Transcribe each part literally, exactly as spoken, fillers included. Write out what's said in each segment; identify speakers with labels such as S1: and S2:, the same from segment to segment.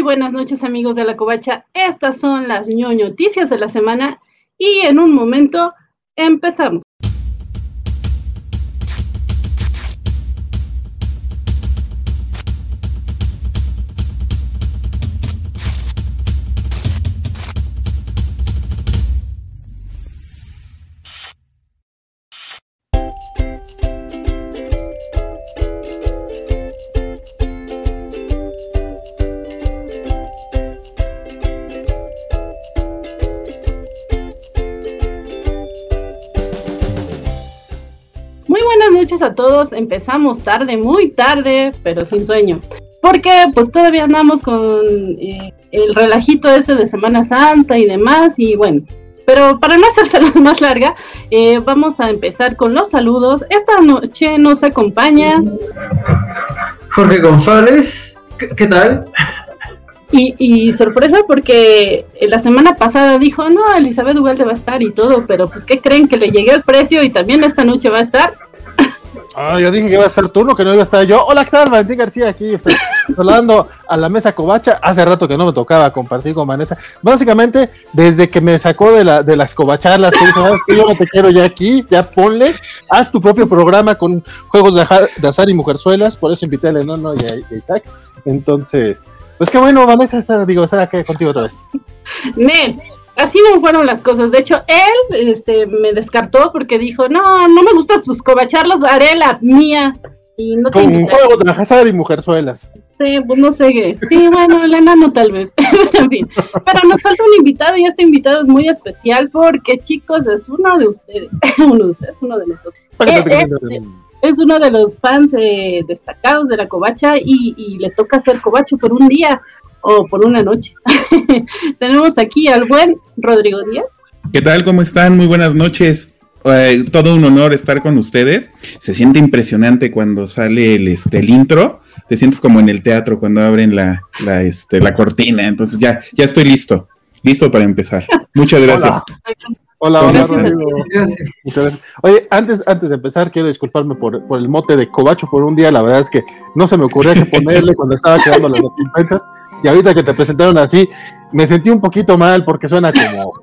S1: Muy buenas noches, amigos de la Covacha. Estas son las ñoño noticias de la semana y en un momento empezamos. Buenas noches a todos, empezamos tarde, muy tarde, pero sin sueño, porque pues todavía andamos con eh, el relajito ese de Semana Santa y demás, y bueno, pero para no hacérsela más larga, eh, vamos a empezar con los saludos. Esta noche nos acompaña
S2: Jorge González, ¿qué, qué tal?
S1: Y, y sorpresa porque la semana pasada dijo, no, Elizabeth Ugalde va a estar y todo, pero pues ¿qué creen? Que le llegué el precio y también esta noche va a estar.
S3: Ah, yo dije que iba a estar tú, no que no iba a estar yo. Hola, ¿qué tal? Valentín García aquí, saludando a la mesa Covacha. Hace rato que no me tocaba compartir con Vanessa. Básicamente, desde que me sacó de, la, de las covacharlas, que dijo, ¿sabes qué? Yo no te quiero ya aquí, ya ponle, haz tu propio programa con juegos de, ajar, de azar y mujerzuelas. Por eso invité a Lenono y a, y a Isaac. Entonces, pues qué bueno, Vanessa, estar, digo, estar aquí contigo otra vez.
S1: Nel. Así no fueron las cosas. De hecho, él este, me descartó porque dijo, no, no me gustan sus covacharlas, haré la mía. Y no
S3: Con juegos de azar y mujerzuelas.
S1: Sí, pues no sé qué. Sí, bueno, el enano tal vez. En fin. Pero nos falta un invitado y este invitado es muy especial porque, chicos, es uno de ustedes. Uno de ustedes, uno de nosotros. Es, es, es uno de los fans eh, destacados de la Covacha y, y le toca ser covacho por un día. O por una noche. Tenemos aquí al buen Rodrigo Díaz.
S4: ¿Qué tal? ¿Cómo están? Muy buenas noches. Eh, todo un honor estar con ustedes. Se siente impresionante cuando sale el, este, el intro. Te sientes como en el teatro cuando abren la, la, este, la cortina. Entonces ya, ya estoy listo. Listo para empezar. Muchas gracias.
S3: Hola, hola, Rodrigo. Muchas gracias. Oye, antes, antes de empezar, quiero disculparme por, por el mote de Covacho por un día. La verdad es que no se me ocurrió qué ponerle cuando estaba creando las recompensas. Y ahorita que te presentaron así, me sentí un poquito mal porque suena como,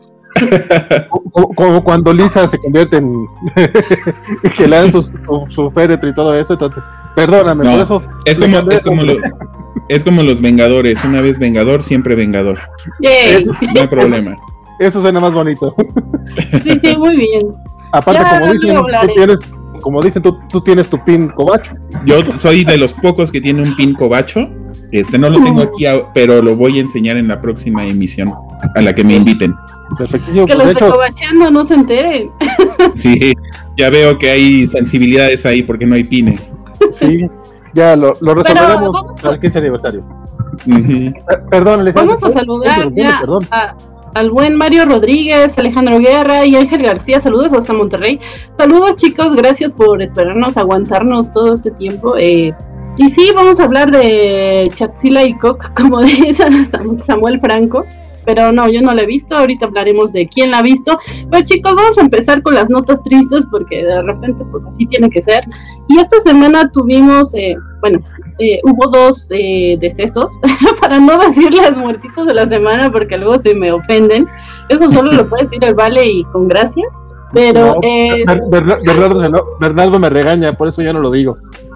S3: como, como cuando Lisa se convierte en que le dan su, su, su féretro y todo eso. Entonces, perdóname,
S4: no,
S3: por eso.
S4: Es como, es, como los, es como los Vengadores. Una vez Vengador, siempre Vengador. Eso, no hay problema.
S3: Eso, Eso suena más bonito.
S1: Sí, sí, muy bien.
S3: Aparte, ya, como dicen, tú tienes, como dicen, tú, tú tienes tu pin covacho.
S4: Yo soy de los pocos que tiene un pin covacho. Este no lo tengo aquí, pero lo voy a enseñar en la próxima emisión a la que me inviten.
S3: Perfectísimo.
S1: Que pues los de, de covacheando no se enteren.
S4: Sí, ya veo que hay sensibilidades ahí porque no hay pines.
S3: Sí, ya lo, lo resolveremos para el quince aniversario. Uh-huh. Perdón, les
S1: vamos a saludar ya a, al buen Mario Rodríguez, Alejandro Guerra y Ángel García. Saludos hasta Monterrey. Saludos, chicos, gracias por esperarnos, aguantarnos todo este tiempo. Eh, y sí, vamos a hablar de Chatzila y Coq, como dice Samuel Franco. Pero no, yo no la he visto, ahorita hablaremos de quién la ha visto. Pero chicos, vamos a empezar con las notas tristes porque de repente pues así tiene que ser. Y esta semana tuvimos, eh, bueno, eh, hubo dos eh, decesos, para no decirles muertitos de la semana porque luego se me ofenden. Eso solo lo puede decir el Vale y con gracia. Pero...
S3: No,
S1: eh,
S3: Ber- Bernardo, no, Bernardo me regaña, por eso yo no lo digo.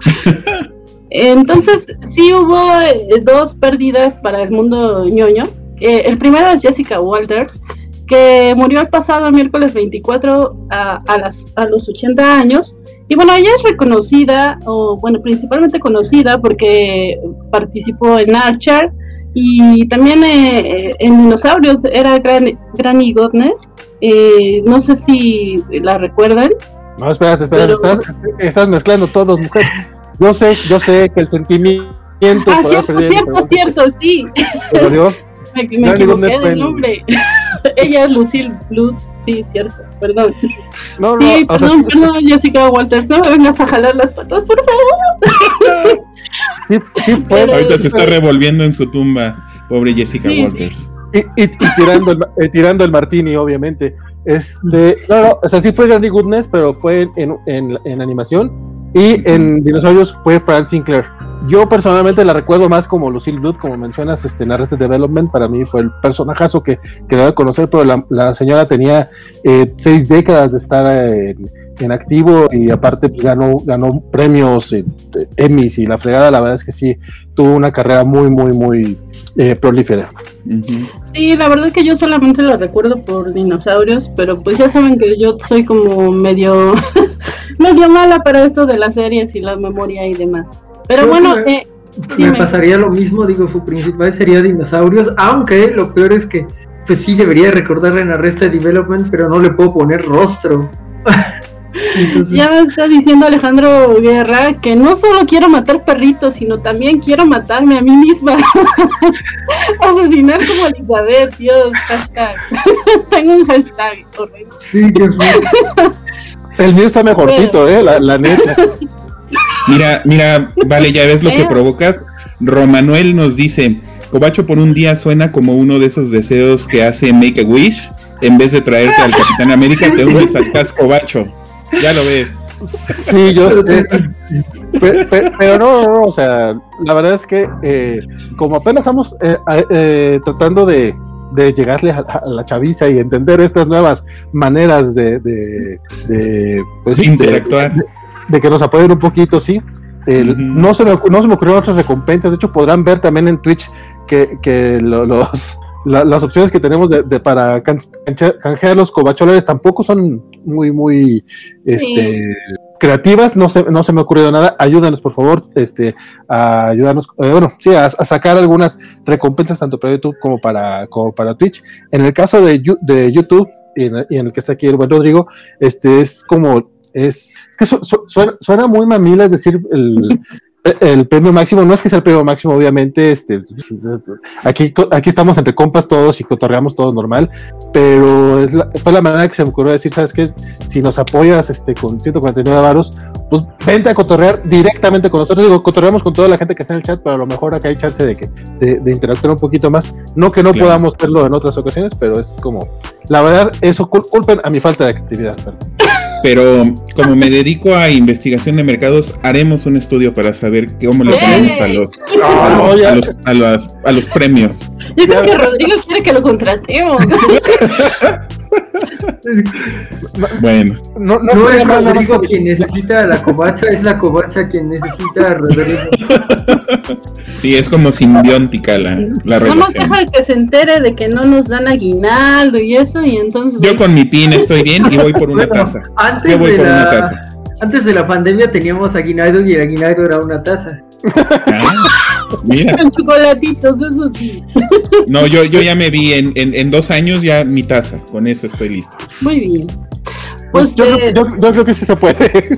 S1: Entonces, sí hubo eh, dos pérdidas para el mundo ñoño. Eh, el primero es Jessica Walters, que murió el pasado miércoles veinticuatro a, a, las, a los ochenta años. Y bueno, ella es reconocida, o bueno, principalmente conocida porque participó en Archer y también eh, en Dinosaurios, era Gran, Granny Goodness. Eh, no sé si la recuerdan.
S3: No, espérate, espérate, pero... estás, estás mezclando todos, mujer. Yo sé, yo sé que el sentimiento...
S1: Ah, cierto, cierto, cierto, sí. Pero me, me equivoqué del nombre. Ella es Lucille Bluth, sí, cierto, perdón. No, no, sí, perdón, sea, perdón, sí. Jessica Walters, no me vengas a jalar las patas, por favor.
S3: Sí, sí fue.
S4: Pero, ahorita se está revolviendo en su tumba, pobre Jessica sí, Walters.
S3: Sí. Y, y, y tirando, el, eh, tirando el martini, obviamente. Este, no, no, o sea, sí fue Granny Goodness, pero fue en, en, en animación. Y en Dinosaurios fue Fran Sinclair. yo personalmente la recuerdo más como Lucille Bluth, como mencionas, este, en Arrested Development. Para mí fue el personajazo que, que debo conocer, pero la, la señora tenía eh, seis décadas de estar eh, en, en activo, y aparte pues, ganó, ganó premios, eh, Emmys y la fregada. La verdad es que sí, tuvo una carrera muy, muy, muy eh, prolífera.
S1: Uh-huh. Sí, la verdad es que yo solamente la recuerdo por Dinosaurios, pero pues ya saben que yo soy como medio, medio mala para esto de las series y la memoria y demás. Pero
S2: Creo
S1: bueno,
S2: me,
S1: eh,
S2: me pasaría lo mismo, digo, su principal sería Dinosaurios, aunque lo peor es que pues sí debería recordarla en Arrested Development, pero no le puedo poner rostro.
S1: Entonces... Ya me está diciendo Alejandro Guerra que no solo quiero matar perritos, sino también quiero matarme a mí misma. Asesinar como Elizabeth, Dios, hashtag. Tengo un hashtag, horrible.
S2: Sí, qué fue.
S3: El mío está mejorcito, eh, la, la neta.
S4: Mira, mira, vale, ya ves lo que provocas. Romanuel nos dice: Cobacho por un día suena como uno de esos deseos que hace Make a Wish. En vez de traerte al Capitán América, te unes al casco Cobacho. Ya lo ves.
S3: Sí, yo sé. Pero, pero, pero no, no, no, o sea, la verdad es que eh, como apenas estamos eh, eh, tratando de, de llegarle a, a la chaviza y entender estas nuevas maneras de, de, de pues,
S4: interactuar,
S3: de, de, de que nos apoyen un poquito, sí. El, uh-huh. no, se me, no se me ocurrieron otras recompensas. De hecho, podrán ver también en Twitch que, que lo, los La, las opciones que tenemos de, de para can, canjear, canjear los cobacholares tampoco son muy, muy este, sí. creativas. No se, no se me ha ocurrido nada. Ayúdanos, por favor, este, a ayudarnos, eh, bueno, sí, a, a sacar algunas recompensas tanto para YouTube como para, como para Twitch. En el caso de, de YouTube, y en, y en el que está aquí el buen Rodrigo, este es como, es, es que su, su, suena, suena muy mamila, es decir, el... El premio máximo, no es que sea el premio máximo, obviamente, este, aquí, aquí estamos entre compas todos y cotorreamos todo normal, pero es la, fue la manera que se me ocurrió decir, ¿sabes qué? Si nos apoyas este, con ciento cuarenta y nueve varos, pues vente a cotorrear directamente con nosotros. Digo, cotorreamos con toda la gente que está en el chat, pero a lo mejor acá hay chance de, que, de, de interactuar un poquito más. No que no claro. podamos hacerlo en otras ocasiones, pero es como, la verdad, eso cul- culpen a mi falta de actividad. Pero.
S4: Pero como me dedico a investigación de mercados, haremos un estudio para saber cómo le ponemos a los a los, a los, a los, a los premios.
S1: Yo creo que Rodrigo quiere que lo contratemos.
S4: Bueno,
S2: no, no, no es Rodrigo quien necesita a la covacha, es la covacha quien necesita a Rodrigo.
S4: Sí, es como simbiótica la, la relación.
S1: Vamos a dejar que se entere de que no nos dan aguinaldo y eso, y entonces...
S4: Yo con mi pin estoy bien y voy por una bueno, taza.
S2: Antes Yo voy de por la, una taza. Antes de la pandemia teníamos aguinaldo y el aguinaldo era una taza.
S4: Ah, mira.
S1: Con chocolatitos, eso sí.
S4: No, yo, yo ya me vi en, en, en dos años ya mi taza, con eso estoy listo.
S1: Muy bien.
S3: Pues, pues yo, eh... yo, yo creo que sí se puede.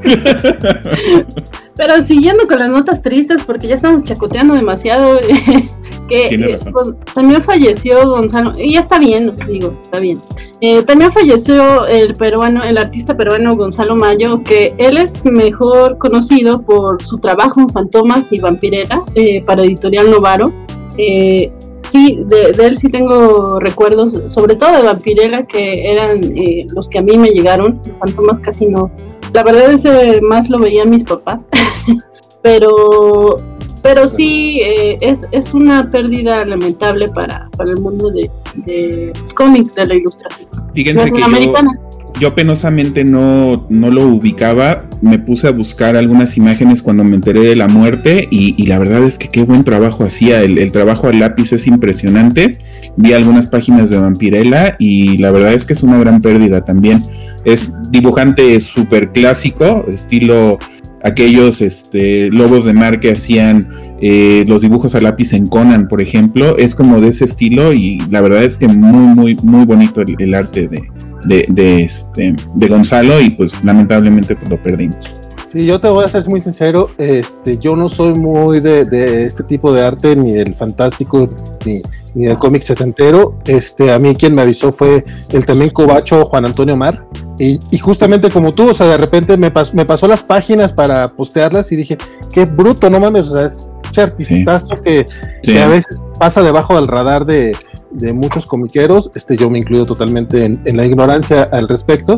S1: Pero siguiendo con las notas tristes, porque ya estamos chacoteando demasiado, eh, que eh, pues, también falleció Gonzalo, y ya está bien, digo, está bien. Eh, también falleció el peruano, el artista peruano Gonzalo Mayo, que él es mejor conocido por su trabajo en Fantomas y Vampirella, eh, para Editorial Novaro. Eh, sí, de, de él sí tengo recuerdos, sobre todo de Vampirella, que eran eh, los que a mí me llegaron. Fantomas casi no. La verdad es que más lo veían mis papás, pero pero sí eh, es, es una pérdida lamentable para, para el mundo de, de cómic, de la ilustración.
S4: Fíjense que yo, yo penosamente no, no lo ubicaba, me puse a buscar algunas imágenes cuando me enteré de la muerte y, y la verdad es que qué buen trabajo hacía, el, el trabajo al lápiz es impresionante. Vi algunas páginas de Vampirella y la verdad es que es una gran pérdida también. Es dibujante súper clásico, estilo aquellos este, lobos de mar que hacían eh, los dibujos a lápiz en Conan, por ejemplo. Es como de ese estilo y la verdad es que muy, muy, muy bonito el, el arte de, de, de, este, de Gonzalo y pues lamentablemente pues, lo perdimos.
S3: Sí, yo te voy a ser muy sincero, este, yo no soy muy de, de este tipo de arte, ni del fantástico, ni, ni del cómic setentero. Este, a mí quien me avisó fue el también covacho Juan Antonio Mar, y, y justamente como tú, o sea, de repente me, pas, me pasó las páginas para postearlas y dije, qué bruto, no mames, o sea, es artistazo sí. que, sí. que a veces pasa debajo del radar de, de muchos comiqueros, este, yo me incluyo totalmente en, en la ignorancia al respecto.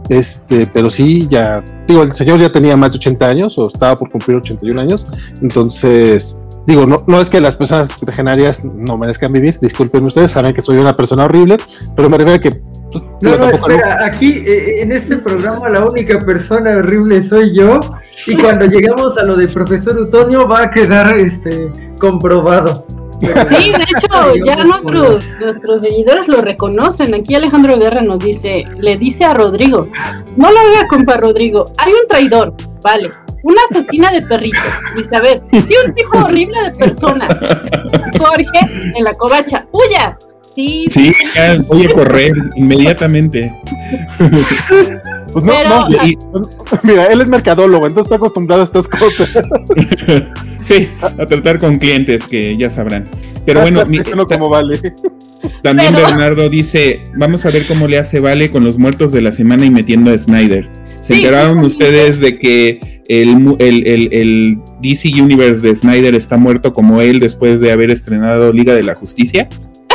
S3: este, pero sí, ya, digo, el señor ya tenía más de ochenta años, o estaba por cumplir ochenta y un años, entonces, digo, no, no es que las personas octogenarias no merezcan vivir, disculpen ustedes, saben que soy una persona horrible, pero me refiero a que, pues,
S2: no, no, espera,
S3: no...
S2: aquí, eh, en este programa, la única persona horrible soy yo, y cuando llegamos a lo del profesor Utonio, va a quedar, este, comprobado.
S1: Sí, de hecho, ya nuestros, nuestros seguidores lo reconocen. Aquí Alejandro Guerra nos dice, le dice a Rodrigo, no lo haga, compa Rodrigo, hay un traidor, vale, una asesina de perritos, Elizabeth, y un tipo horrible de persona, Jorge en la covacha, ¡huya! Sí,
S4: sí, ya voy a correr inmediatamente.
S3: Pues no,
S1: Pero,
S3: no, sí, mira, él es mercadólogo, entonces está acostumbrado a estas cosas.
S4: Sí, a tratar con clientes que ya sabrán. Pero bueno, mi,
S3: ta- como Vale.
S4: También
S1: Pero...
S4: Bernardo dice, vamos a ver cómo le hace Vale con los muertos de la semana y metiendo a Snyder. ¿Se sí, enteraron sí, ustedes sí. de que el, el, el, el D C Universe de Snyder está muerto como él después de haber estrenado Liga de la Justicia?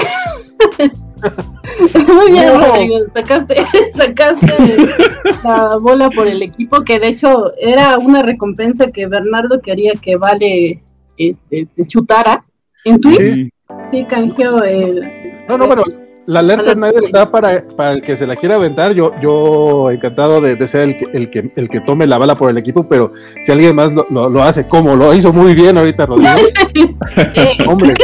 S1: Muy bien,
S3: no.
S1: Rodrigo, sacaste, sacaste la bola por el equipo, que de hecho era una recompensa que Bernardo quería que Vale este, se chutara en Twitch. Sí, sí canjeó el...
S3: No, no, bueno, la alerta Snyder está para, para el que se la quiera aventar. Yo, yo encantado de, de ser el que, el, que, el que tome la bala por el equipo, pero si alguien más lo, lo, lo hace, como lo hizo muy bien ahorita Rodrigo, hombre.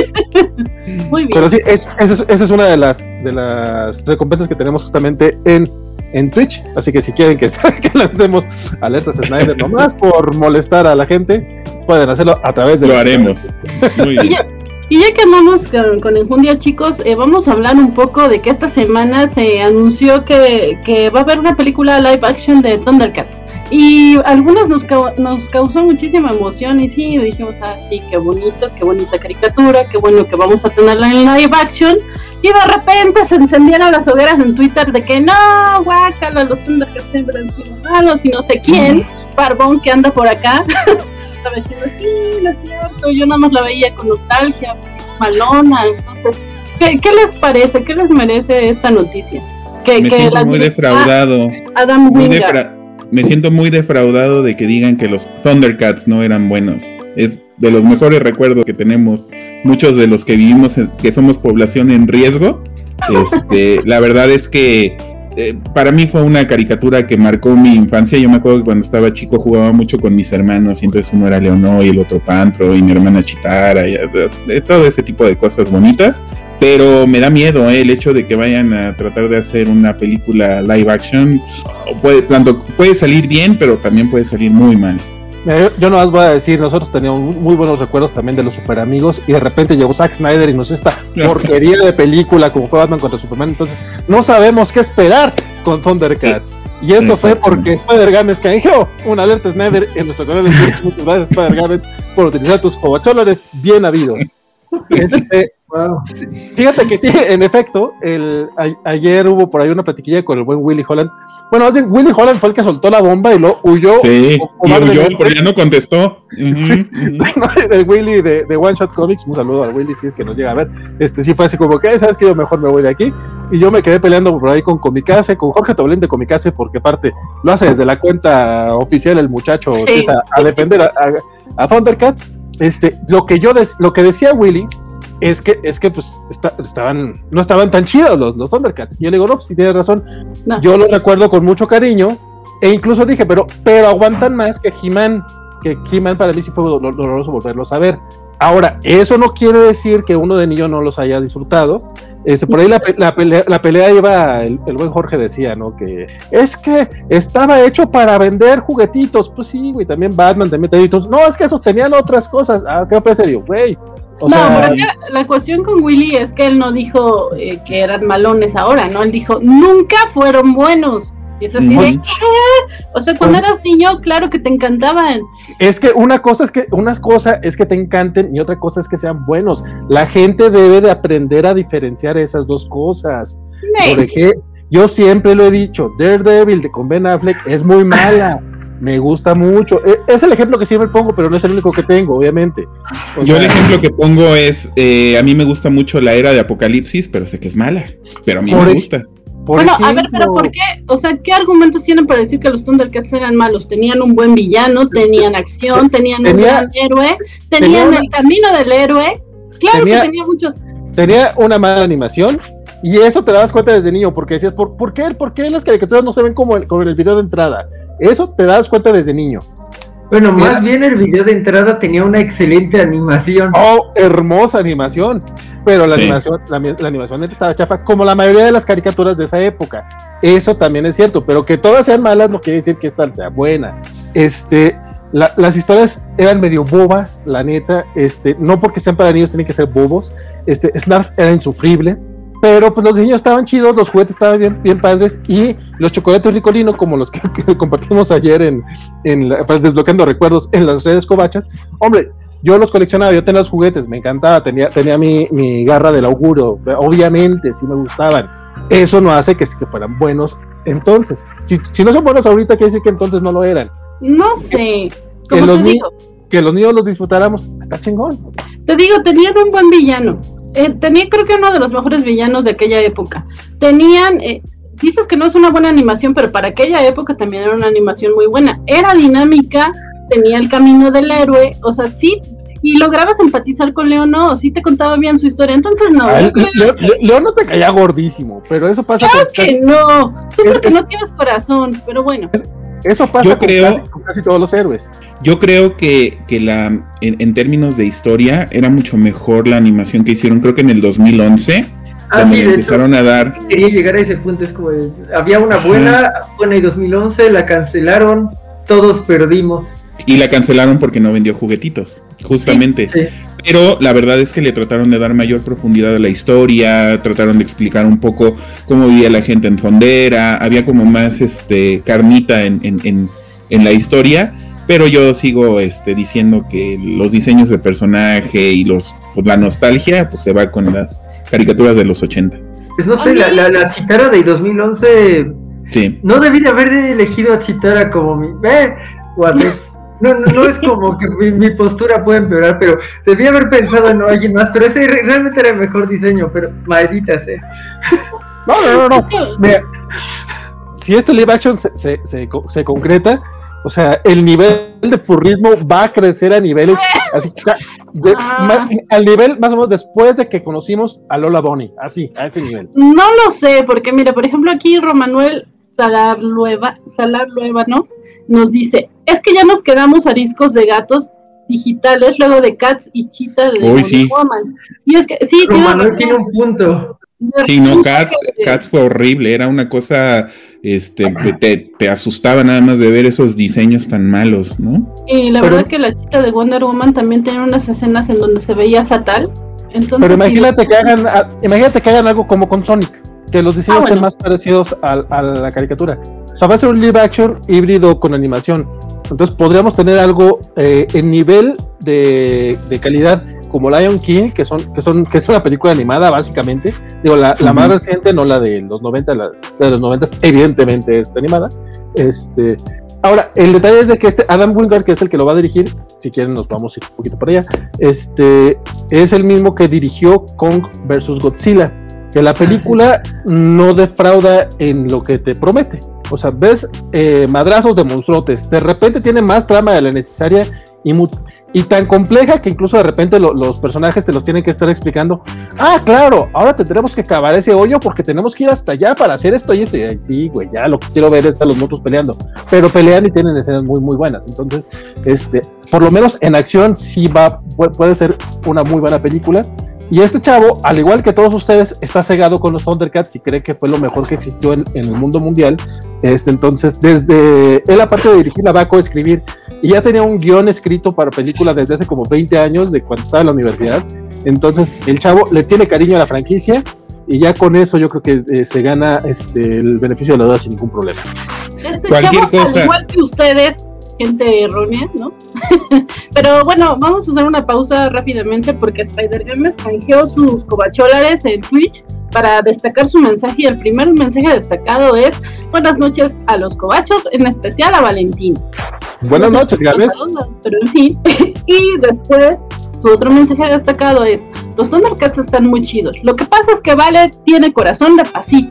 S1: Muy bien.
S3: Pero sí, es, esa es, es una de las, de las recompensas que tenemos justamente en, en Twitch. Así que si quieren que, que lancemos alertas Snyder nomás por molestar a la gente, pueden hacerlo a través de...
S4: Lo haremos. Muy bien.
S1: Y ya, y ya que andamos con, con Enjundia, chicos, eh, vamos a hablar un poco de que esta semana se anunció que, que va a haber una película live action de Thundercats. Y algunos nos, ca- nos causó muchísima emoción y sí, dijimos, ah, sí, qué bonito, qué bonita caricatura, qué bueno que vamos a tenerla en live action. Y de repente se encendieron las hogueras en Twitter de que no, guácala, los Thundercats siempre han sido malos y no sé quién, Barbón que anda por acá, estaba diciendo, sí, lo es cierto, yo nada más la veía con nostalgia, pues, malona. Entonces, ¿qué, ¿qué les parece? ¿Qué les merece esta noticia? Que,
S4: Me
S1: que
S4: siento
S1: la
S4: muy defraudado.
S1: Adam
S4: muy
S1: Wingard.
S4: defra- Me siento muy defraudado de que digan que los Thundercats no eran buenos. Es de los mejores recuerdos que tenemos. Muchos de los que vivimos, en, que somos población en riesgo. Este, la verdad es que eh, para mí fue una caricatura que marcó mi infancia. Yo me acuerdo que cuando estaba chico jugaba mucho con mis hermanos. Y entonces uno era Leonor y el otro Pantro y mi hermana Chitara. Y, de, todo ese tipo de cosas bonitas. Pero me da miedo eh, el hecho de que vayan a tratar de hacer una película live action. Puede, tanto, puede salir bien, pero también puede salir muy mal.
S3: Yo, yo no más voy a decir, nosotros teníamos muy buenos recuerdos también de los Super Amigos y de repente llegó Zack Snyder y nos hizo esta porquería de película como fue Batman contra Superman. Entonces no sabemos qué esperar con Thundercats. Y esto fue porque Spider-Games canjeó una alerta Snyder en nuestro canal de Twitch. Muchas gracias, Spider-Games, por utilizar tus cobacholares bien habidos. Este, wow. Fíjate que sí, en efecto, el, a, ayer hubo por ahí una platiquilla con el buen Willy Holland. Bueno, más bien, Willy Holland fue el que soltó la bomba y lo huyó.
S4: Sí, y huyó, pero ya no contestó. Uh-huh,
S3: sí,
S4: uh-huh.
S3: El Willy de, de One Shot Comics, un saludo al Willy si es que nos llega a ver. Este sí fue así como que, ¿sabes qué? Yo mejor me voy de aquí. Y yo me quedé peleando por ahí con Comicase, con Jorge Toblén de Comicase, porque aparte lo hace desde la cuenta oficial, el muchacho sí. empieza a defender a, a, a Thundercats. Este, lo que yo des, lo que decía Willy es que es que pues está, estaban no estaban tan chidos los, los Thundercats. Y yo le digo, no, pues si tienes razón. No. Yo los recuerdo con mucho cariño e incluso dije, pero pero aguantan más que He-Man, que He-Man para mí sí fue doloroso volverlos a ver. Ahora, eso no quiere decir que uno de niño no los haya disfrutado. Este, por ahí la, la, pelea, la pelea iba, el, el buen Jorge decía, ¿no? Que es que estaba hecho para vender juguetitos. Pues sí, güey, también Batman, también Teditos. No, es que esos tenían otras cosas. Ah, qué parece, serio, güey.
S1: O no, sea, pero la cuestión con Willy es que él no dijo eh, que eran malones ahora, ¿no? Él dijo, nunca fueron buenos. Y es así de, ¿qué? O sea, cuando eras niño, claro que te encantaban.
S3: Es que una cosa es que, una cosa es que te encanten y otra cosa es que sean buenos. La gente debe de aprender a diferenciar esas dos cosas. Sí. Por ejemplo, yo siempre lo he dicho, Daredevil de con Ben Affleck es muy mala. Me gusta mucho. Es el ejemplo que siempre pongo, pero no es el único que tengo, obviamente.
S4: O Yo sea, el ejemplo que pongo es, eh, a mí me gusta mucho la era de Apocalipsis, pero sé que es mala. Pero a mí me gusta.
S1: Por bueno, ejemplo, a ver, pero ¿por qué? O sea, ¿qué argumentos tienen para decir que los Thundercats eran malos? Tenían un buen villano, tenían acción, tenían tenía, un gran héroe, tenían tenía el camino del héroe. Claro tenía, que tenía muchos.
S3: Tenía una mala animación y eso te dabas cuenta desde niño, porque decías, ¿por, por, qué, ¿por qué las caricaturas no se ven como, como en el video de entrada? Eso te das cuenta desde niño.
S2: Bueno, más Era... bien el video de entrada tenía una excelente animación.
S3: Oh, hermosa animación. Pero la sí. animación, la, la animación estaba chafa, como la mayoría de las caricaturas de esa época. Eso también es cierto, pero que todas sean malas no quiere decir que esta sea buena. Este, la, las historias eran medio bobas, la neta. Este, no porque sean para niños tienen que ser bobos. Este, Snarf era insufrible. Pero pues los diseños estaban chidos, los juguetes estaban bien, bien padres y los chocolates Ricolino, como los que, que compartimos ayer en, en la, pues, desbloqueando recuerdos en las redes covachas, hombre, yo los coleccionaba, yo tenía los juguetes, me encantaba, tenía, tenía mi, mi garra del auguro, obviamente, sí me gustaban. Eso no hace que, que fueran buenos entonces. Si, si no son buenos ahorita, quiere decir que entonces no lo eran.
S1: No sé,
S3: que, los, ni- que los niños los disfrutáramos, está chingón.
S1: Te digo, tenían un buen villano. Eh, tenía creo que uno de los mejores villanos de aquella época. Tenían, eh, dices que no es una buena animación, pero para aquella época también era una animación muy buena. Era dinámica, tenía el camino del héroe, o sea, sí, y lograbas empatizar con Leo, no, sí te contaba bien su historia, entonces no.
S3: Ay, Leo, Leo, Leo no te caía gordísimo, pero eso pasa
S1: claro
S3: con
S1: que casi, no, tú es, porque es, no tienes corazón, pero bueno.
S3: Es, Eso pasa
S4: yo
S3: con,
S4: creo,
S3: casi, con casi todos los héroes.
S4: Yo creo que, que la en, en términos de historia era mucho mejor la animación que hicieron, creo que en el dos mil once.
S2: Ah, sí, de
S4: empezaron
S2: hecho,
S4: a dar.
S2: Quería llegar a ese punto, es como de, había una buena, Ajá. buena y dos mil once, la cancelaron, todos perdimos.
S4: Y la cancelaron porque no vendió juguetitos, justamente. Sí, sí. Pero la verdad es que le trataron de dar mayor profundidad a la historia, trataron de explicar un poco cómo vivía la gente en Fondera, había como más este carnita en, en, en, en la historia, pero yo sigo este, diciendo que los diseños de personaje y los pues, la nostalgia pues se va con las caricaturas de los ochenta.
S2: Pues no sé, la, la, la Chitara de dos mil once,
S4: sí.
S2: No debí de haber elegido a Chitara como mi... Eh, Waters. No, no, no es como que mi, mi postura puede empeorar, pero debí haber pensado en alguien más, pero ese realmente era el mejor diseño, pero maldita sea.
S3: No, no, no, no. Mira, si este live action se, se, se, se concreta, o sea, el nivel de furrismo va a crecer a niveles, así de, ah. más, al nivel más o menos después de que conocimos a Lola Bunny, así, a ese nivel.
S1: No lo sé, porque mira, por ejemplo aquí Romanuel Salarlueva, Salarlueva, ¿no? Nos dice, es que ya nos quedamos ariscos de gatos digitales luego de Cats y Cheetah de
S4: Wonder sí.
S1: Woman. Y es que sí,
S2: Romanuel tiene un punto.
S4: Sí, no, Cats, Cats fue horrible, era una cosa, este, que te, te asustaba nada más de ver esos diseños tan malos, ¿no?
S1: Y la pero, verdad que la Cheetah de Wonder Woman también tenía unas escenas en donde se veía fatal. Entonces,
S3: pero imagínate
S1: sí,
S3: que hagan, imagínate que hagan algo como con Sonic, que los diseños ah, bueno. estén más parecidos a, a la caricatura. O sea, va a ser un live action híbrido con animación. Entonces podríamos tener algo eh, en nivel de, de calidad como Lion King, que son, que son, que es una película animada básicamente. Digo, la, la uh-huh. más reciente, no la de los noventa, la de los noventa evidentemente es animada. Este, ahora, el detalle es de que este Adam Wingard, que es el que lo va a dirigir, si quieren nos vamos a ir un poquito para allá, este, es el mismo que dirigió Kong versus Godzilla, que la película no defrauda en lo que te promete. O sea, ves eh, madrazos de monstruotes, de repente tiene más trama de la necesaria y, mu- y tan compleja que incluso de repente lo, los personajes te los tienen que estar explicando. Ah, claro, ahora tendremos que cavar ese hoyo porque tenemos que ir hasta allá para hacer esto y esto. Y ay, sí, güey, ya lo que quiero ver es a los monstruos peleando, pero pelean y tienen escenas muy, muy buenas. Entonces, este, por lo menos en acción sí va, puede ser una muy buena película. Y este chavo, al igual que todos ustedes, está cegado con los Thundercats y cree que fue lo mejor que existió en, en el mundo mundial. Este, entonces, desde él, aparte de dirigir, la va a coescribir. Y ya tenía un guión escrito para película desde hace como veinte años, de cuando estaba en la universidad. Entonces, el chavo le tiene cariño a la franquicia y ya con eso yo creo que eh, se gana este, el beneficio de la duda sin ningún problema.
S1: Este Cualquier chavo, cosa. Al igual que ustedes, gente errónea, ¿no? Pero bueno, vamos a hacer una pausa rápidamente porque Spider Games canjeó sus cobacholares en Twitch para destacar su mensaje, y el primer mensaje destacado es: buenas noches a los cobachos, en especial a Valentín.
S3: Buenas noches, Games.
S1: Pero en fin, y después su otro mensaje destacado es: Los Thundercats están muy chidos. Lo que pasa es que Vale tiene corazón de pasita.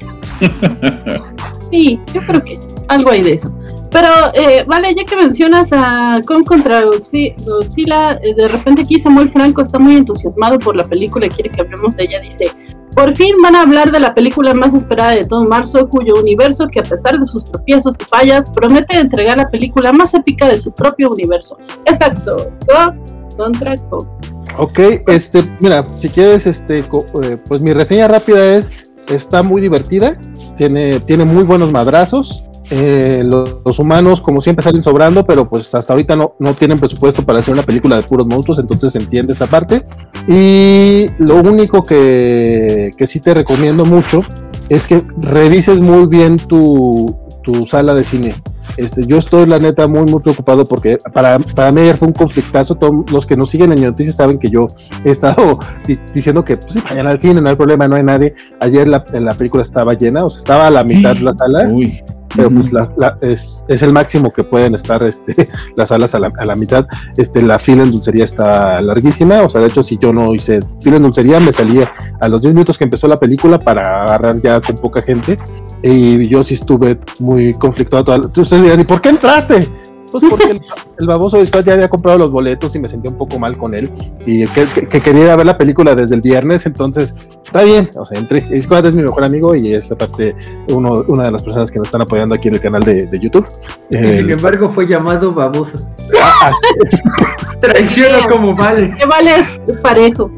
S1: Sí, yo creo que sí, algo hay de eso. Pero, eh, vale, ya que mencionas a Kong contra Godzilla, eh, de repente aquí Samuel Franco está muy entusiasmado por la película y quiere que hablemos de ella. Dice, por fin van a hablar de la película más esperada de todo marzo, cuyo universo, que a pesar de sus tropiezos y fallas, promete entregar la película más épica de su propio universo. Exacto, Kong contra Kong.
S3: Ok, este, mira, si quieres, este, eh, pues mi reseña rápida es, está muy divertida, tiene, tiene muy buenos madrazos. Eh, los, los humanos como siempre salen sobrando, pero pues hasta ahorita no, no tienen presupuesto para hacer una película de puros monstruos, entonces se entiende esa parte. Y lo único que, que sí te recomiendo mucho es que revises muy bien tu, tu sala de cine. Este, yo estoy la neta muy muy preocupado porque para, para mí ayer fue un conflictazo. Todos los que nos siguen en noticias saben que yo he estado di- diciendo que pues, sí, vayan al cine, no hay problema, no hay nadie. Ayer la, la película estaba llena, o sea, estaba a la mitad de la sala.
S4: Uy.
S3: Pero pues la, la, es, es el máximo que pueden estar este, las salas a la, a la mitad. Este, la fila en dulcería está larguísima, o sea, de hecho si yo no hice fila en dulcería me salía a los diez minutos que empezó la película para agarrar ya con poca gente, y yo sí estuve muy conflictuado. Toda, ustedes dirán, ¿y por qué entraste? Pues porque el, el baboso de Scott ya había comprado los boletos y me sentí un poco mal con él y que, que, que quería ir a ver la película desde el viernes, entonces está bien, o sea, entré. Scott es mi mejor amigo y es aparte uno, una de las personas que nos están apoyando aquí en el canal de, de YouTube.
S2: Eh, sin embargo fue llamado baboso.
S3: Ah,
S2: Traiciono como Vale.
S1: Que Vale es parejo.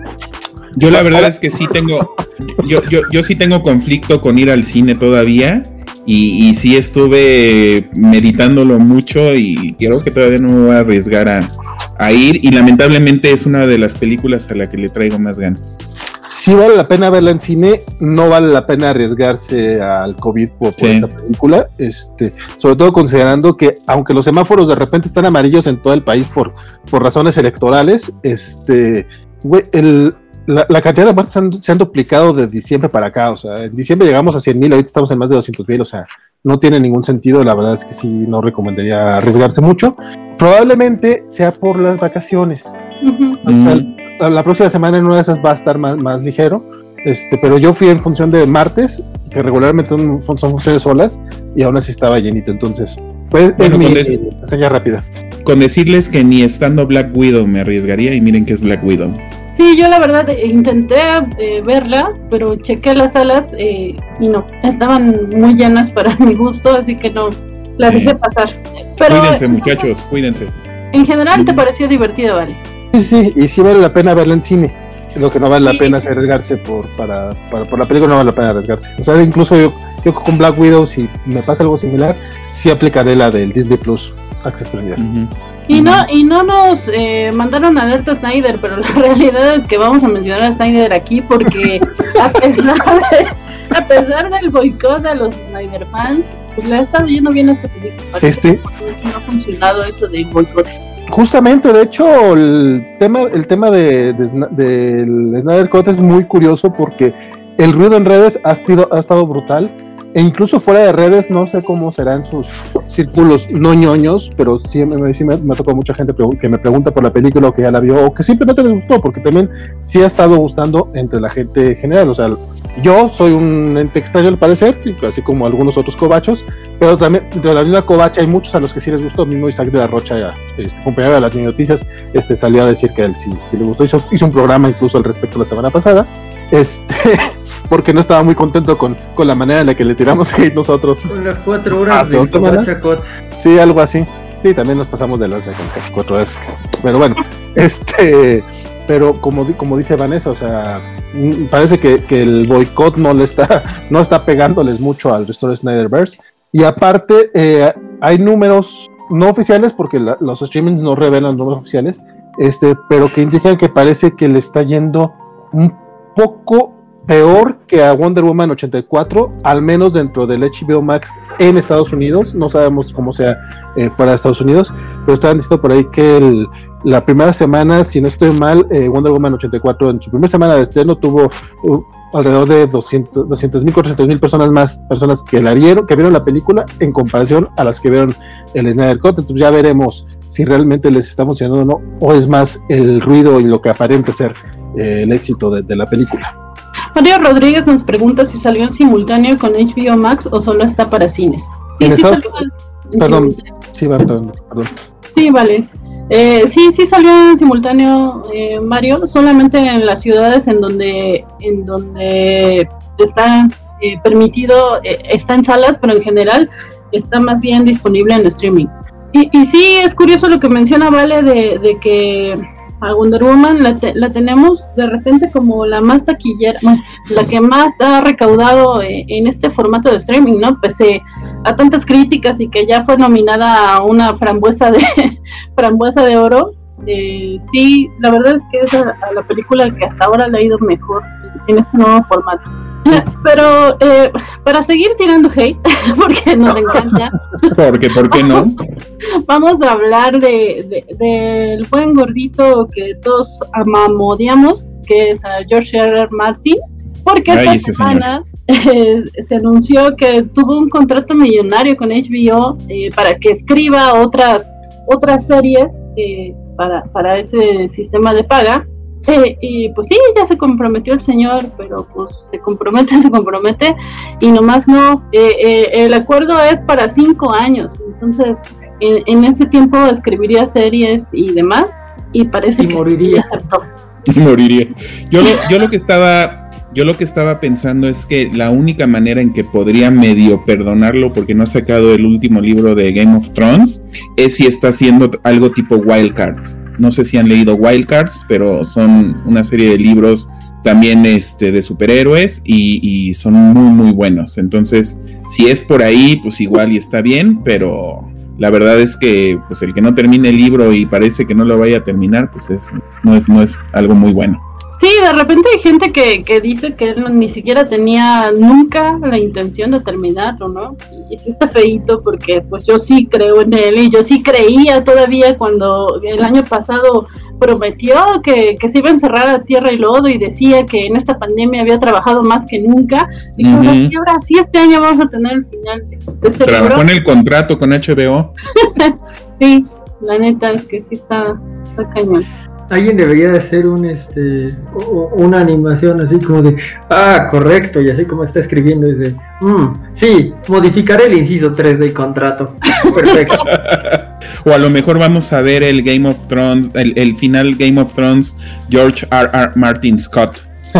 S4: Yo la verdad es que sí tengo, yo, yo, yo sí tengo conflicto con ir al cine todavía. Y, y sí estuve meditándolo mucho y creo que todavía no me voy a arriesgar a, a ir, y lamentablemente es una de las películas a la que le traigo más ganas.
S3: Sí vale la pena verla en cine, no vale la pena arriesgarse al COVID por, por sí. esta película, este, sobre todo considerando que aunque los semáforos de repente están amarillos en todo el país por, por razones electorales, este, güey, el... La, la cantidad de muertes se han, se han duplicado de diciembre para acá, o sea, en diciembre llegamos a cien mil, ahorita estamos en más de doscientos mil, o sea, no tiene ningún sentido. La verdad es que sí, no recomendaría arriesgarse mucho. Probablemente sea por las vacaciones, uh-huh. O sea, la, la próxima semana en una de esas va a estar más, más ligero, este, pero yo fui en función de martes, que regularmente son, son, son funciones solas, y aún así estaba llenito, entonces, pues bueno, es mi des- reseña rápida.
S4: Con decirles que ni estando Black Widow me arriesgaría, y miren que es Black Widow.
S1: Sí, yo la verdad eh, intenté eh, verla, pero chequé las salas eh, y no, estaban muy llenas para mi gusto, así que no, la sí. dejé pasar. Pero,
S4: cuídense muchachos, cuídense.
S1: En general te pareció divertida, Vale.
S3: Sí, sí, y sí vale la pena verla en cine. Lo que no vale sí. la pena es arriesgarse por, para, para, por la película, no vale la pena arriesgarse. O sea, incluso yo, yo con Black Widow, si me pasa algo similar, sí aplicaré la del Disney Plus Access Premier. Uh-huh.
S1: Y no, y no nos eh, mandaron alerta a Snyder, pero la realidad es que vamos a mencionar a Snyder aquí porque a pesar, de, a pesar del boicot de los Snyder fans, pues le ha estado yendo bien a esta película.
S3: Este,
S1: no ha funcionado eso del boicot.
S3: Justamente, de hecho, el tema, el tema de, de, de, del Snyder Cut es muy curioso porque el ruido en redes ha, sido, ha estado brutal. E incluso fuera de redes, no sé cómo serán sus círculos no ñoños, pero sí, sí me, me tocó mucha gente que me pregunta por la película o que ya la vio o que simplemente les gustó, porque también sí ha estado gustando entre la gente general. O sea, yo soy un ente extraño al parecer, así como algunos otros cobachos, pero también dentro de la misma covacha hay muchos a los que sí les gustó. Mismo Isaac de la Rocha, este, compañero de las noticias, este, salió a decir que a él sí que le gustó, hizo, hizo un programa incluso al respecto la semana pasada. Este, porque no estaba muy contento con, con la manera en la que le tiramos hate nosotros.
S2: Con las cuatro horas de Covacha Cot.
S3: Sí, algo así. Sí, también nos pasamos de lanza con casi cuatro horas. Pero bueno, este, pero como, como dice Vanessa, o sea, parece que, que el boicot no le está, no está pegándoles mucho al Restore Snyderverse. Y aparte, eh, hay números no oficiales, porque la, los streamings no revelan números oficiales, este, pero que indican que parece que le está yendo un poco peor que a Wonder Woman ochenta y cuatro, al menos dentro del H B O Max en Estados Unidos. No sabemos cómo sea eh, fuera de Estados Unidos, pero estaban diciendo por ahí que el, la primera semana, si no estoy mal, eh, Wonder Woman ochenta y cuatro en su primera semana de estreno tuvo uh, alrededor de doscientos mil, cuatrocientos mil personas más, personas que la vieron, que vieron la película en comparación a las que vieron el Snyder Cut. Entonces ya veremos si realmente les está funcionando o no, o es más el ruido y lo que aparenta ser eh, el éxito de, de la película.
S1: Mario Rodríguez nos pregunta si salió en simultáneo con H B O Max o solo está para cines. Sí, sí
S3: Estados...
S1: salió en
S3: perdón,
S1: simultáneo.
S3: Sí, va, perdón, perdón.
S1: Sí, vale. Eh, sí, sí salió en simultáneo, eh, Mario, solamente en las ciudades en donde, en donde está eh, permitido, eh, está en salas, pero en general está más bien disponible en streaming. Y, y sí, es curioso lo que menciona Vale de, de que a Wonder Woman la, te, la tenemos de repente como la más taquillera, la que más ha recaudado eh, en este formato de streaming, ¿no? Pese a tantas críticas y que ya fue nominada a una frambuesa de frambuesa de oro. Eh, sí, la verdad es que es a, a la película que hasta ahora le ha ido mejor en este nuevo formato. Pero eh, para seguir tirando hate, porque nos encanta.
S4: Porque, ¿por qué no?
S1: Vamos a hablar de, de del buen gordito que todos amamodiamos, que es a George R R. Martin, porque
S4: Ay,
S1: esta semana eh, se anunció que tuvo un contrato millonario con H B O eh, para que escriba otras otras series eh, para, para ese sistema de paga. Eh, y pues sí, ya se comprometió el señor, pero pues se compromete, se compromete y nomás no, eh, eh, el acuerdo es para cinco años, entonces en, en ese tiempo escribiría series y demás, y parece
S2: y
S1: que
S2: moriría.
S1: sí aceptó.
S4: Y moriría. Yo lo, yo lo que estaba, yo lo que estaba pensando es que la única manera en que podría medio perdonarlo porque no ha sacado el último libro de Game of Thrones es si está haciendo algo tipo Wild Cards. No sé si han leído Wild Cards, pero son una serie de libros también este, de superhéroes y, y son muy muy buenos. Entonces, si es por ahí, pues igual y está bien, pero la verdad es que pues el que no termine el libro y parece que no lo vaya a terminar, pues es, no es, no es algo muy bueno.
S1: Sí, de repente hay gente que, que dice que él ni siquiera tenía nunca la intención de terminarlo, ¿no? Y sí está feíto porque pues yo sí creo en él y yo sí creía todavía cuando el año pasado prometió que, que se iba a encerrar a tierra y lodo y decía que en esta pandemia había trabajado más que nunca. Y uh-huh. ahora sí, ahora sí este año vamos a tener el final de este
S4: Trabajó
S1: libro.
S4: En el contrato con H B O.
S1: Sí, la neta es que sí está, está cañón.
S2: Alguien debería de hacer un este una animación así como de ah, correcto, y así como está escribiendo es de mm, sí, modificaré el inciso tres del contrato. Perfecto.
S4: O a lo mejor vamos a ver el Game of Thrones, el, el final Game of Thrones George R R. Martin Scott.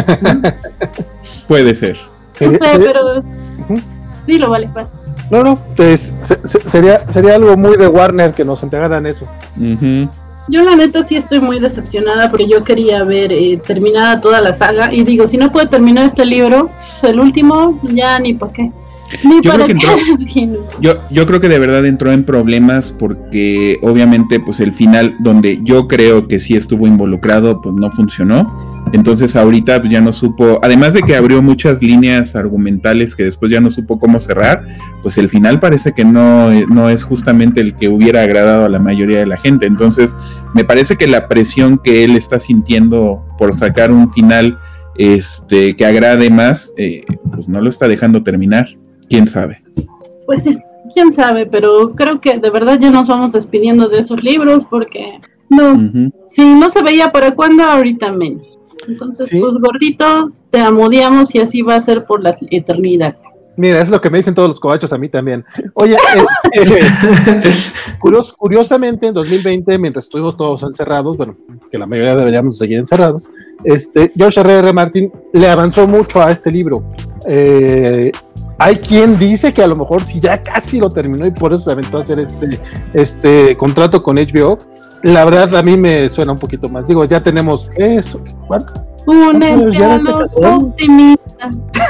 S4: Puede ser.
S1: No sé, pero uh-huh. Dilo, vale, vale.
S3: No, no, pues, se, se, sería sería algo muy de Warner que nos entregaran eso.
S4: Uh-huh.
S1: Yo la neta sí estoy muy decepcionada porque yo quería ver eh, terminada toda la saga y digo, si no puede terminar este libro, el último, ya ni para qué. Ni
S4: yo,
S1: para
S4: creo que entró, yo, yo creo que de verdad entró en problemas porque obviamente pues el final donde yo creo que sí estuvo involucrado pues no funcionó. Entonces ahorita pues, ya no supo, además de que abrió muchas líneas argumentales que después ya no supo cómo cerrar, pues el final parece que no, no es justamente el que hubiera agradado a la mayoría de la gente. Entonces me parece que la presión que él está sintiendo por sacar un final este, que agrade más, eh, pues no lo está dejando terminar. ¿Quién sabe?
S1: Pues sí, quién sabe, pero creo que de verdad ya nos vamos despidiendo de esos libros porque no, uh-huh. si no se veía para cuándo, ahorita menos. Entonces, sí. Pues gordito, te amodiamos y así va a ser por la eternidad.
S3: Mira, es lo que me dicen todos los cobachos a mí también. Oye, es, eh, curios, curiosamente en dos mil veinte, mientras estuvimos todos encerrados, bueno, que la mayoría deberíamos seguir encerrados, este, George R R. Martin le avanzó mucho a este libro. Eh, hay quien dice que a lo mejor si ya casi lo terminó y por eso se aventó a hacer este, este contrato con H B O. La verdad a mí me suena un poquito más. Digo, ya tenemos eso. ¿Cuánto?
S1: Un anciano optimista.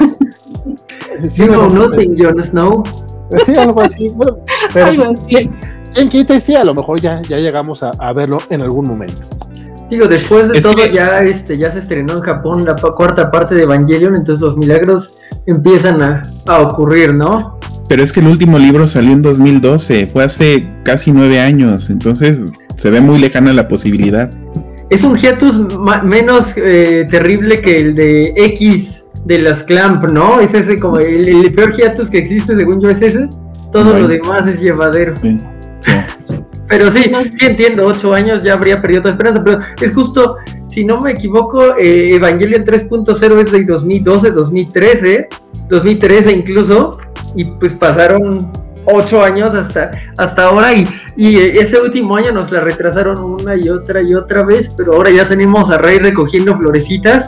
S2: Sí, no, no, Jon Snow.
S3: Sí, algo así. Bueno, pero algo así. ¿Quién, ¿Quién quita? Y sí, a lo mejor ya, ya llegamos a, a verlo en algún momento.
S2: Digo, después de
S4: es
S2: todo,
S4: que...
S2: ya este ya se estrenó en Japón la pa- cuarta parte de Evangelion, entonces los milagros empiezan a, a ocurrir, ¿no?
S4: Pero es que el último libro salió en dos mil doce, fue hace casi nueve años, entonces se ve muy lejana la posibilidad.
S2: Es un hiatus ma- menos eh, terrible que el de X de las Clamp, ¿no? Es ese como el, el peor hiatus que existe, según yo, es ese. Todo bueno. Lo demás es llevadero.
S4: Sí, sí.
S2: Pero sí, sí entiendo, ocho años ya habría perdido toda esperanza, pero es justo, si no me equivoco, eh, Evangelion tres punto cero es de dos mil doce, dos mil trece, dos mil trece incluso, y pues pasaron ocho años hasta, hasta ahora, y, y ese último año nos la retrasaron una y otra y otra vez, pero ahora ya tenemos a Rey recogiendo florecitas.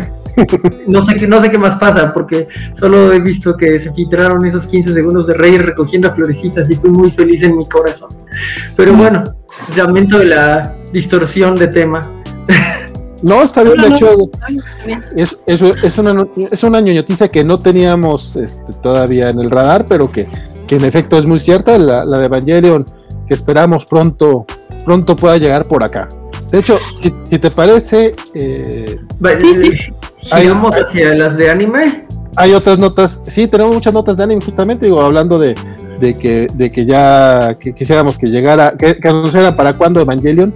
S2: No sé, qué, no sé qué más pasa, porque solo he visto que se filtraron esos quince segundos de Rey recogiendo florecitas y fui muy feliz en mi corazón. Pero bueno, lamento de la distorsión de tema.
S3: No, está bien, de hecho, es, es, es, una, es una ñoñoticia que no teníamos este, todavía en el radar, pero que, que en efecto es muy cierta, la, la de Evangelion, que esperamos pronto, pronto pueda llegar por acá. De hecho, si, si te parece... Eh,
S2: sí, sí. ¿Vamos hacia las de anime?
S3: Hay otras notas, sí, tenemos muchas notas de anime, justamente, digo, hablando de, de, que, de que ya que quisiéramos que llegara, que, que anunciara para cuándo Evangelion.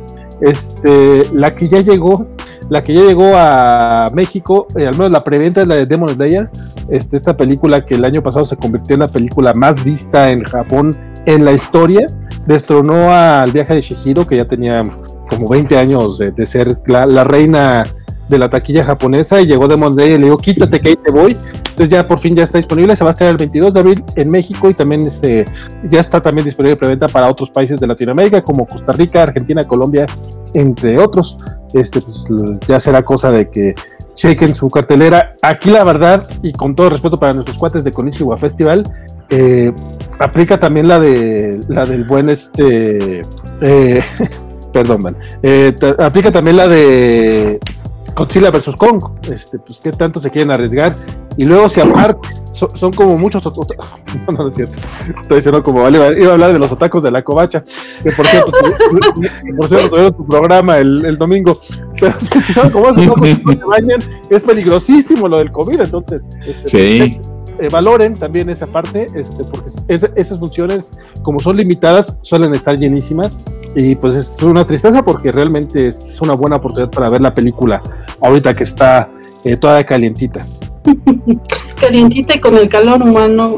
S3: Este, la que ya llegó, la que ya llegó a México, eh, al menos la preventa es la de Demon Slayer, este, esta película que el año pasado se convirtió en la película más vista en Japón en la historia, destronó al Viaje de Chihiro, que ya tenía como veinte años de, de ser la, la reina de la taquilla japonesa, y llegó Demon Slayer y le digo, quítate que ahí te voy. Entonces ya por fin ya está disponible, se va a estrenar el veintidós de abril en México, y también este, ya está también disponible preventa para otros países de Latinoamérica como Costa Rica, Argentina, Colombia, entre otros. Este, pues ya será cosa de que chequen su cartelera. Aquí la verdad, y con todo respeto para nuestros cuates de Konichiwa Festival, eh, aplica también la de la del buen este eh, perdón, man, eh, t- aplica también la de Godzilla versus Kong, este, pues qué tanto se quieren arriesgar, y luego si aparte so, son como muchos ot- ot- no, no es cierto, estoy diciendo como vale, iba a hablar de los otakus de la covacha, que por cierto, tu, que por cierto tuvieron su programa el, el domingo, pero si, si son como esos otakus que no se bañan, es peligrosísimo lo del COVID, entonces este,
S4: sí.
S3: Eh, valoren también esa parte, este, porque es, esas funciones, como son limitadas, suelen estar llenísimas, y pues es una tristeza porque realmente es una buena oportunidad para ver la película ahorita que está eh, toda calientita.
S1: Calientita y con el calor humano.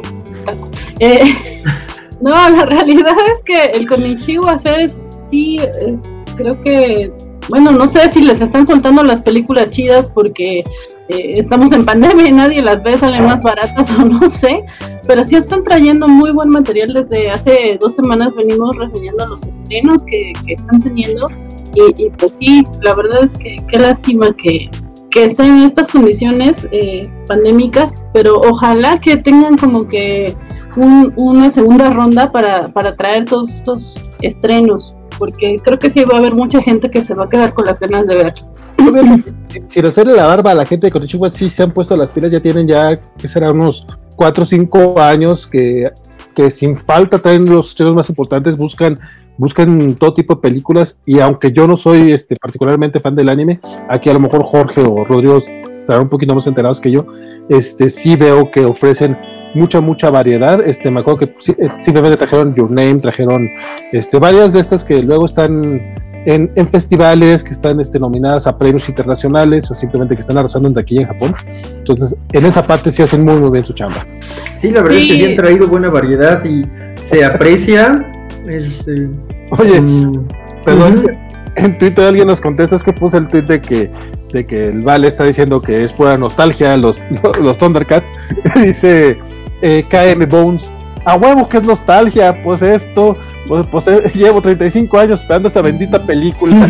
S1: Eh, no, la realidad es que el Konichiwa Fest sí, eh, creo que, bueno, no sé si les están soltando las películas chidas porque Eh, estamos en pandemia y nadie las ve, salen más baratas o no sé, pero sí están trayendo muy buen material. Desde hace dos semanas venimos reseñando los estrenos que, que están teniendo, y, y pues sí, la verdad es que qué lástima que, que estén en estas condiciones eh, pandémicas, pero ojalá que tengan como que un, una segunda ronda para, para traer todos estos estrenos, porque creo que sí va a haber mucha gente que se va a quedar con las ganas de ver.
S3: Sin hacerle la barba a la gente de Konichiwa, sí se han puesto las pilas, ya tienen ya, que será unos cuatro o cinco años que, que sin falta traen los estrenos más importantes, buscan, buscan todo tipo de películas, y aunque yo no soy este, particularmente fan del anime, aquí a lo mejor Jorge o Rodrigo estarán un poquito más enterados que yo, este, sí veo que ofrecen mucha, mucha variedad. Este, me acuerdo que sí, simplemente trajeron Your Name, trajeron este, varias de estas que luego están En, en festivales, que están este, nominadas a premios internacionales, o simplemente que están arrasando en taquilla en Japón. Entonces, en esa parte sí hacen muy, muy bien su chamba.
S2: Sí, la verdad sí. Es que sí han traído buena variedad y se aprecia. Este,
S3: Oye, um, perdón,
S2: uh-huh.
S3: En Twitter alguien nos contesta, es que puse el tweet de que, de que el Vale está diciendo que es pura nostalgia los, los, los Thundercats. Dice eh, K M Bones, a huevo que es nostalgia, pues esto, pues, pues eh, llevo treinta y cinco años esperando esa bendita película.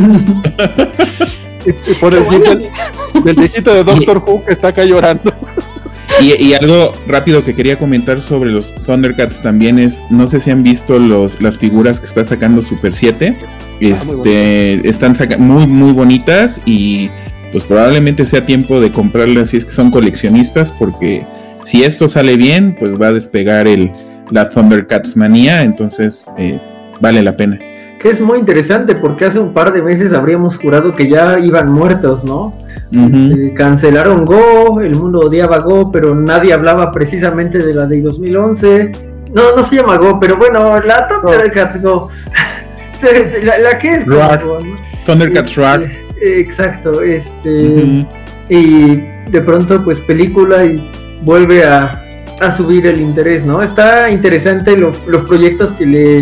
S3: y, y por el bueno. del, del viejito de Doctor y, Who que está acá llorando.
S4: Y, y algo rápido que quería comentar sobre los Thundercats también es, no sé si han visto los, las figuras que está sacando Super siete, este, ah, muy están saca- muy muy bonitas, y pues probablemente sea tiempo de comprarlas si es que son coleccionistas, porque si esto sale bien, pues va a despegar el la Thundercats manía, entonces eh, vale la pena.
S2: Que es muy interesante porque hace un par de meses habríamos jurado que ya iban muertos, ¿no? Uh-huh. Este, cancelaron Go, el mundo odiaba Go, pero nadie hablaba precisamente de la de dos mil once. No, no se llama Go, pero bueno, la Thundercats Go. la, la que es
S4: Roar. Go, ¿no? Thundercats este, Roar.
S2: Exacto, este uh-huh. Y de pronto pues película y vuelve a a subir el interés, ¿no? Está interesante los, los proyectos que le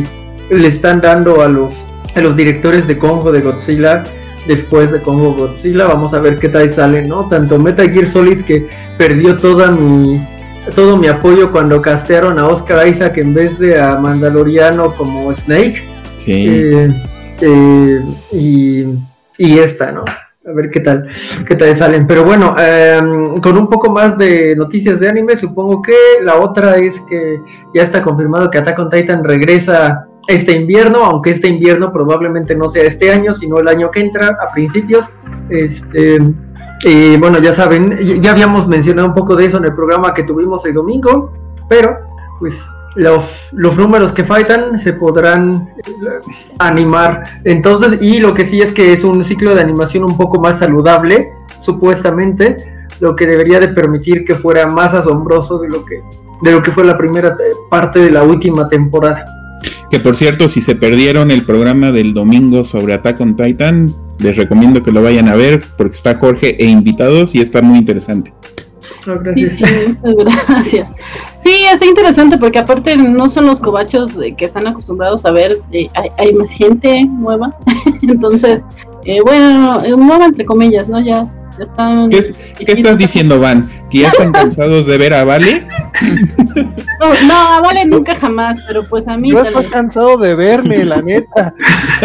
S2: le están dando a los, a los directores de Kong de Godzilla después de Kong Godzilla. Vamos a ver qué tal sale, ¿no? Tanto Metal Gear Solid, que perdió toda mi todo mi apoyo cuando castearon a Oscar Isaac en vez de a Mandaloriano como Snake.
S4: Sí.
S2: Eh, eh, y, y esta, ¿no? A ver qué tal, qué tal salen. Pero bueno, eh, con un poco más de noticias de anime, supongo que la otra es que ya está confirmado que Attack on Titan regresa este invierno, aunque este invierno probablemente no sea este año, sino el año que entra, a principios. Este, y bueno, ya saben, ya habíamos mencionado un poco de eso en el programa que tuvimos el domingo, pero pues los, los números que faltan se podrán animar. Entonces, y lo que sí es que es un ciclo de animación un poco más saludable, supuestamente, lo que debería de permitir que fuera más asombroso de lo que, de lo que fue la primera te- parte de la última temporada.
S4: Que por cierto, si se perdieron el programa del domingo sobre Attack on Titan, les recomiendo que lo vayan a ver porque está Jorge e invitados y está muy interesante.
S2: Oh,
S1: Sí, sí, muchas gracias. Sí, está interesante porque aparte no son los cobachos eh, que están acostumbrados a ver, eh, hay, hay más gente nueva, entonces, eh, bueno, eh, nueva entre comillas, ¿no? Ya, ya están...
S4: ¿Qué, es, ¿qué estás diciendo, Van? ¿Que ya están cansados de ver a Vale?
S1: No, no, vale, nunca jamás, pero pues a mí...
S3: Yo
S1: tal
S3: estoy
S1: vez.
S3: cansado de verme, la neta.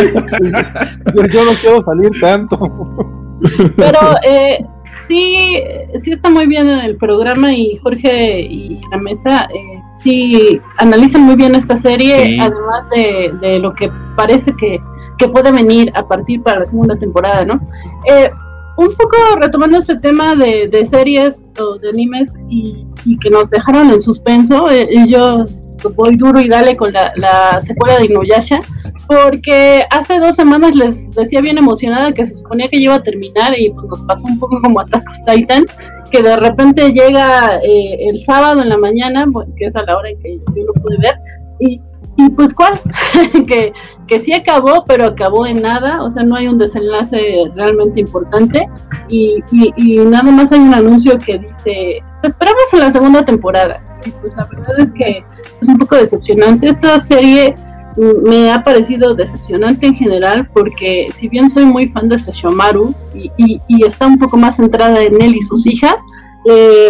S3: yo, yo no quiero salir tanto.
S1: Pero eh, sí, sí está muy bien en el programa y Jorge y la mesa eh, sí analizan muy bien esta serie,
S4: Sí.
S1: además de, de lo que parece que, que puede venir a partir para la segunda temporada, ¿no? Eh, un poco retomando este tema de, de series o de animes y, y que nos dejaron en suspenso, eh, y yo voy duro y dale con la, la secuela de Inuyasha, porque hace dos semanas les decía bien emocionada que se suponía que iba a terminar y pues nos pasó un poco como Attack on Titan, que de repente llega eh, el sábado en la mañana, bueno, que es a la hora en que yo lo pude ver, y, y pues cuál, que, que sí acabó, pero acabó en nada, o sea, no hay un desenlace realmente importante, y, y, y nada más hay un anuncio que dice, te esperamos en la segunda temporada, y pues la verdad es que es un poco decepcionante. Esta serie me ha parecido decepcionante en general porque si bien soy muy fan de Sesshomaru y, y, y está un poco más centrada en él y sus hijas, eh,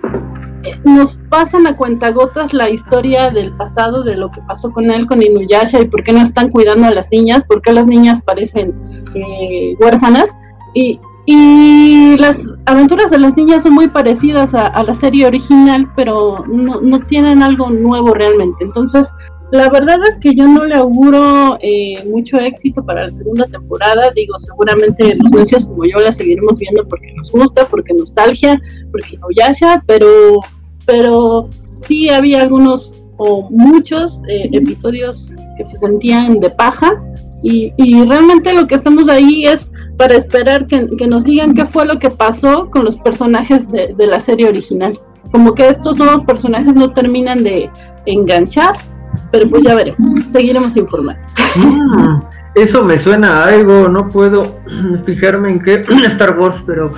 S1: nos pasan a cuentagotas la historia del pasado, de lo que pasó con él, con Inuyasha y por qué no están cuidando a las niñas, por qué las niñas parecen eh, huérfanas y, y las aventuras de las niñas son muy parecidas a, a la serie original, pero no, no tienen algo nuevo realmente. Entonces la verdad es que yo no le auguro eh, mucho éxito para la segunda temporada. Digo, seguramente los necios como yo la seguiremos viendo porque nos gusta, porque nostalgia, porque Inuyasha, pero, pero sí había algunos o muchos eh, episodios que se sentían de paja y, y realmente lo que estamos ahí es para esperar que, que nos digan qué fue lo que pasó con los personajes de, de la serie original. Como que estos nuevos personajes no terminan de enganchar. Pero pues ya veremos, seguiremos informando.
S2: Mm, eso me suena a algo, no puedo fijarme en qué Star Wars, pero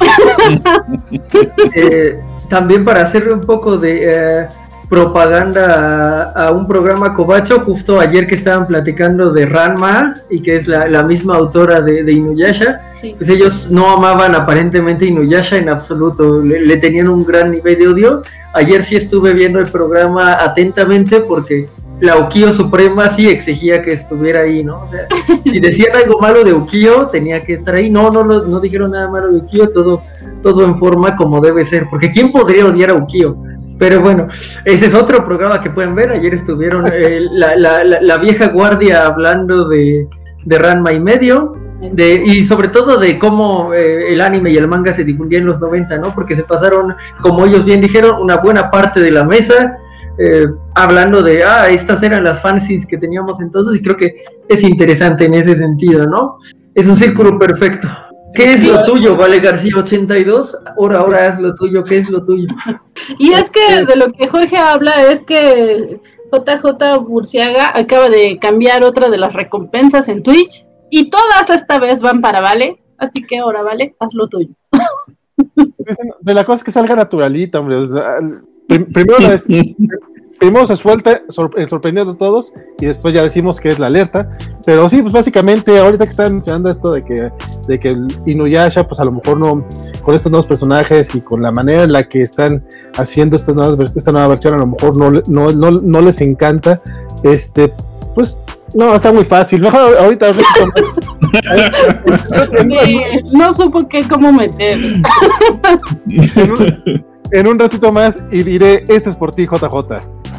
S2: eh, también para hacerle un poco de eh, propaganda a, a un programa Kobacho, justo ayer que estaban platicando de Ranma y que es la, la misma autora de, de Inuyasha, sí. Pues ellos no amaban aparentemente Inuyasha en absoluto, le, le tenían un gran nivel de odio. Ayer sí estuve viendo el programa atentamente porque la Ukyo Suprema sí exigía que estuviera ahí, ¿no? O sea, si decían algo malo de Ukyo, tenía que estar ahí. No, no, no, no dijeron nada malo de Ukyo, todo, todo en forma como debe ser. Porque ¿quién podría odiar a Ukyo? Pero bueno, ese es otro programa que pueden ver. Ayer estuvieron eh, la, la, la, la vieja guardia hablando de, de Ranma y medio. De, y sobre todo de cómo eh, el anime y el manga se difundían en los noventa, ¿no? Porque se pasaron, como ellos bien dijeron, una buena parte de la mesa eh, hablando de, ah, estas eran las fanzines que teníamos entonces, y creo que es interesante en ese sentido, ¿no? Es un círculo perfecto. ¿Qué es sí, lo tuyo, Vale García ochenta y dos? Ahora, ahora es lo tuyo, ¿qué es lo tuyo?
S1: Y es que de lo que Jorge habla es que J J Burciaga acaba de cambiar otra de las recompensas en Twitch. Y todas esta vez van para Vale, así que ahora Vale, haz lo tuyo.
S3: De la cosa es que salga naturalita, hombre. O sea, prim- primero, la des- primero se suelta sor- sorprendiendo a todos y después ya decimos que es la alerta, pero sí, pues básicamente ahorita que están mencionando esto de que, de que el Inuyasha, pues a lo mejor no, con estos nuevos personajes y con la manera en la que están haciendo estas nuevas, esta nueva versión, a lo mejor no, no, no, no les encanta, este, pues no, está muy fácil, mejor ahorita
S1: Sí, no supo qué cómo meter.
S3: en, un, en un ratito más y diré, este es por ti, J J.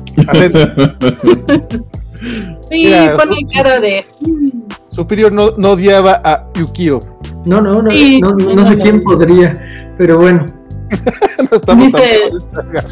S1: Sí,
S3: Mira,
S1: pone
S3: su,
S1: cara de
S3: Superior no, no odiaba a Yukio.
S2: No, no, no,
S1: Sí,
S2: no, no,
S1: no,
S2: no sé
S1: no.
S2: quién podría, pero bueno.
S3: No estamos
S1: Dice-
S3: tan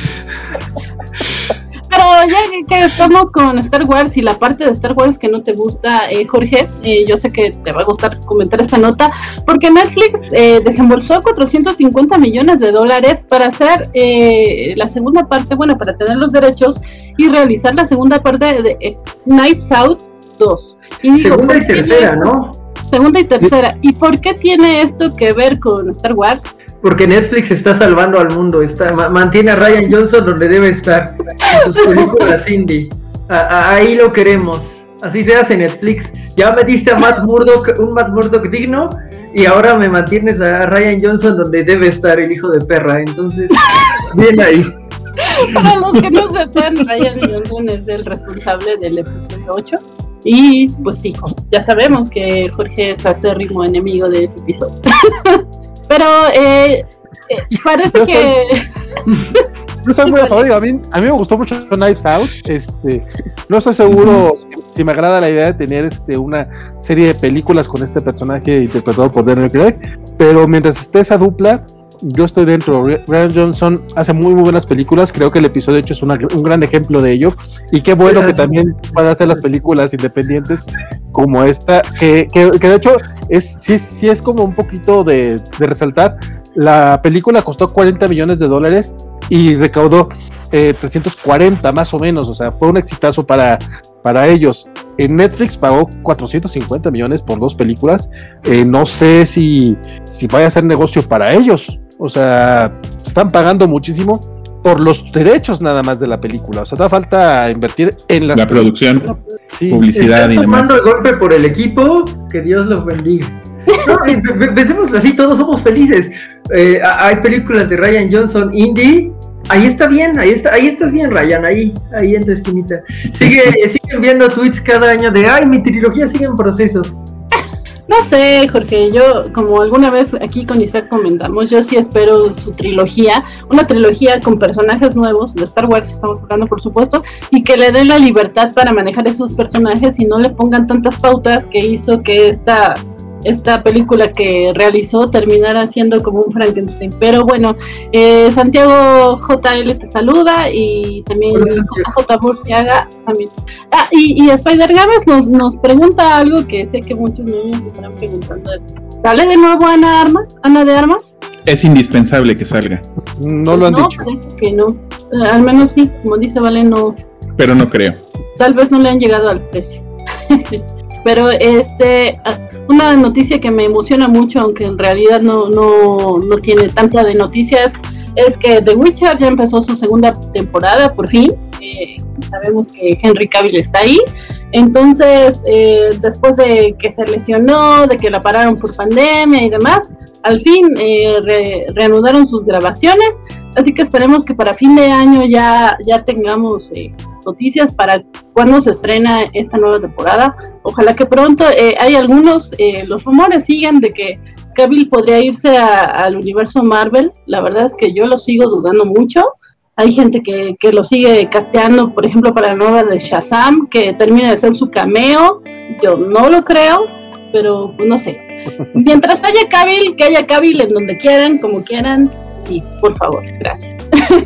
S1: Pero ya que estamos con Star Wars y la parte de Star Wars que no te gusta, eh, Jorge, eh, yo sé que te va a gustar comentar esta nota, porque Netflix eh, desembolsó cuatrocientos cincuenta millones de dólares para hacer eh, la segunda parte, bueno, para tener los derechos y realizar la segunda parte de eh, Knives Out dos. Y digo,
S2: Segunda
S1: ¿por
S2: y
S1: qué
S2: tercera,
S1: tiene-
S2: ¿no?
S1: Segunda y tercera. ¿Y por qué tiene esto que ver con Star Wars?
S2: Porque Netflix está salvando al mundo, está, ma- mantiene a Ryan Johnson donde debe estar, en sus películas indie. A- a- ahí lo queremos, así se hace Netflix. Ya me diste a Matt Murdock, un Matt Murdock digno, y ahora me mantienes a Ryan Johnson donde debe estar el hijo de perra, entonces, bien ahí.
S1: Para los que no sepan, Ryan Johnson es el responsable del episodio ocho. Y pues sí, ya sabemos que Jorge es acérrimo enemigo de ese episodio. Pero eh, eh, parece
S3: Yo
S1: que...
S3: No estoy muy a favor, digo, a mí, a mí me gustó mucho Knives Out, este, no estoy seguro si, si me agrada la idea de tener este, una serie de películas con este personaje interpretado por Daniel Craig, pero mientras esté esa dupla, yo estoy dentro. Ryan Johnson hace muy, muy buenas películas, creo que el episodio ocho es una, un gran ejemplo de ello, y qué bueno que también pueda hacer las películas independientes como esta, que, que, que de hecho es, sí, sí es como un poquito de, de resaltar. La película costó cuarenta millones de dólares y recaudó eh, trescientos cuarenta más o menos, o sea, fue un exitazo para, para ellos. En Netflix pagó cuatrocientos cincuenta millones por dos películas, eh, no sé si, si vaya a ser negocio para ellos, o sea, están pagando muchísimo por los derechos nada más de la película, o sea, da falta invertir en las
S4: La producción,
S3: sí.
S4: publicidad y
S2: Están
S4: demás.
S2: tomando el golpe por el equipo, que Dios los bendiga. No, eh, pe- pe- pensémoslo así, todos somos felices. Eh, a- hay películas de Ryan Johnson indie, ahí está bien, ahí está, ahí estás bien, Ryan, ahí, ahí en tu esquinita. Sigue, siguen viendo tweets cada año de ay, mi trilogía sigue en proceso.
S1: No sé, Jorge, yo como alguna vez aquí con Isaac comentamos, yo sí espero su trilogía, una trilogía con personajes nuevos, de Star Wars estamos hablando por supuesto, y que le den la libertad para manejar esos personajes y no le pongan tantas pautas que hizo que esta, esta película que realizó terminara siendo como un Frankenstein. Pero bueno, eh, Santiago J L te saluda y también
S2: Hola,
S1: J Murciaga también. Ah, y, y Spider Games nos, nos pregunta algo que sé que muchos niños estarán preguntando: es, ¿sale de nuevo Ana Armas? ¿Ana de Armas?
S4: Es indispensable que salga,
S3: No lo han
S1: no,
S3: dicho.
S1: parece que no. Eh, al menos sí, como dice Vale, no.
S4: pero no creo.
S1: Tal vez no le han llegado al precio. Pero este, ah, una noticia que me emociona mucho, aunque en realidad no, no, no tiene tanta de noticias, es que The Witcher ya empezó su segunda temporada, por fin. Eh, sabemos que Henry Cavill está ahí. Entonces, eh, después de que se lesionó, de que la pararon por pandemia y demás, al fin eh, re- reanudaron sus grabaciones. Así que esperemos que para fin de año ya, ya tengamos eh, noticias para cuándo se estrena esta nueva temporada. Ojalá que pronto. Eh, hay algunos, eh, los rumores siguen de que Cavill podría irse a- al universo Marvel. La verdad es que yo lo sigo dudando mucho. Hay gente que, que lo sigue casteando, por ejemplo, para la nueva de Shazam, que termine de hacer su cameo. Yo no lo creo, pero pues, no sé. Mientras haya Cavill, que haya Cavill en donde quieran, como quieran. Sí, por favor, gracias.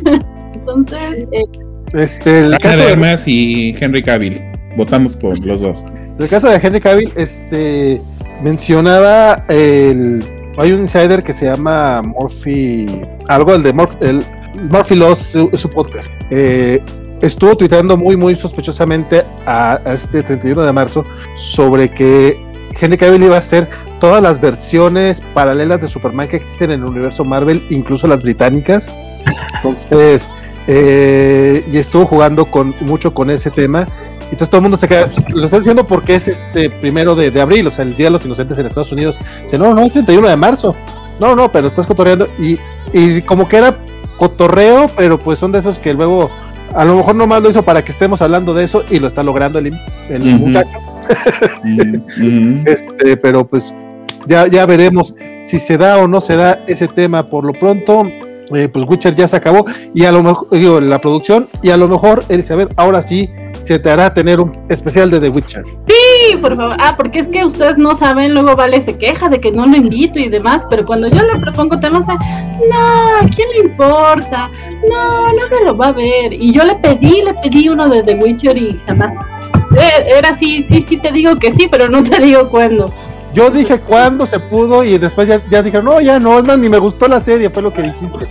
S1: Entonces, eh,
S3: Este, el
S4: Ana
S3: caso
S4: de
S3: de,
S4: Armas y Henry Cavill. Votamos por los dos.
S3: el caso de Henry Cavill, este, mencionaba el, hay un insider que se llama Murphy, algo el de Murphy, el Murphy Laws, su, su podcast. Eh, estuvo tuiteando muy, muy sospechosamente a, a este treinta y uno de marzo sobre que Henry Cavill iba a hacer todas las versiones paralelas de Superman que existen en el universo Marvel, incluso las británicas. Entonces, eh, y estuvo jugando con mucho con ese tema. Entonces todo el mundo se queda, lo está diciendo porque es este primero de, de abril, o sea, el Día de los Inocentes en Estados Unidos. Dice, no, no, es treinta y uno de marzo. No, no, pero estás cotorreando. Y, y como que era cotorreo, pero pues son de esos que luego, a lo mejor nomás lo hizo para que estemos hablando de eso y lo está logrando el, el uh-huh. muchacho. uh-huh. Este, pero pues ya, ya veremos si se da o no se da ese tema. Por lo pronto, eh, pues Witcher ya se acabó y a lo mejor, digo, la producción, y a lo mejor, Elizabeth, ahora sí se te hará tener un especial de The Witcher.
S1: Sí, por favor. Ah, porque es que ustedes no saben, luego Vale se queja de que no lo invito y demás, pero cuando yo le propongo temas, no, ¿a quién le importa? No, no me lo va a ver. Y yo le pedí, le pedí uno de The Witcher y jamás. Era así, sí, sí te digo que sí, pero no te digo cuándo.
S3: Yo dije cuándo se pudo y después ya, ya dije, no, ya no, es más, ni me gustó la serie, fue lo que dijiste.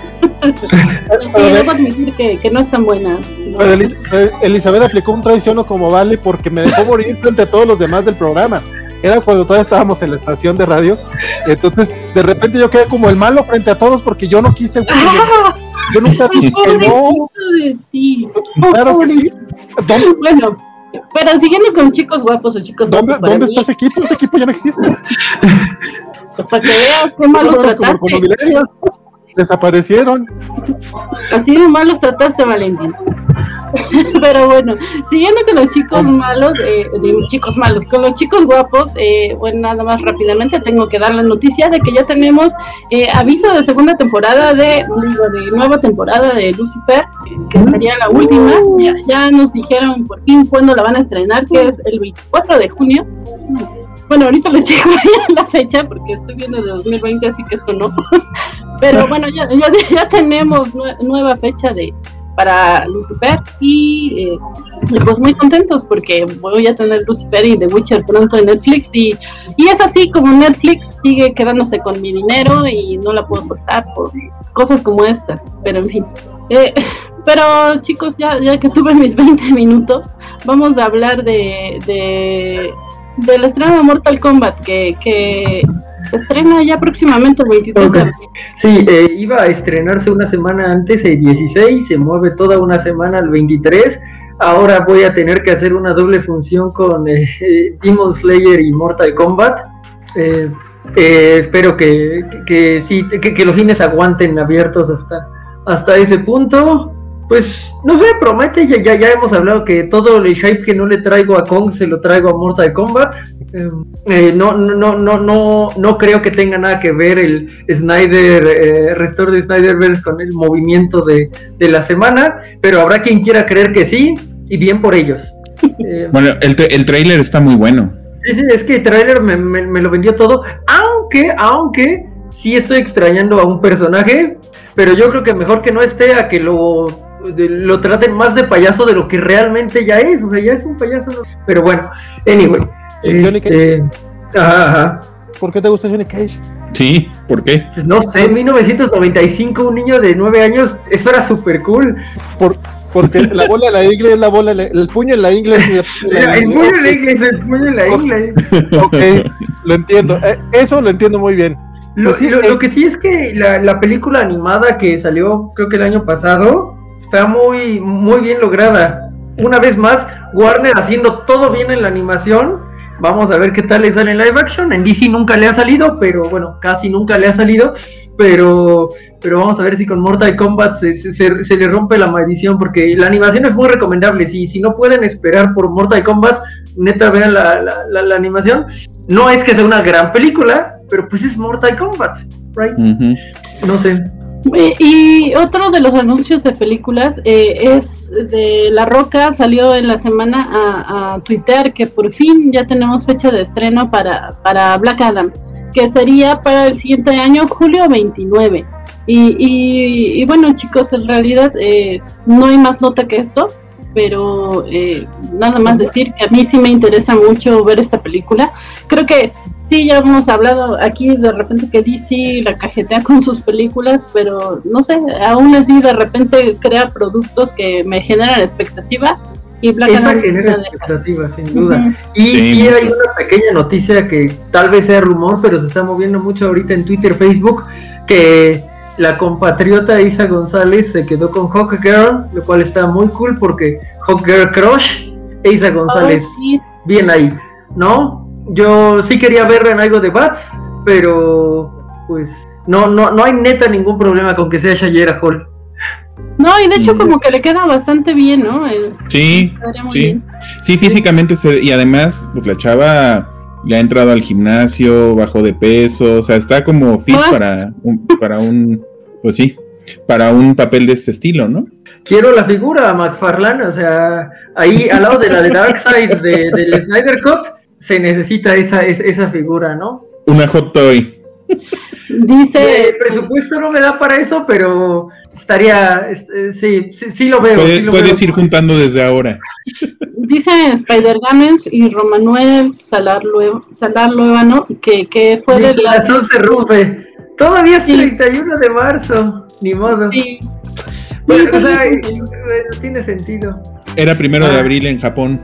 S1: Sí, debo admitir que, que no es tan buena.
S3: Pero Elis, Elizabeth aplicó un traiciono como Vale porque me dejó morir frente a todos los demás del programa. Era cuando todavía estábamos en la estación de radio. Entonces, de repente yo quedé como el malo frente a todos porque yo no quise. ¡Ah! Yo nunca dije que no.
S1: De ti.
S3: Claro que sí.
S1: ¿Dónde? Bueno, pero siguiendo con chicos guapos o chicos
S3: ¿Dónde,
S1: guapos.
S3: ¿dónde está ese equipo? Ese equipo ya no existe.
S1: Pues para que veas qué mal los trataste.
S3: Como, como desaparecieron.
S1: Así de mal los trataste, Valentín. Pero bueno, siguiendo con los chicos malos, eh, de chicos malos, con los chicos guapos, eh, bueno, nada más rápidamente tengo que dar la noticia de que ya tenemos eh, aviso de segunda temporada de, digo, de nueva temporada de Lucifer, que sería la última. Ya, ya nos dijeron por fin cuándo la van a estrenar, que es el veinticuatro de junio. Bueno, ahorita les checo la fecha porque estoy viendo de dos mil veinte, así que esto no. Pero bueno, ya, ya, ya tenemos nue- nueva fecha de para Lucifer y eh, pues muy contentos porque voy a tener Lucifer y The Witcher pronto en Netflix y, y es así como Netflix sigue quedándose con mi dinero y no la puedo soltar por cosas como esta, pero en fin. Eh, pero chicos, ya, ya que tuve mis veinte minutos, vamos a hablar de, de del estreno de Mortal Kombat que, que se estrena ya próximamente el veintitrés okay. de abril.
S2: Sí, eh, iba a estrenarse una semana antes, el dieciséis, se mueve toda una semana al veintitrés. Ahora voy a tener que hacer una doble función con eh, eh, Demon Slayer y Mortal Kombat. Eh, eh, espero que, que, que sí, que, que los cines aguanten abiertos hasta, hasta ese punto. Pues, no sé, promete, ya, ya, ya hemos hablado que todo el hype que no le traigo a Kong se lo traigo a Mortal Kombat. Eh, eh, no, no, no, no, no creo que tenga nada que ver el Snyder, eh, Restore de Snyderverse con el movimiento de, de la semana, pero habrá quien quiera creer que sí, y bien por ellos. Eh,
S4: bueno, el, tra- el trailer está muy bueno.
S2: Sí, sí, es que el trailer me, me, me lo vendió todo, aunque, aunque sí estoy extrañando a un personaje, pero yo creo que mejor que no esté a que lo... De, lo traten más de payaso de lo que realmente ya es, o sea, ya es un payaso, ¿no? Pero bueno, anyway. Este, ajá, ajá.
S3: ¿Por qué te gusta Johnny Cage?
S4: Sí, ¿por qué?
S2: Pues no sé, en mil novecientos noventa y cinco un niño de nueve años, eso era súper cool.
S3: Por, porque la bola en la ingle es la bola, en la, el puño en la ingle es
S2: la, la el puño en la ingle es el puño en la ingle.
S3: Ok, lo entiendo, eh, eso lo entiendo muy bien.
S2: Lo,
S3: pues sí,
S2: lo,
S3: eh,
S2: lo que sí es que la, la película animada que salió, creo que el año pasado, está muy, muy bien lograda. Una vez más, Warner haciendo todo bien en la animación. Vamos a ver qué tal le sale en live action. En D C nunca le ha salido, pero bueno, casi nunca le ha salido. Pero, pero vamos a ver si con Mortal Kombat se, se, se, se le rompe la maldición, porque la animación es muy recomendable. Si, si no pueden esperar por Mortal Kombat, neta vean la, la, la, la animación. No es que sea una gran película, pero pues es Mortal Kombat, right? Uh-huh. No sé.
S1: Y otro de los anuncios de películas eh, es de La Roca, salió en la semana a, a Twitter que por fin ya tenemos fecha de estreno para, para Black Adam, que sería para el siguiente año, julio veintinueve. Y, y, y bueno, chicos, en realidad eh, no hay más nota que esto, pero eh, nada más decir que a mí sí me interesa mucho ver esta película. Creo que sí, ya hemos hablado aquí de repente que D C la cajetea con sus películas, pero no sé, aún así de repente crea productos que me generan expectativa. Y Black
S2: Esa
S1: Adam
S2: genera expectativa, sin duda.
S1: Uh-huh.
S2: Y sí,
S1: sí,
S2: hay una pequeña noticia que tal vez sea rumor, pero se está moviendo mucho ahorita en Twitter, Facebook, que la compatriota Isa González se quedó con Hawk Girl, lo cual está muy cool porque Hawk Girl Crush e Isa González, oh, sí. Bien ahí, ¿no? Yo sí quería verla en algo de Bats, pero pues no, no, no hay neta ningún problema con que sea Shayera Hall.
S1: No, y de hecho como que le queda bastante bien, ¿no? El,
S4: sí, sí, bien. sí, físicamente se, y además pues la chava le ha entrado al gimnasio, bajó de peso, o sea, está como fit ¿Más? para un, para un, pues sí, para un papel de este estilo, ¿no?
S2: Quiero la figura, McFarlane, o sea, ahí al lado de la de Darkseid de, del Snyder Cut, se necesita esa, esa, esa figura, ¿no?
S4: Una hot toy.
S1: Dice...
S2: El presupuesto no me da para eso, pero estaría, eh, sí, sí, sí lo veo.
S4: Puedes,
S2: sí lo
S4: puedes
S2: veo.
S4: ir juntando desde ahora.
S1: Dice Spider Gamens y Romanuel Salar Luevano que, que fue
S2: Mi
S1: de la...
S2: corazón se rompe. Todavía es sí. treinta y uno de marzo, ni modo.
S1: Sí.
S2: Bueno,
S1: sí,
S2: o sea, sí. No tiene sentido.
S4: Era primero ah. de abril en Japón.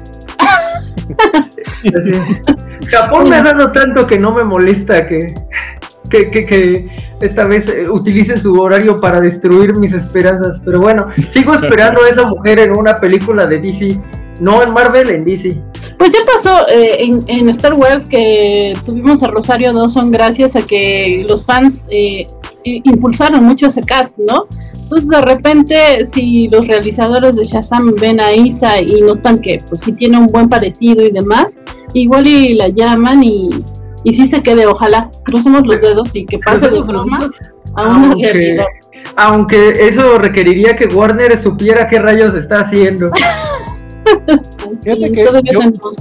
S2: Así. Japón me ha dado tanto que no me molesta que... Que, que, que esta vez eh, utilicen su horario para destruir mis esperanzas. Pero bueno, sigo esperando a esa mujer en una película de D C. No en Marvel, en D C.
S1: Pues ya pasó eh, en, en Star Wars que tuvimos a Rosario Dawson gracias a que los fans eh, impulsaron mucho ese cast, ¿no? Entonces de repente si los realizadores de Shazam ven a Isa y notan que pues sí tiene un buen parecido y demás, igual y la llaman y... Y sí se quede, ojalá, crucemos los dedos y que pase de broma a una
S2: aunque, realidad. Aunque eso requeriría que Warner supiera qué rayos está haciendo.
S3: Fíjate sí, que yo,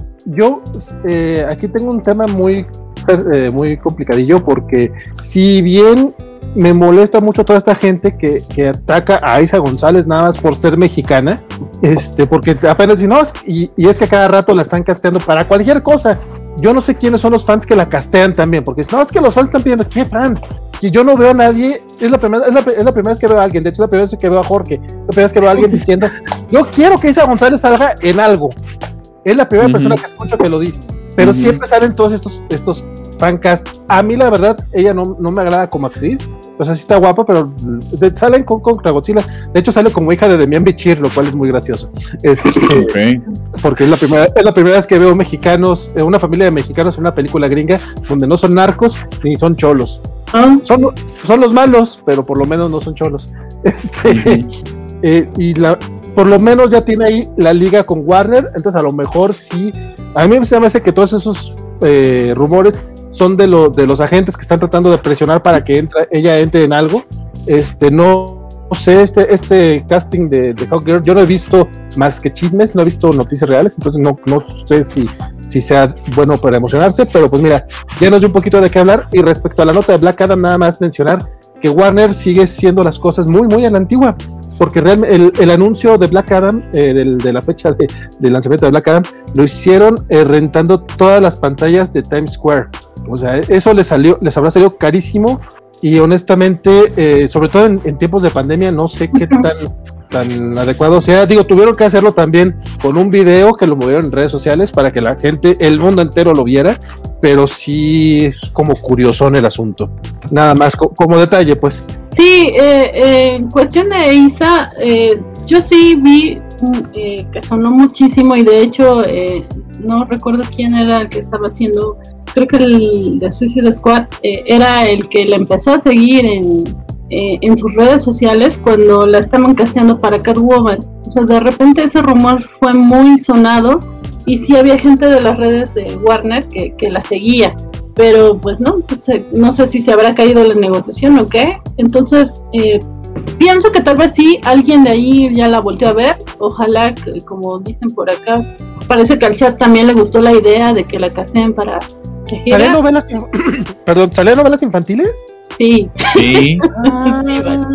S3: yo eh, aquí tengo un tema muy, eh, muy complicadillo porque si bien me molesta mucho toda esta gente que, que ataca a Isa González nada más por ser mexicana, este, porque apenas si no, y, y es que a cada rato la están casteando para cualquier cosa. Yo no sé quiénes son los fans que la castean también, porque no, es que los fans están pidiendo, ¿qué fans? Que yo no veo a nadie, es la primera, es la, es la primera vez que veo a alguien, de hecho es la primera vez que veo a Jorge, es la primera vez que veo a alguien diciendo, yo quiero que Isa González salga en algo. Es la primera uh-huh. persona que escucho que lo dice, pero uh-huh. siempre salen todos estos, estos fancast. A mí la verdad, ella no, no me agrada como actriz, o sea, sí está guapa, pero de, salen con, con Godzilla. De hecho, sale como hija de Demian Bichir, lo cual es muy gracioso. Este, okay. Porque es la primera, es la primera vez que veo mexicanos, una familia de mexicanos en una película gringa donde no son narcos ni son cholos. ¿Ah? Son, son los malos, pero por lo menos no son cholos. Este, uh-huh. eh, y la, por lo menos ya tiene ahí la liga con Warner, entonces a lo mejor sí. A mí se me hace que todos esos eh, rumores son de, lo, de los agentes que están tratando de presionar para que entra, ella entre en algo. Este, no, no sé, este, este casting de, de Hawk Girl, yo no he visto más que chismes, no he visto noticias reales, entonces no, no sé si, si sea bueno para emocionarse, pero pues mira, ya nos dio un poquito de qué hablar. Y respecto a la nota de Black Adam, nada más mencionar que Warner sigue haciendo las cosas muy, muy a la antigua, porque realmente el, el anuncio de Black Adam, eh, del, de la fecha de, de lanzamiento de Black Adam, lo hicieron eh, rentando todas las pantallas de Times Square. O sea, eso les salió, les habrá salido carísimo y honestamente, eh, sobre todo en, en tiempos de pandemia, no sé qué tan, tan adecuado sea. Digo, tuvieron que hacerlo también con un video que lo movieron en redes sociales para que la gente, el mundo entero lo viera, pero sí es como curiosón el asunto. Nada más, co- como detalle, pues.
S1: Sí, eh, eh, en cuestión de Isa, eh, yo sí vi eh, que sonó muchísimo y de hecho, eh, no recuerdo quién era el que estaba haciendo... Creo que el de Suicide Squad eh, era el que la empezó a seguir en, eh, en sus redes sociales cuando la estaban casteando para Catwoman. O sea, de repente ese rumor fue muy sonado y sí había gente de las redes de Warner que, que la seguía. Pero pues no, pues, eh, no sé si se habrá caído la negociación o qué. Entonces, eh, pienso que tal vez sí, alguien de ahí ya la volteó a ver. Ojalá, que, como dicen por acá, parece que al chat también le gustó la idea de que la casteen para...
S3: ¿Salían novelas, perdón, ¿salían novelas infantiles?
S1: Sí.
S4: Sí.
S3: Ah.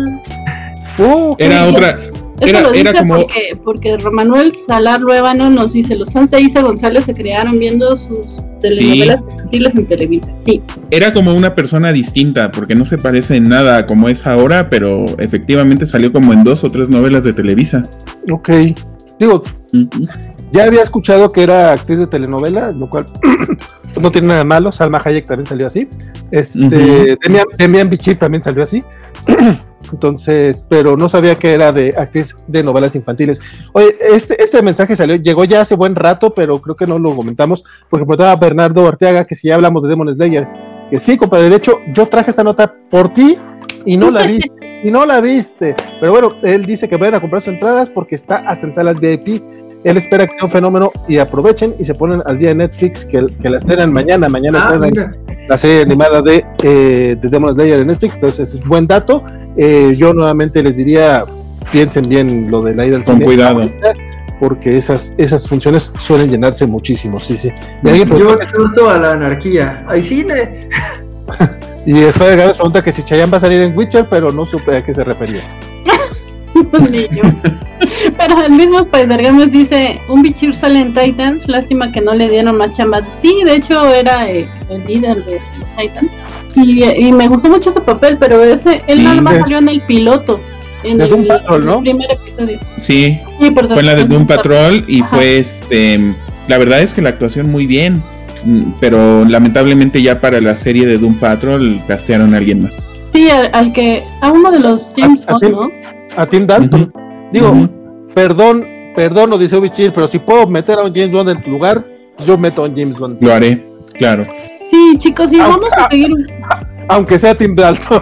S3: Oh, okay.
S4: Era otra.
S1: Eso
S4: era,
S1: lo dice
S4: era como...
S1: porque, porque Romanuel Salar Luevano nos dice, los fans de Isa González se crearon viendo sus telenovelas sí. infantiles en Televisa. Sí.
S4: Era como una persona distinta, porque no se parece en nada como es ahora, pero efectivamente salió como en dos o tres novelas de Televisa.
S3: Ok. Digo, uh-huh. ya había escuchado que era actriz de telenovela, lo cual no tiene nada de malo. Salma Hayek también salió así. Este, uh-huh. Demian, Demian Bichir también salió así. Entonces, pero no sabía que era de actriz de novelas infantiles. Oye, este, este mensaje salió, llegó ya hace buen rato, pero creo que no lo comentamos, porque preguntaba Bernardo Arteaga que si ya hablamos de Demon Slayer. Que sí, compadre, de hecho, yo traje esta nota por ti y no la viste, y no la viste. Pero bueno, él dice que vayan a comprar sus entradas porque está hasta en salas V I P. Él espera que sea un fenómeno y aprovechen y se ponen al día de Netflix, que, que la estrenan mañana. Mañana ah, estrenan la serie animada de, eh, de Demon Slayer en Netflix, entonces es buen dato. Eh, yo nuevamente les diría, piensen bien lo de la ida al cine.
S4: Con cuidado.
S3: Porque esas, esas funciones suelen llenarse muchísimo, sí, sí.
S2: Y alguien yo exhorto a la anarquía. ¡Hay cine!
S3: Y después de Gabes pregunta que si Chayanne va a salir en Witcher, pero no supe a qué se refería.
S1: Niño. Pero el mismo Spider-Games dice, un bichir sale en Titans, lástima que no le dieron más chamba. Sí, de hecho era eh, el líder de los Titans y, y me gustó mucho ese papel, pero ese él sí, nada más de, salió en el piloto, en
S3: de
S1: el,
S3: Doom Patrol, ¿no?
S1: el primer episodio.
S4: Sí, sí perdón, fue la de Doom Patrol y Ajá. fue este, la verdad es que la actuación muy bien, pero lamentablemente ya para la serie de Doom Patrol castearon a alguien más.
S1: Sí, al, al que, a uno de los James Bond, ¿no?
S3: A Tim Dalton. Uh-huh. Digo, uh-huh. perdón, perdón, lo dice Bichir, pero si puedo meter a un James Bond en tu lugar, yo meto a un James Bond.
S4: Lo haré, claro.
S1: Sí, chicos, y aunque, vamos a seguir.
S3: Aunque sea Tim Dalton.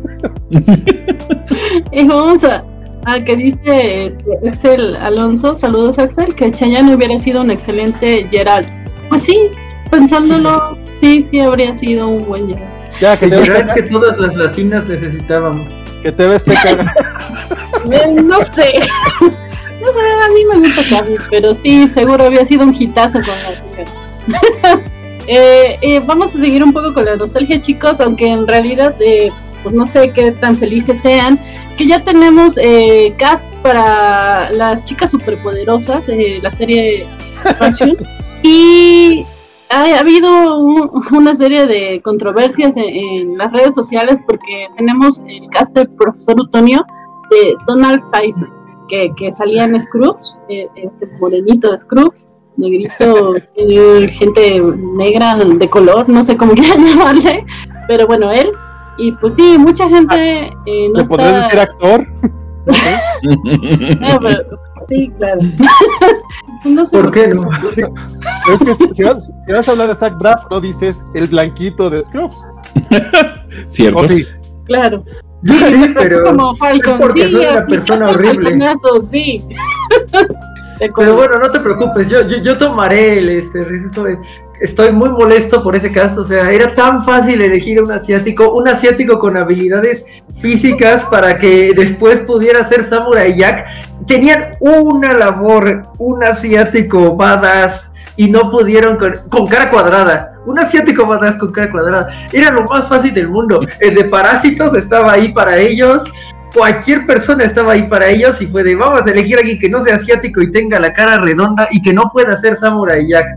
S1: Y vamos a, a que dice este, Axel Alonso, saludos Axel, que Chayanne hubiera sido un excelente Geralt. Pues sí, pensándolo, sí, sí habría sido un buen Geralt.
S2: Ya, que, Geralt que todas las latinas necesitábamos.
S3: Que te ves te caga.
S1: Eh, no sé, no sé, a mí me gusta Carly, pero sí, seguro había sido un hitazo con las mujeres. eh, eh, vamos a seguir un poco con la nostalgia, chicos, aunque en realidad, eh, pues no sé qué tan felices sean, que ya tenemos eh, cast para las chicas superpoderosas, eh, la serie Fashion, y ha habido un, una serie de controversias en, en las redes sociales porque tenemos el cast del profesor Utonio de Donald Faison, que, que salía en Scrubs, eh, ese morenito de Scrubs, negrito, eh, gente negra de color, no sé cómo quieran llamarle, pero bueno, él, y pues sí, mucha gente eh, no
S3: ¿Le podrías está... decir actor?
S1: no, pero, sí, claro.
S2: No sé ¿Por qué no?
S3: Es que si vas, si vas a hablar de Zach Braff, no dices el blanquito de Scrubs.
S4: ¿Cierto?
S3: ¿O sí?
S1: Claro.
S2: Sí, pero
S1: como Falcon,
S2: es porque
S1: sí,
S2: soy una persona horrible.
S1: Falconazo, sí.
S2: Pero bueno, no te preocupes, yo, yo, yo tomaré el este estoy, estoy muy molesto por ese caso, o sea, era tan fácil elegir un asiático, un asiático con habilidades físicas para que después pudiera ser Samurai Jack. Tenían una labor, un asiático badass, y no pudieron con, con cara cuadrada. Un asiático badass con cara cuadrada. Era lo más fácil del mundo. El de Parásitos estaba ahí para ellos. Cualquier persona estaba ahí para ellos. Y fue de, vamos a elegir a alguien que no sea asiático y tenga la cara redonda y que no pueda ser Samurai Jack.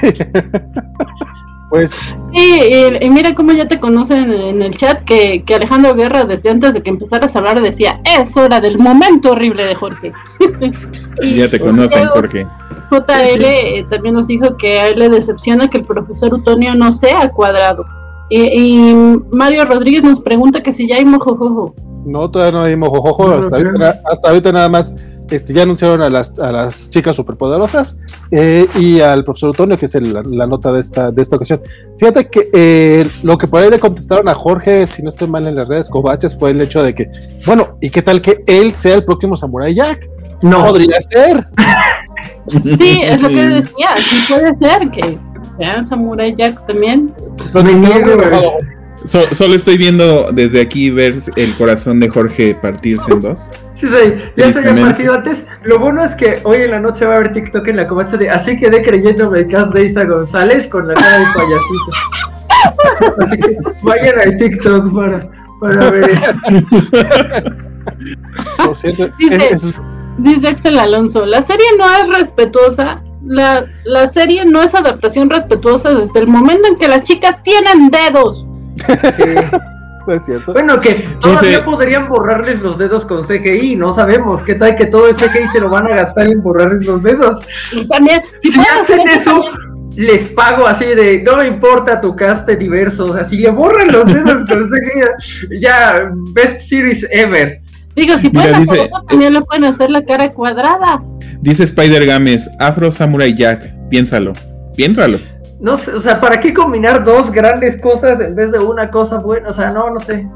S3: Pues
S1: sí, y, y mira cómo ya te conocen en el chat que, que Alejandro Guerra desde antes de que empezaras a hablar decía, es hora del momento horrible de Jorge.
S4: Y ya te conocen, Jorge.
S1: J L eh, también nos dijo que a él le decepciona que el profesor Utonio no sea cuadrado. Y, y Mario Rodríguez nos pregunta que si ya hay mojojojo.
S3: No, todavía no hay mojojojo, no, hasta, ahorita, hasta ahorita nada más este, ya anunciaron a las, a las chicas superpoderosas eh, y al profesor Utonio, que es el, la, la nota de esta, de esta ocasión. Fíjate que eh, lo que por ahí le contestaron a Jorge, si no estoy mal en las redes covachas, fue el hecho de que, bueno, ¿y qué tal que él sea el próximo Samurai Jack? No. Podría ser.
S1: Sí, es lo que decía, sí puede ser que sea Samurai Jack también.
S2: Me niego,
S4: So, solo estoy viendo desde aquí ver el corazón de Jorge partirse en dos.
S2: Sí, sí, ya se había partido antes. Lo bueno es que hoy en la noche va a haber TikTok en la covacha de así quedé creyéndome el cast de Isa González con la cara de payasito. Así que vayan al TikTok para, para ver eso.
S3: Por cierto,
S1: dice,
S3: es, es...
S1: dice Axel Alonso, la serie no es respetuosa. La, la serie no es adaptación respetuosa desde el momento en que las chicas tienen dedos.
S2: Sí.
S3: Es cierto.
S2: Bueno, que todavía
S4: Dice...
S2: podrían borrarles los dedos con C G I, no sabemos qué tal que todo el C G I se lo van a gastar en borrarles los dedos.
S1: Y también,
S2: si, si hacen eso, también... les pago así de, no me importa tu cast de diversos, así le borran los dedos con C G I, ya, best series ever.
S1: Digo, si pueden
S4: Mira,
S1: hacer
S4: dice,
S1: eso, también le pueden hacer la cara cuadrada.
S4: Dice Spider Games, Afro Samurai Jack, piénsalo, piénsalo.
S2: No sé, o sea, ¿para qué combinar dos grandes cosas en vez de una cosa buena? O sea, no, no sé.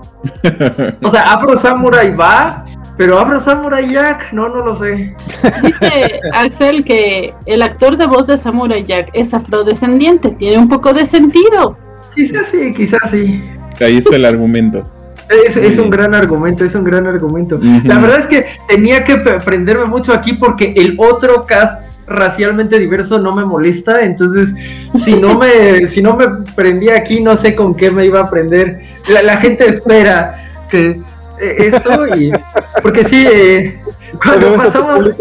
S2: O sea, Afro Samurai va, pero Afro Samurai Jack, no, no lo sé.
S1: Dice Axel que el actor de voz de Samurai Jack es afrodescendiente, tiene un poco de sentido.
S2: Quizás sí, quizás sí.
S4: Ahí está el argumento.
S2: Es, es un gran argumento, es un gran argumento.
S4: Uh-huh.
S2: La verdad es que tenía que aprenderme mucho aquí porque el otro cast racialmente diverso no me molesta, entonces si no me si no me prendía aquí no sé con qué me iba a aprender. La, la gente espera que eh, esto y porque sí eh, cuando pasamos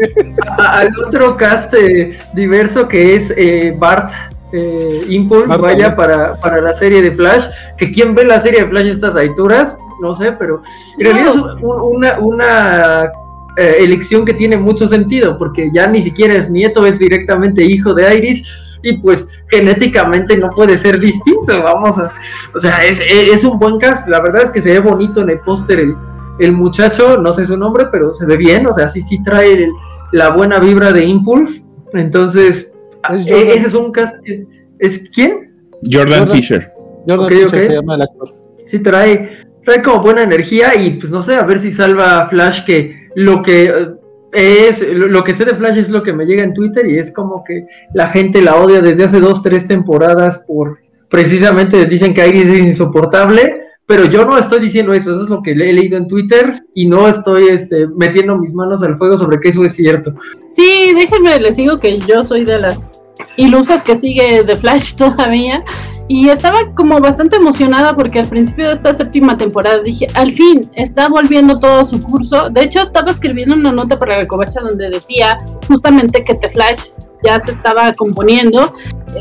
S2: a, al otro cast eh, diverso que es eh, Bart eh, Impulse, Bart, vaya ¿no? para, para la serie de Flash, que quien ve la serie de Flash a estas alturas, no sé, pero en realidad es un, una una Eh, elección que tiene mucho sentido, porque ya ni siquiera es nieto, es directamente hijo de Iris, y pues genéticamente no puede ser distinto, vamos a, o sea, es, es un buen cast, la verdad es que se ve bonito en el póster el, el muchacho, no sé su nombre, pero se ve bien, o sea, sí, sí trae el, la buena vibra de Impulse, entonces, ¿Es eh, ese es un cast, ¿es quién?
S4: Jordan, Jordan Fisher.
S3: Jordan okay, Fisher okay. Se llama el actor.
S2: Sí, trae, trae como buena energía, y pues no sé, a ver si salva a Flash, que lo que es, lo que sé de Flash es lo que me llega en Twitter y es como que la gente la odia desde hace dos, tres temporadas por, precisamente dicen que Iris es insoportable, pero yo no estoy diciendo eso, eso es lo que he leído en Twitter y no estoy este, metiendo mis manos al fuego sobre que eso es cierto.
S1: Sí, déjenme, les digo que yo soy de las ilusas que sigue de Flash todavía. Y estaba como bastante emocionada porque al principio de esta séptima temporada dije, al fin, está volviendo todo a su curso. De hecho, estaba escribiendo una nota para la covacha donde decía justamente que The Flash ya se estaba componiendo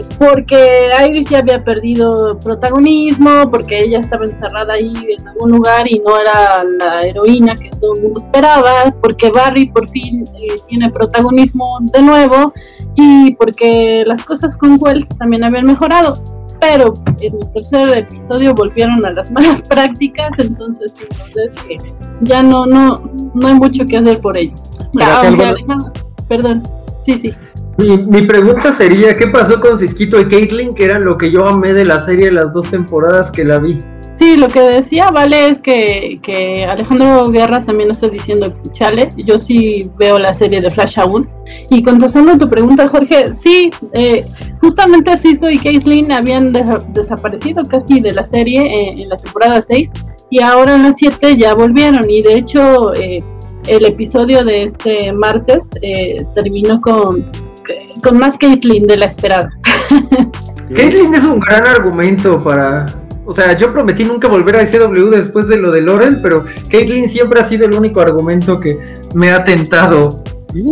S1: porque Iris ya había perdido protagonismo, porque ella estaba encerrada ahí en algún lugar y no era la heroína que todo el mundo esperaba, porque Barry por fin eh, tiene protagonismo de nuevo y porque las cosas con Wells también habían mejorado. Pero en el tercer episodio volvieron a las malas prácticas, entonces, entonces eh, ya no, no, no hay mucho que hacer por ellos. Ah, aunque Alejandro, perdón, sí, sí.
S2: Mi, mi pregunta sería, ¿qué pasó con Cisquito y Caitlyn, que eran lo que yo amé de la serie las dos temporadas que la vi?
S1: Sí, lo que decía Vale es que, que Alejandro Guerra también está diciendo, chale, yo sí veo la serie de Flash aún. Y contestando a tu pregunta, Jorge, sí, eh, justamente Cisco y Caitlyn habían de- desaparecido casi de la serie eh, en la temporada seis y ahora en la siete ya volvieron y de hecho eh, el episodio de este martes eh, terminó con, con más Caitlyn de la esperada.
S2: Caitlyn es un gran argumento para... O sea, yo prometí nunca volver a I C W después de lo de Laurel, pero Caitlyn siempre ha sido el único argumento que me ha tentado.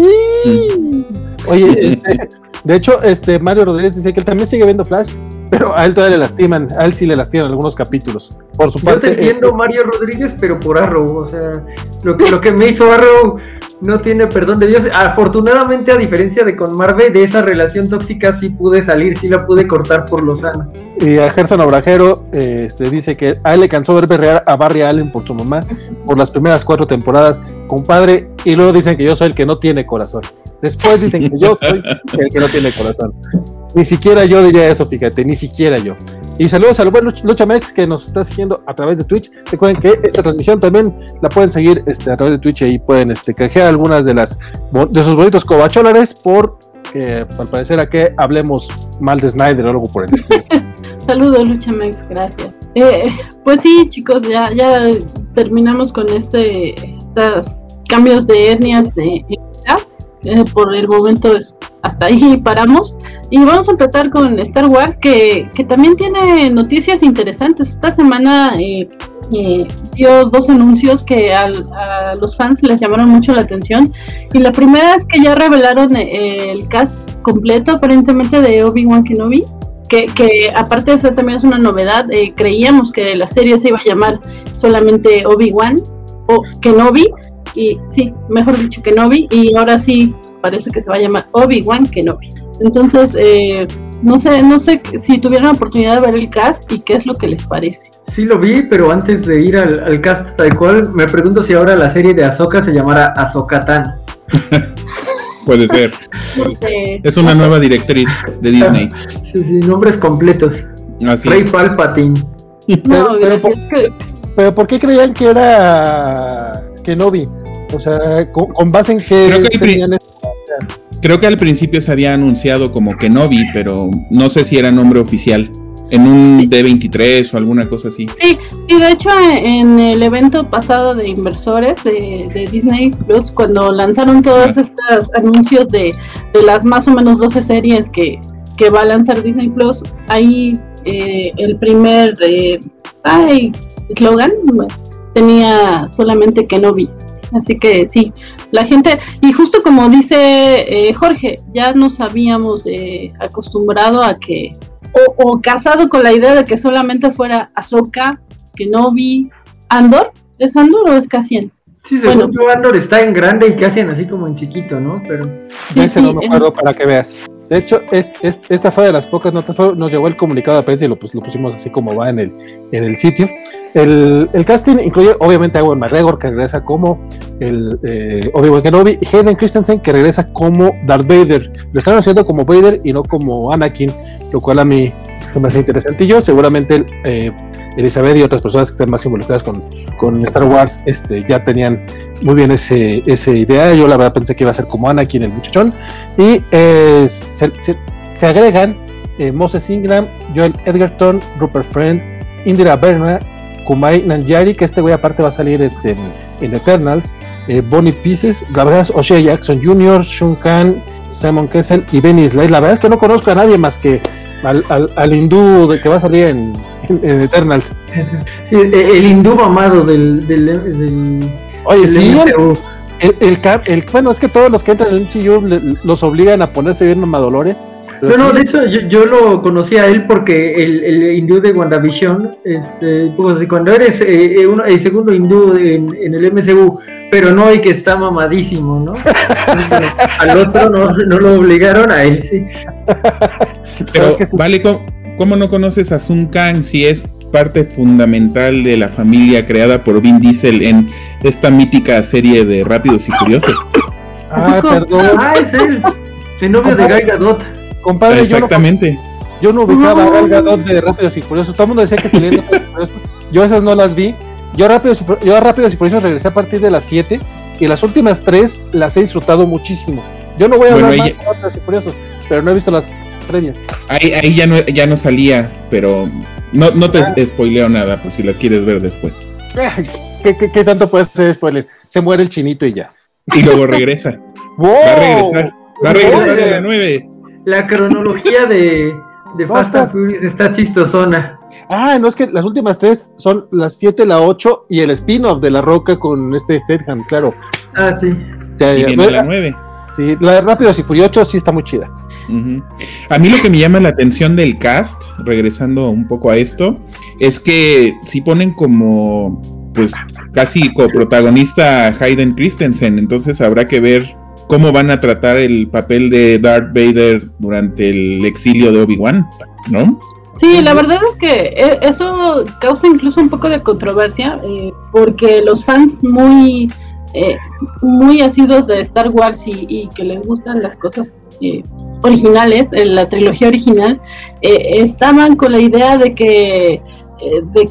S3: Oye, este, de hecho, este Mario Rodríguez dice que él también sigue viendo Flash, pero a él todavía le lastiman, a él sí le lastiman algunos capítulos. Por su parte,
S2: yo te entiendo,
S3: este...
S2: Mario Rodríguez, pero por Arrow, o sea, lo que, lo que me hizo Arrow no tiene perdón de Dios. Afortunadamente, a diferencia de con Marvel, de esa relación tóxica sí pude salir, sí la pude cortar por lo sano.
S3: Y a Gerson Obrajero eh, este, dice que a él le cansó ver berrear a Barry Allen por su mamá por las primeras cuatro temporadas, compadre, y luego dicen que yo soy el que no tiene corazón. Después dicen que yo soy el que no tiene corazón. Ni siquiera yo diría eso, fíjate, ni siquiera yo. Y saludos al buen Luch- Luchamex que nos está siguiendo a través de Twitch. Recuerden que esta transmisión también la pueden seguir este, a través de Twitch y ahí pueden este, canjear algunas de las de sus bonitos cobacholares por que al parecer a que hablemos mal de Snyder o algo por el estilo.
S1: Saludos, Luchamex, gracias. Eh, pues sí, chicos, ya, ya terminamos con este estos cambios de etnias de eh, por el momento es hasta ahí paramos y vamos a empezar con Star Wars que, que también tiene noticias interesantes. Esta semana eh, eh, dio dos anuncios que al, a los fans les llamaron mucho la atención y la primera es que ya revelaron eh, el cast completo aparentemente de Obi-Wan Kenobi. Que, que aparte de ser también es una novedad, eh, creíamos que la serie se iba a llamar solamente Obi-Wan o Kenobi, y sí, mejor dicho Kenobi, y ahora sí parece que se va a llamar Obi-Wan Kenobi. Entonces, eh, no sé, no sé si tuvieron la oportunidad de ver el cast y qué es lo que les parece.
S2: Sí lo vi, pero antes de ir al, al cast tal cual, me pregunto si ahora la serie de Ahsoka se llamará Ahsoka-tan.
S4: Puede ser.
S1: No sé.
S4: Es una nueva directriz de Disney.
S2: Sí, sí, nombres completos.
S4: Así
S2: Rey
S4: es.
S2: Palpatine.
S1: No,
S3: pero, pero,
S1: gracias. Que-
S3: pero ¿por qué creían que era Kenobi? O sea, con, con base en que
S4: Creo que el pri-
S3: tenían esta-
S4: Creo que al principio se había anunciado como Kenobi, pero no sé si era nombre oficial. En un
S1: Sí.
S4: D veintitrés o alguna cosa así.
S1: Sí, sí, de hecho en el evento pasado de inversores de, de Disney Plus, cuando lanzaron todos
S4: Ah.
S1: estos anuncios de, de las más o menos doce series que, que va a lanzar Disney Plus, ahí eh, el primer eh, ay, eslogan tenía solamente Kenobi. Así que sí, la gente, y justo como dice eh, Jorge, ya nos habíamos eh, acostumbrado a que, o, o casado con la idea de que solamente fuera Ahsoka, Kenobi, Andor. ¿Es Andor o es Cassian?
S2: Sí, según
S1: Bueno.
S2: yo, Andor está en grande y Cassian así como en chiquito, ¿no? Pero
S3: de ese
S1: sí,
S3: no me acuerdo para que veas. De hecho, es, es- esta fue de las pocas notas, fue- nos llegó el comunicado de prensa y lo, pues, lo pusimos así como va en el, en el sitio. El, el casting incluye obviamente a Ewan McGregor, que regresa como el eh, Obi-Wan Kenobi, y Hayden Christensen, que regresa como Darth Vader. Lo están haciendo como Vader y no como Anakin, lo cual a mí me parece interesantillo. Seguramente eh, Elizabeth y otras personas que estén más involucradas con, con Star Wars este, ya tenían muy bien ese, esa idea. Yo la verdad pensé que iba a ser como Anakin, el muchachón. Y eh, se, se, se agregan eh, Moses Ingram, Joel Edgerton, Rupert Friend, Indira Berna, Kumail Nanjiani, que este güey aparte va a salir este, en Eternals, eh, Bonnie Pieces, la verdad es O'Shea Jackson junior, Shun Khan, Simon Kessel y Ben Islay. La verdad es que no conozco a nadie más que al, al, al hindú de que va a salir en, en, en Eternals.
S2: sí, el hindú mamado del, del, del,
S3: Oye,
S2: del
S3: sí,
S2: M C
S3: el,
S2: U.
S3: el, el, cap- el- bueno, es que todos los que entran en el M C U le- los obligan a ponerse bien mamadolores.
S2: No, no, de hecho yo, yo lo conocí a él porque el, el hindú de WandaVision, este, pues cuando eres eh, uno, el segundo hindú en, en el M C U, pero no hay que está mamadísimo, ¿no? Entonces, al otro no, no lo obligaron, a él sí.
S4: Pero,
S3: es que esto es-
S4: vale, ¿cómo, cómo no conoces a Sun Kang si es parte fundamental de la familia creada por Vin Diesel en esta mítica serie de Rápidos y Furiosos?
S3: Ah, perdón,
S2: Ah, es él, el novio de Gal Gadot.
S3: compadre, yo no,
S4: Exactamente.
S3: yo no ubicaba
S1: No.
S3: a Gal Gadot de Rápidos y Furiosos. Todo el mundo decía que tenía Rápidos y Furiosos. Yo esas no las vi. Yo a Rápidos y, Fu- yo a Rápidos y Furiosos regresé a partir de las siete y las últimas tres las he disfrutado muchísimo. Yo no voy a
S4: Bueno,
S3: hablar
S4: ella-
S3: más de Rápidos y Furiosos, pero no he visto las previas.
S4: Ahí, ahí ya, no, ya no salía, pero no, no te spoileo nada, pues si las quieres ver después.
S3: Ay, ¿Qué, qué, qué tanto puede ser spoiler? Se muere el chinito y ya.
S4: Y luego regresa.
S3: ¡Wow!
S4: Va a regresar. Va a regresar
S2: Oye.
S4: a la nueve.
S2: La cronología de, de
S3: No,
S2: Fast and
S3: está-
S2: Furious está chistosona.
S3: Ah, no, es que las últimas tres son las siete, la ocho y el spin-off de La Roca con este Statham, claro.
S2: Ah, sí.
S3: Ya,
S4: Y
S3: ya.
S4: viene la
S3: Bueno,
S4: nueve.
S3: sí, la de Rápidos y Furiosos sí está muy chida.
S4: Ujú. A mí lo que me llama la atención del cast, regresando un poco a esto, es que si ponen como, pues, casi coprotagonista a Hayden Christensen, entonces habrá que ver cómo van a tratar el papel de Darth Vader durante el exilio de Obi-Wan, ¿no?
S1: Sí, la verdad es que eh, eso causa incluso un poco de controversia, eh, porque los fans muy eh, muy asiduos de Star Wars y, y que les gustan las cosas eh, originales, en la trilogía original, eh, estaban con la idea de que eh, de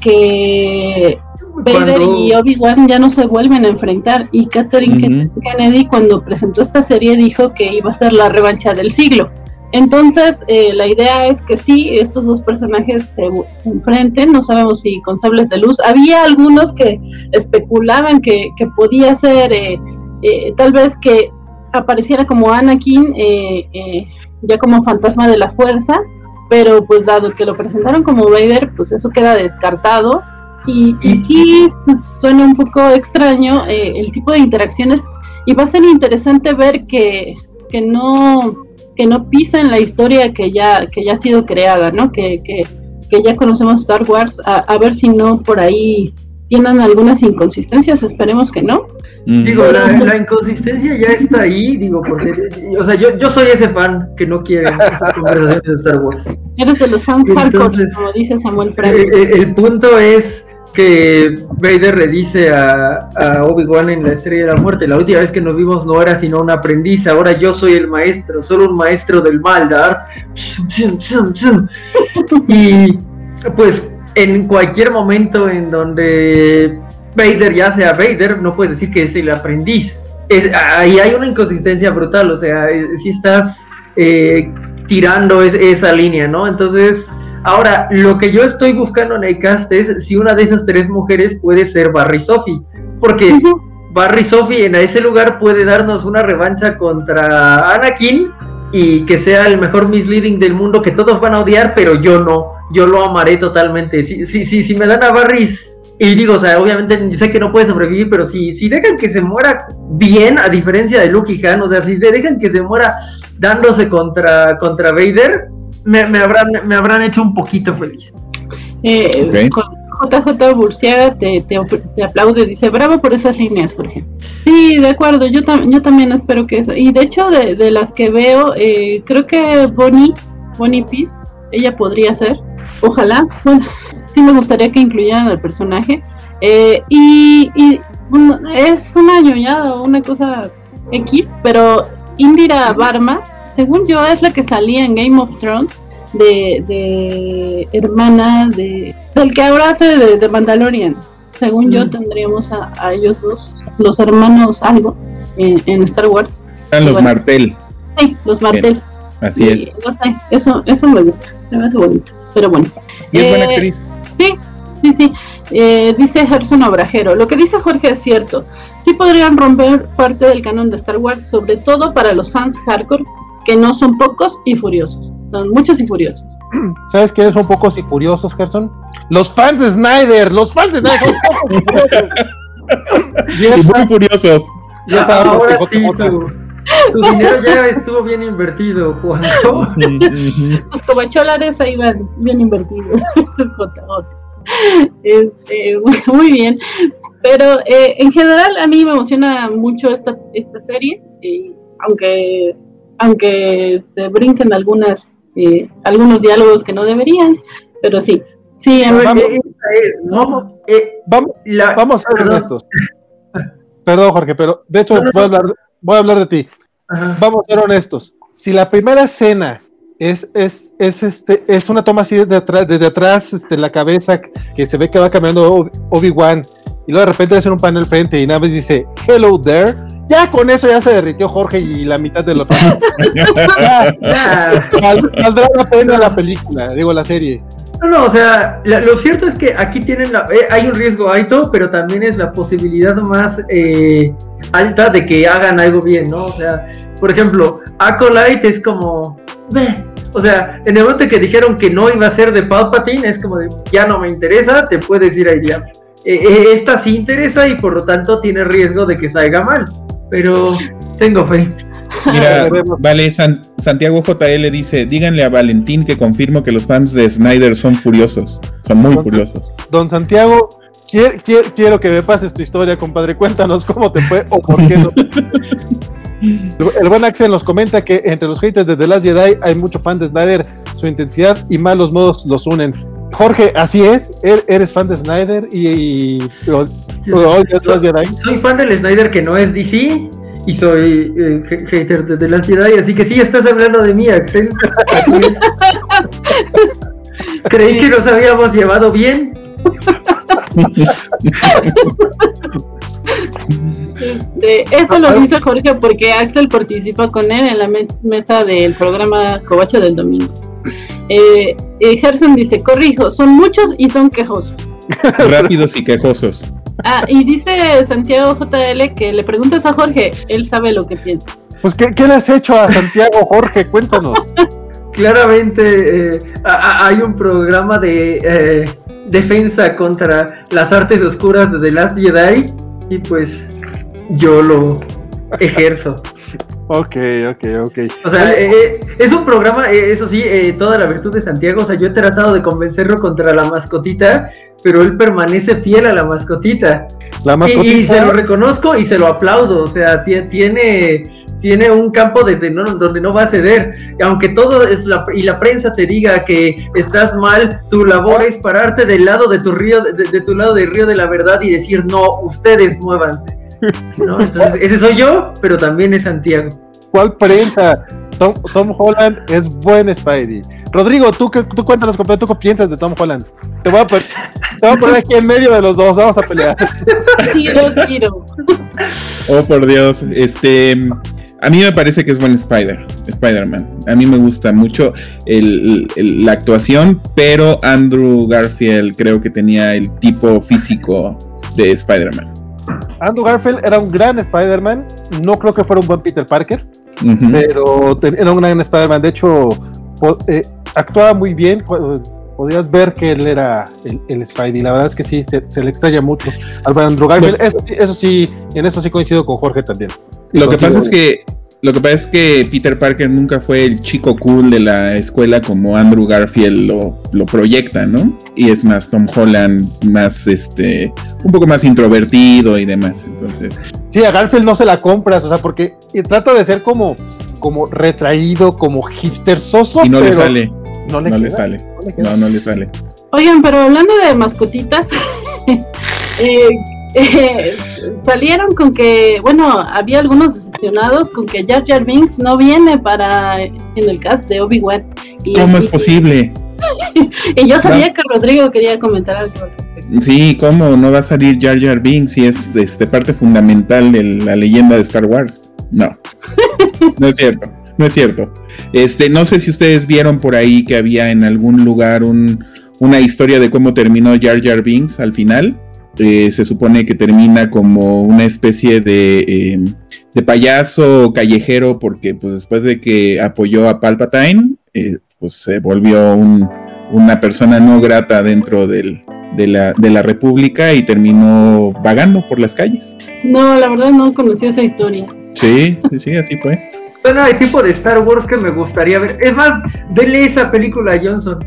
S1: que Vader
S2: Cuando-
S1: y Obi-Wan ya no se vuelven a enfrentar, y Catherine
S4: Ujú.
S1: Kennedy cuando presentó esta serie dijo que iba a ser la revancha del siglo. Entonces, eh, la idea es que sí, estos dos personajes se, se enfrenten, no sabemos si con sables de luz. Había algunos que especulaban que, que podía ser, eh, eh, tal vez que apareciera como Anakin, eh, eh, ya como fantasma de la fuerza, pero pues dado que lo presentaron como Vader, pues eso queda descartado. Y, y sí suena un poco extraño eh, el tipo de interacciones, y va a ser interesante ver que, que no... que no pisen la historia que ya que ya ha sido creada, ¿no? Que, que, que ya conocemos Star Wars, a, a ver si no por ahí tienen algunas inconsistencias, esperemos que no.
S2: Mm. Digo, la, la inconsistencia ya está ahí, digo, porque, o sea, yo, yo soy ese fan que no quiere esas conversaciones de Star Wars.
S1: Eres de los fans hardcore, como dice Samuel Prado.
S2: El, el punto es que Vader le dice a, a Obi-Wan en la Estrella de la Muerte, la última vez que nos vimos no era sino un aprendiz, ahora yo soy el maestro, solo un maestro del mal, Darth. Y pues en cualquier momento en donde Vader ya sea Vader, no puedes decir que es el aprendiz. Es, ahí hay una inconsistencia brutal, o sea, si estás eh, tirando es, esa línea, ¿no? Entonces... Ahora, lo que yo estoy buscando en el cast es si una de esas tres mujeres puede ser Barry Sophie, porque uh-huh. Barry Sophie en ese lugar puede darnos una revancha contra Anakin y que sea el mejor misleading del mundo que todos van a odiar, pero yo no, yo lo amaré totalmente. Si, si, si, si me dan a Barry, y digo, o sea, obviamente sé que no puede sobrevivir, pero si, si dejan que se muera bien, a diferencia de Luke y Han, o sea, si dejan que se muera dándose contra, contra Vader... Me, me, habrán, me habrán hecho un poquito feliz.
S1: Eh, okay. J J Burciaga te, te, te aplaude, dice bravo por esas líneas, por ejemplo. Sí, de acuerdo, yo, tam, yo también espero que eso. Y de hecho, de, de las que veo, eh, creo que Bonnie, Bonnie Peace, ella podría ser. Ojalá, bueno, sí me gustaría que incluyeran al personaje. Eh, y y bueno, es una ñoñada, una cosa X, pero Indira Varma, según yo, es la que salía en Game of Thrones, de, de hermana de del que ahora hace de, de Mandalorian. Según mm. yo, tendríamos a, a ellos dos, los hermanos algo, en, en Star Wars.
S4: Están los bueno. Martel.
S1: Sí, los Martel. Bien.
S4: Así y, es.
S1: No sé, eso, eso me gusta, me hace bonito, pero bueno.
S4: Y es
S1: eh,
S4: buena actriz.
S1: Sí, sí, sí. Eh, dice Gerson Obrajero, lo que dice Jorge es cierto. Sí podrían romper parte del canon de Star Wars, sobre todo para los fans hardcore, que no son pocos y furiosos, son muchos y furiosos.
S3: ¿Sabes quiénes son pocos y furiosos, Gerson? Los fans de Snyder, los fans de Snyder son pocos y furiosos.
S4: Y muy furiosos.
S2: Ya está, ah, ahora sí, tu, tu dinero ya estuvo bien invertido, Juan.
S1: Los cobacholares ahí van bien invertidos. este, muy bien, pero eh, en general a mí me emociona mucho esta, esta serie, eh, aunque aunque se brinquen algunas eh, algunos diálogos que no deberían, pero sí, sí,
S3: vamos, es, ¿no? eh, vamos, la, vamos a ser honestos. Perdón, Jorge, pero de hecho no, no, voy a hablar, voy a hablar de ti. Ajá. Vamos a ser honestos. Si la primera escena es es es este es una toma así desde atrás, desde atrás, este, la cabeza que se ve que va caminando Obi-Wan y luego de repente hace un panel frente y nada más dice hello there. Ya con eso ya se derritió Jorge y la mitad de los valdrá la pena la película, digo la serie.
S2: No, no, o sea, la, lo cierto es que aquí tienen la, eh, hay un riesgo alto, pero también es la posibilidad más eh, alta de que hagan algo bien, ¿no? O sea, por ejemplo, Acolyte es como, meh. O sea, en el momento que dijeron que no iba a ser de Palpatine, es como de, ya no me interesa, te puedes ir al diablo. Eh, eh, esta sí interesa y por lo tanto tiene riesgo de que salga mal. Pero tengo fe.
S4: Mira, vale, San, Santiago J L dice, díganle a Valentín que confirmo que los fans de Snyder son furiosos, son muy don, furiosos.
S3: Don Santiago, quiero, quiero, quiero que me pases tu historia, compadre, cuéntanos cómo te fue o por qué no. El buen Axel nos comenta que entre los haters de The Last Jedi hay mucho fan de Snyder, su intensidad y malos modos los unen. Jorge, así es, eres fan de Snyder y, y lo, lo odias The Last Jedi.
S2: Soy fan del Snyder que no es D C y soy eh, hater de The Last Jedi, así que sí estás hablando de mí, Axel. Creí que nos habíamos llevado bien.
S1: Este, eso lo dice Jorge porque Axel participa con él en la me- mesa del programa Covacho del domingo. Eh, eh, Gerson dice, corrijo, son muchos y son quejosos.
S4: Rápidos y quejosos.
S1: Ah, y dice Santiago J L que le preguntas a Jorge, él sabe lo que piensa.
S3: Pues, ¿qué, qué le has hecho a Santiago, Jorge? Cuéntanos.
S2: Claramente eh, a, a, hay un programa de eh, defensa contra las artes oscuras de The Last Jedi y pues yo lo ejerzo.
S3: Ok, ok, ok.
S2: O sea, eh, es un programa, eh, eso sí, eh, toda la virtud de Santiago. O sea, yo he tratado de convencerlo contra la mascotita, pero él permanece fiel a la mascotita.
S3: La mascotita.
S2: Y, y se lo reconozco y se lo aplaudo. O sea, t- tiene, tiene un campo desde no, donde no va a ceder. Aunque todo es la, y la prensa te diga que estás mal, tu labor es pararte del lado de tu río, de, de tu lado del río de la verdad y decir no, ustedes muévanse. ¿No? Entonces, ese soy yo, pero también es Santiago.
S3: ¿Cuál prensa? Tom, Tom Holland es buen Spidey. Rodrigo, tú, tú cuéntanos, ¿tú qué piensas de Tom Holland? Te voy a, te voy a poner aquí en medio de los dos, vamos a pelear.
S1: Tiro, tiro.
S4: Oh, por Dios. Este, a mí me parece que es buen Spider, Spider-Man. A mí me gusta mucho el, el, la actuación, pero Andrew Garfield creo que tenía el tipo físico de Spider-Man.
S3: Andrew Garfield era un gran Spider-Man, no creo que fuera un buen Peter Parker,
S4: uh-huh.
S3: pero te, era un gran Spider-Man, de hecho po, eh, actuaba muy bien, podías ver que él era el, el Spidey, la verdad es que sí, se, se le extraña mucho al Andrew Garfield, eso, eso sí, en eso sí coincido con Jorge también.
S4: Lo
S3: Contigo.
S4: que pasa es que Lo que pasa es que Peter Parker nunca fue el chico cool de la escuela como Andrew Garfield lo, lo proyecta, ¿no? Y es más Tom Holland, más este, un poco más introvertido y demás, entonces.
S3: Sí, a Garfield no se la compras, o sea, porque trata de ser como, como retraído, como hipster soso,
S4: y no
S3: pero
S4: le sale,
S3: no le,
S4: no
S3: queda,
S4: le sale,
S3: no le queda.
S4: no, no le sale.
S1: Oigan, pero hablando de mascotitas, eh, Eh, salieron con que, bueno, había algunos decepcionados con que Jar Jar Binks no viene para en el cast de Obi-Wan. Y
S4: ¿Cómo
S1: aquí,
S4: es posible?
S1: Y yo sabía
S4: no.
S1: que Rodrigo quería comentar algo al respecto.
S4: Sí, ¿cómo no va a salir Jar Jar Binks si es este, parte fundamental de la leyenda de Star Wars? No, no es cierto, no es cierto. Este, no sé si ustedes vieron por ahí que había en algún lugar un, una historia de cómo terminó Jar Jar Binks al final. Eh, se supone que termina como una especie de, eh, de payaso callejero porque pues después de que apoyó a Palpatine eh, pues se volvió un, una persona no grata dentro del, de, la, de la República y terminó vagando por las calles.
S1: No, la verdad no conocí esa historia.
S4: Sí, sí, sí, así fue.
S2: Bueno, hay tipo de Star Wars que me gustaría ver. Es más, dele esa película a Johnson.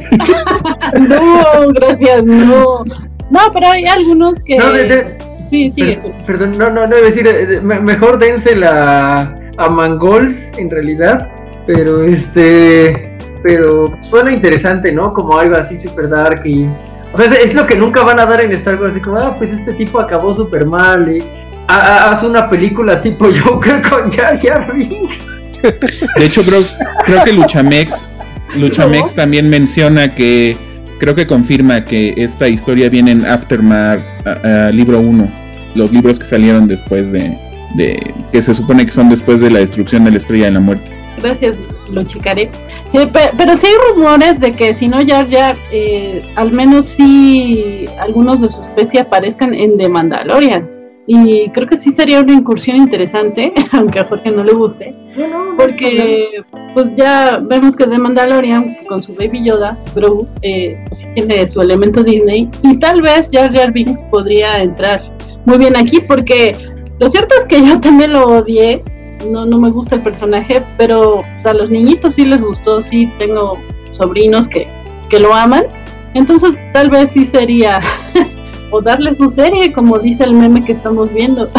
S1: No, gracias, no. No, pero hay algunos que...
S2: No, de, de...
S1: Sí, sí.
S2: Per, perdón, no, no, no, iba a decir, eh, me, mejor dénsela a, a Mangols, en realidad, pero este, pero suena interesante, ¿no? Como algo así super dark y... O sea, es, es lo que nunca van a dar en Star Wars, así como, ah, pues este tipo acabó súper mal, y ha, ha, haz una película tipo Joker con Jar Jar Binks.
S4: De hecho, creo, creo que Luchamex, Luchamex también menciona que... Creo que confirma que esta historia viene en Aftermath, uh, uh, libro uno, los libros que salieron después de, de, que se supone que son después de la destrucción de la Estrella de la Muerte.
S1: Gracias, lo checaré. Eh, pe- pero sí hay rumores de que si no Jar Jar, eh, al menos sí algunos de su especie aparezcan en The Mandalorian. Y creo que sí sería una incursión interesante, aunque a Jorge no le guste, porque pues ya vemos que The Mandalorian con su Baby Yoda, Grogu, eh, pues sí tiene su elemento Disney, y tal vez Jar Jar Binks podría entrar muy bien aquí, porque lo cierto es que yo también lo odié, no, no me gusta el personaje, pero pues, a los niñitos sí les gustó, sí tengo sobrinos que, que lo aman, entonces tal vez sí sería... o darle su serie, como dice el meme que estamos viendo.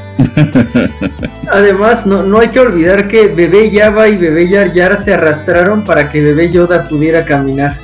S2: Además, no, no hay que olvidar que Bebé Java y Bebé Yar Yar se arrastraron para que Bebé Yoda pudiera caminar.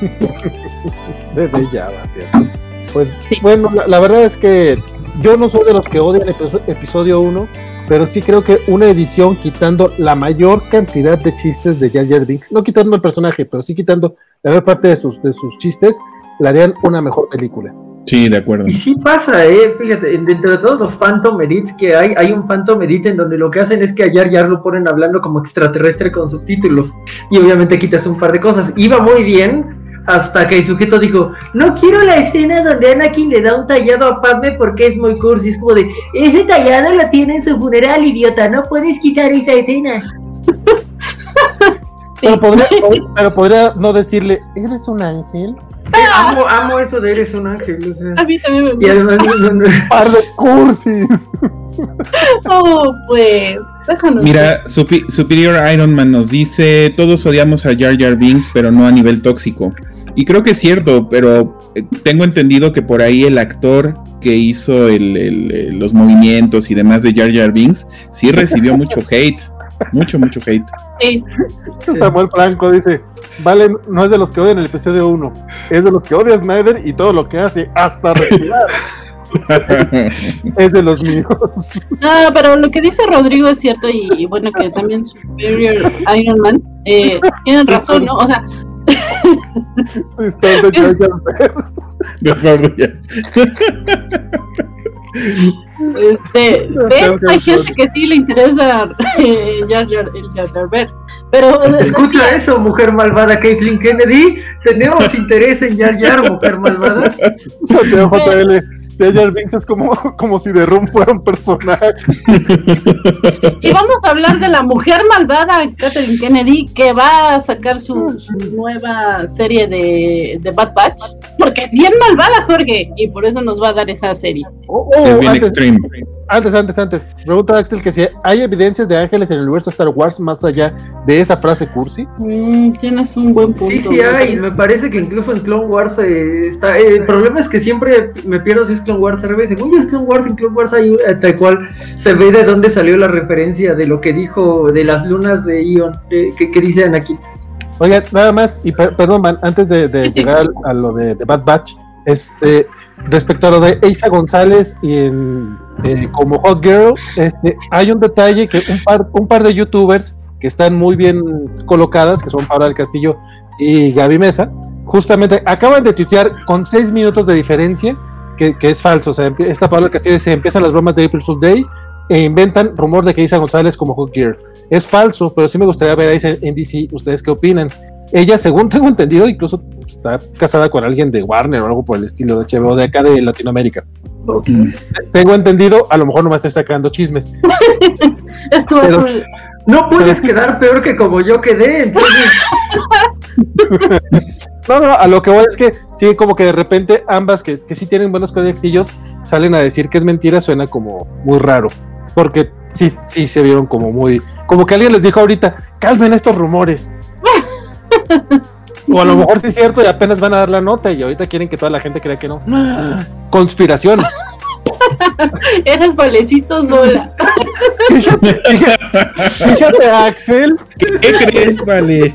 S3: Bebé Java, ¿cierto? Pues sí. Bueno, la, la verdad es que yo no soy de los que odian el episodio uno, pero sí creo que una edición quitando la mayor cantidad de chistes de Jar Jar Binks, no quitando el personaje, pero sí quitando la mayor parte de sus, de sus chistes, le harían una mejor película.
S4: Sí, de acuerdo.
S2: Y sí pasa, eh, fíjate, dentro de todos los Phantom Edits que hay, hay un Phantom Edit en donde lo que hacen es que a Jar Jar lo ponen hablando como extraterrestre con subtítulos, y obviamente quitas un par de cosas. Iba muy bien hasta que el sujeto dijo, no quiero la escena donde Anakin le da un tallado a Padme porque es muy cursi. Es como de, ese tallado lo tiene en su funeral, idiota, no puedes quitar esa escena.
S3: Pero podría, pero podría no decirle, ¿eres un ángel?
S2: Eh, amo, amo eso de eres un ángel, o sea.
S1: A mí también me gusta.
S2: Y además, no, no, no.
S3: Par de cursis.
S1: Oh, pues. Déjanos.
S4: Mira, Supi- Superior Iron Man nos dice, todos odiamos a Jar Jar Binks, pero no a nivel tóxico. Y creo que es cierto, pero eh, tengo entendido que por ahí el actor que hizo el, el, el, los movimientos y demás de Jar Jar Binks sí recibió mucho hate, mucho, mucho hate.
S1: Sí.
S3: Samuel Franco dice, vale, no es de los que odian el episodio uno, es de los que odia a Snyder y todo lo que hace, hasta respirar. Es de los míos.
S1: No, pero lo que dice Rodrigo es cierto y, y bueno, que también Superior Iron Man eh, tienen razón, ¿no? O sea,
S3: Está de Jar Jar Binks.
S1: Este, ¿ves? Hay gente que sí le interesa eh, Jar Jar, el Jar Jar Verse, pero
S2: escucha
S1: decía,
S2: eso, mujer malvada Caitlyn Kennedy, tenemos interés en Jar Jar, mujer malvada.
S3: Santiago J L, Jar Jar Binks es como, como si The Room fuera un personaje.
S1: y vamos a hablar de la mujer malvada Kathleen Kennedy, que va a sacar su, su nueva serie de, de Bad Batch, porque es bien malvada, Jorge, y por eso nos va a dar esa serie.
S3: Oh, oh,
S4: Es bien
S3: antes,
S4: extreme.
S3: Antes, antes, antes. Pregunta a Axel que si hay evidencias de ángeles en el universo Star Wars más allá de esa frase cursi.
S1: Mm, tienes un buen punto.
S2: Sí, sí hay, me parece que incluso en Clone Wars eh, está, eh, el problema es que siempre me pierdo si es Clone Wars al revés, según yo es Clone Wars, en Clone Wars hay eh, tal cual se ve de dónde salió la referencia de lo que dijo de las lunas de Ion, eh, que, que dicen aquí.
S3: Oigan, nada más, y per, perdón, man, antes de, de
S1: Sí, sí.
S3: llegar a, a lo de, de Bad Batch, este, respecto a lo de Eiza González y en, eh, como Hot Girl, este, hay un detalle que un par, un par de youtubers que están muy bien colocadas, que son Paola del Castillo y Gaby Mesa, justamente acaban de tuitear con seis minutos de diferencia, que, que es falso. O sea, esta Paola del Castillo dice, empiezan las bromas de April Fool's Day e inventan rumor de que Eiza González como Hot Girl. Es falso, pero sí me gustaría ver ahí en D C, ¿ustedes qué opinan? Ella, según tengo entendido, incluso está casada con alguien de Warner o algo por el estilo, de H B O de acá de Latinoamérica.
S2: Okay.
S3: Tengo entendido, a lo mejor no me estoy sacando chismes.
S1: Estuvo
S3: Pero-
S1: cool.
S2: No puedes quedar peor que como yo quedé, entonces
S3: No, no, a lo que voy es que sí, como que de repente ambas que, que sí tienen buenos conectillos salen a decir que es mentira, suena como muy raro, porque sí, sí se vieron como muy, como que alguien les dijo ahorita, calmen estos rumores. O a lo mejor sí es cierto y apenas van a dar la nota y ahorita quieren que toda la gente crea que no. Conspiración.
S1: Eres valecito sola.
S3: Fíjate, fíjate, Axel,
S4: ¿Qué crees, vale?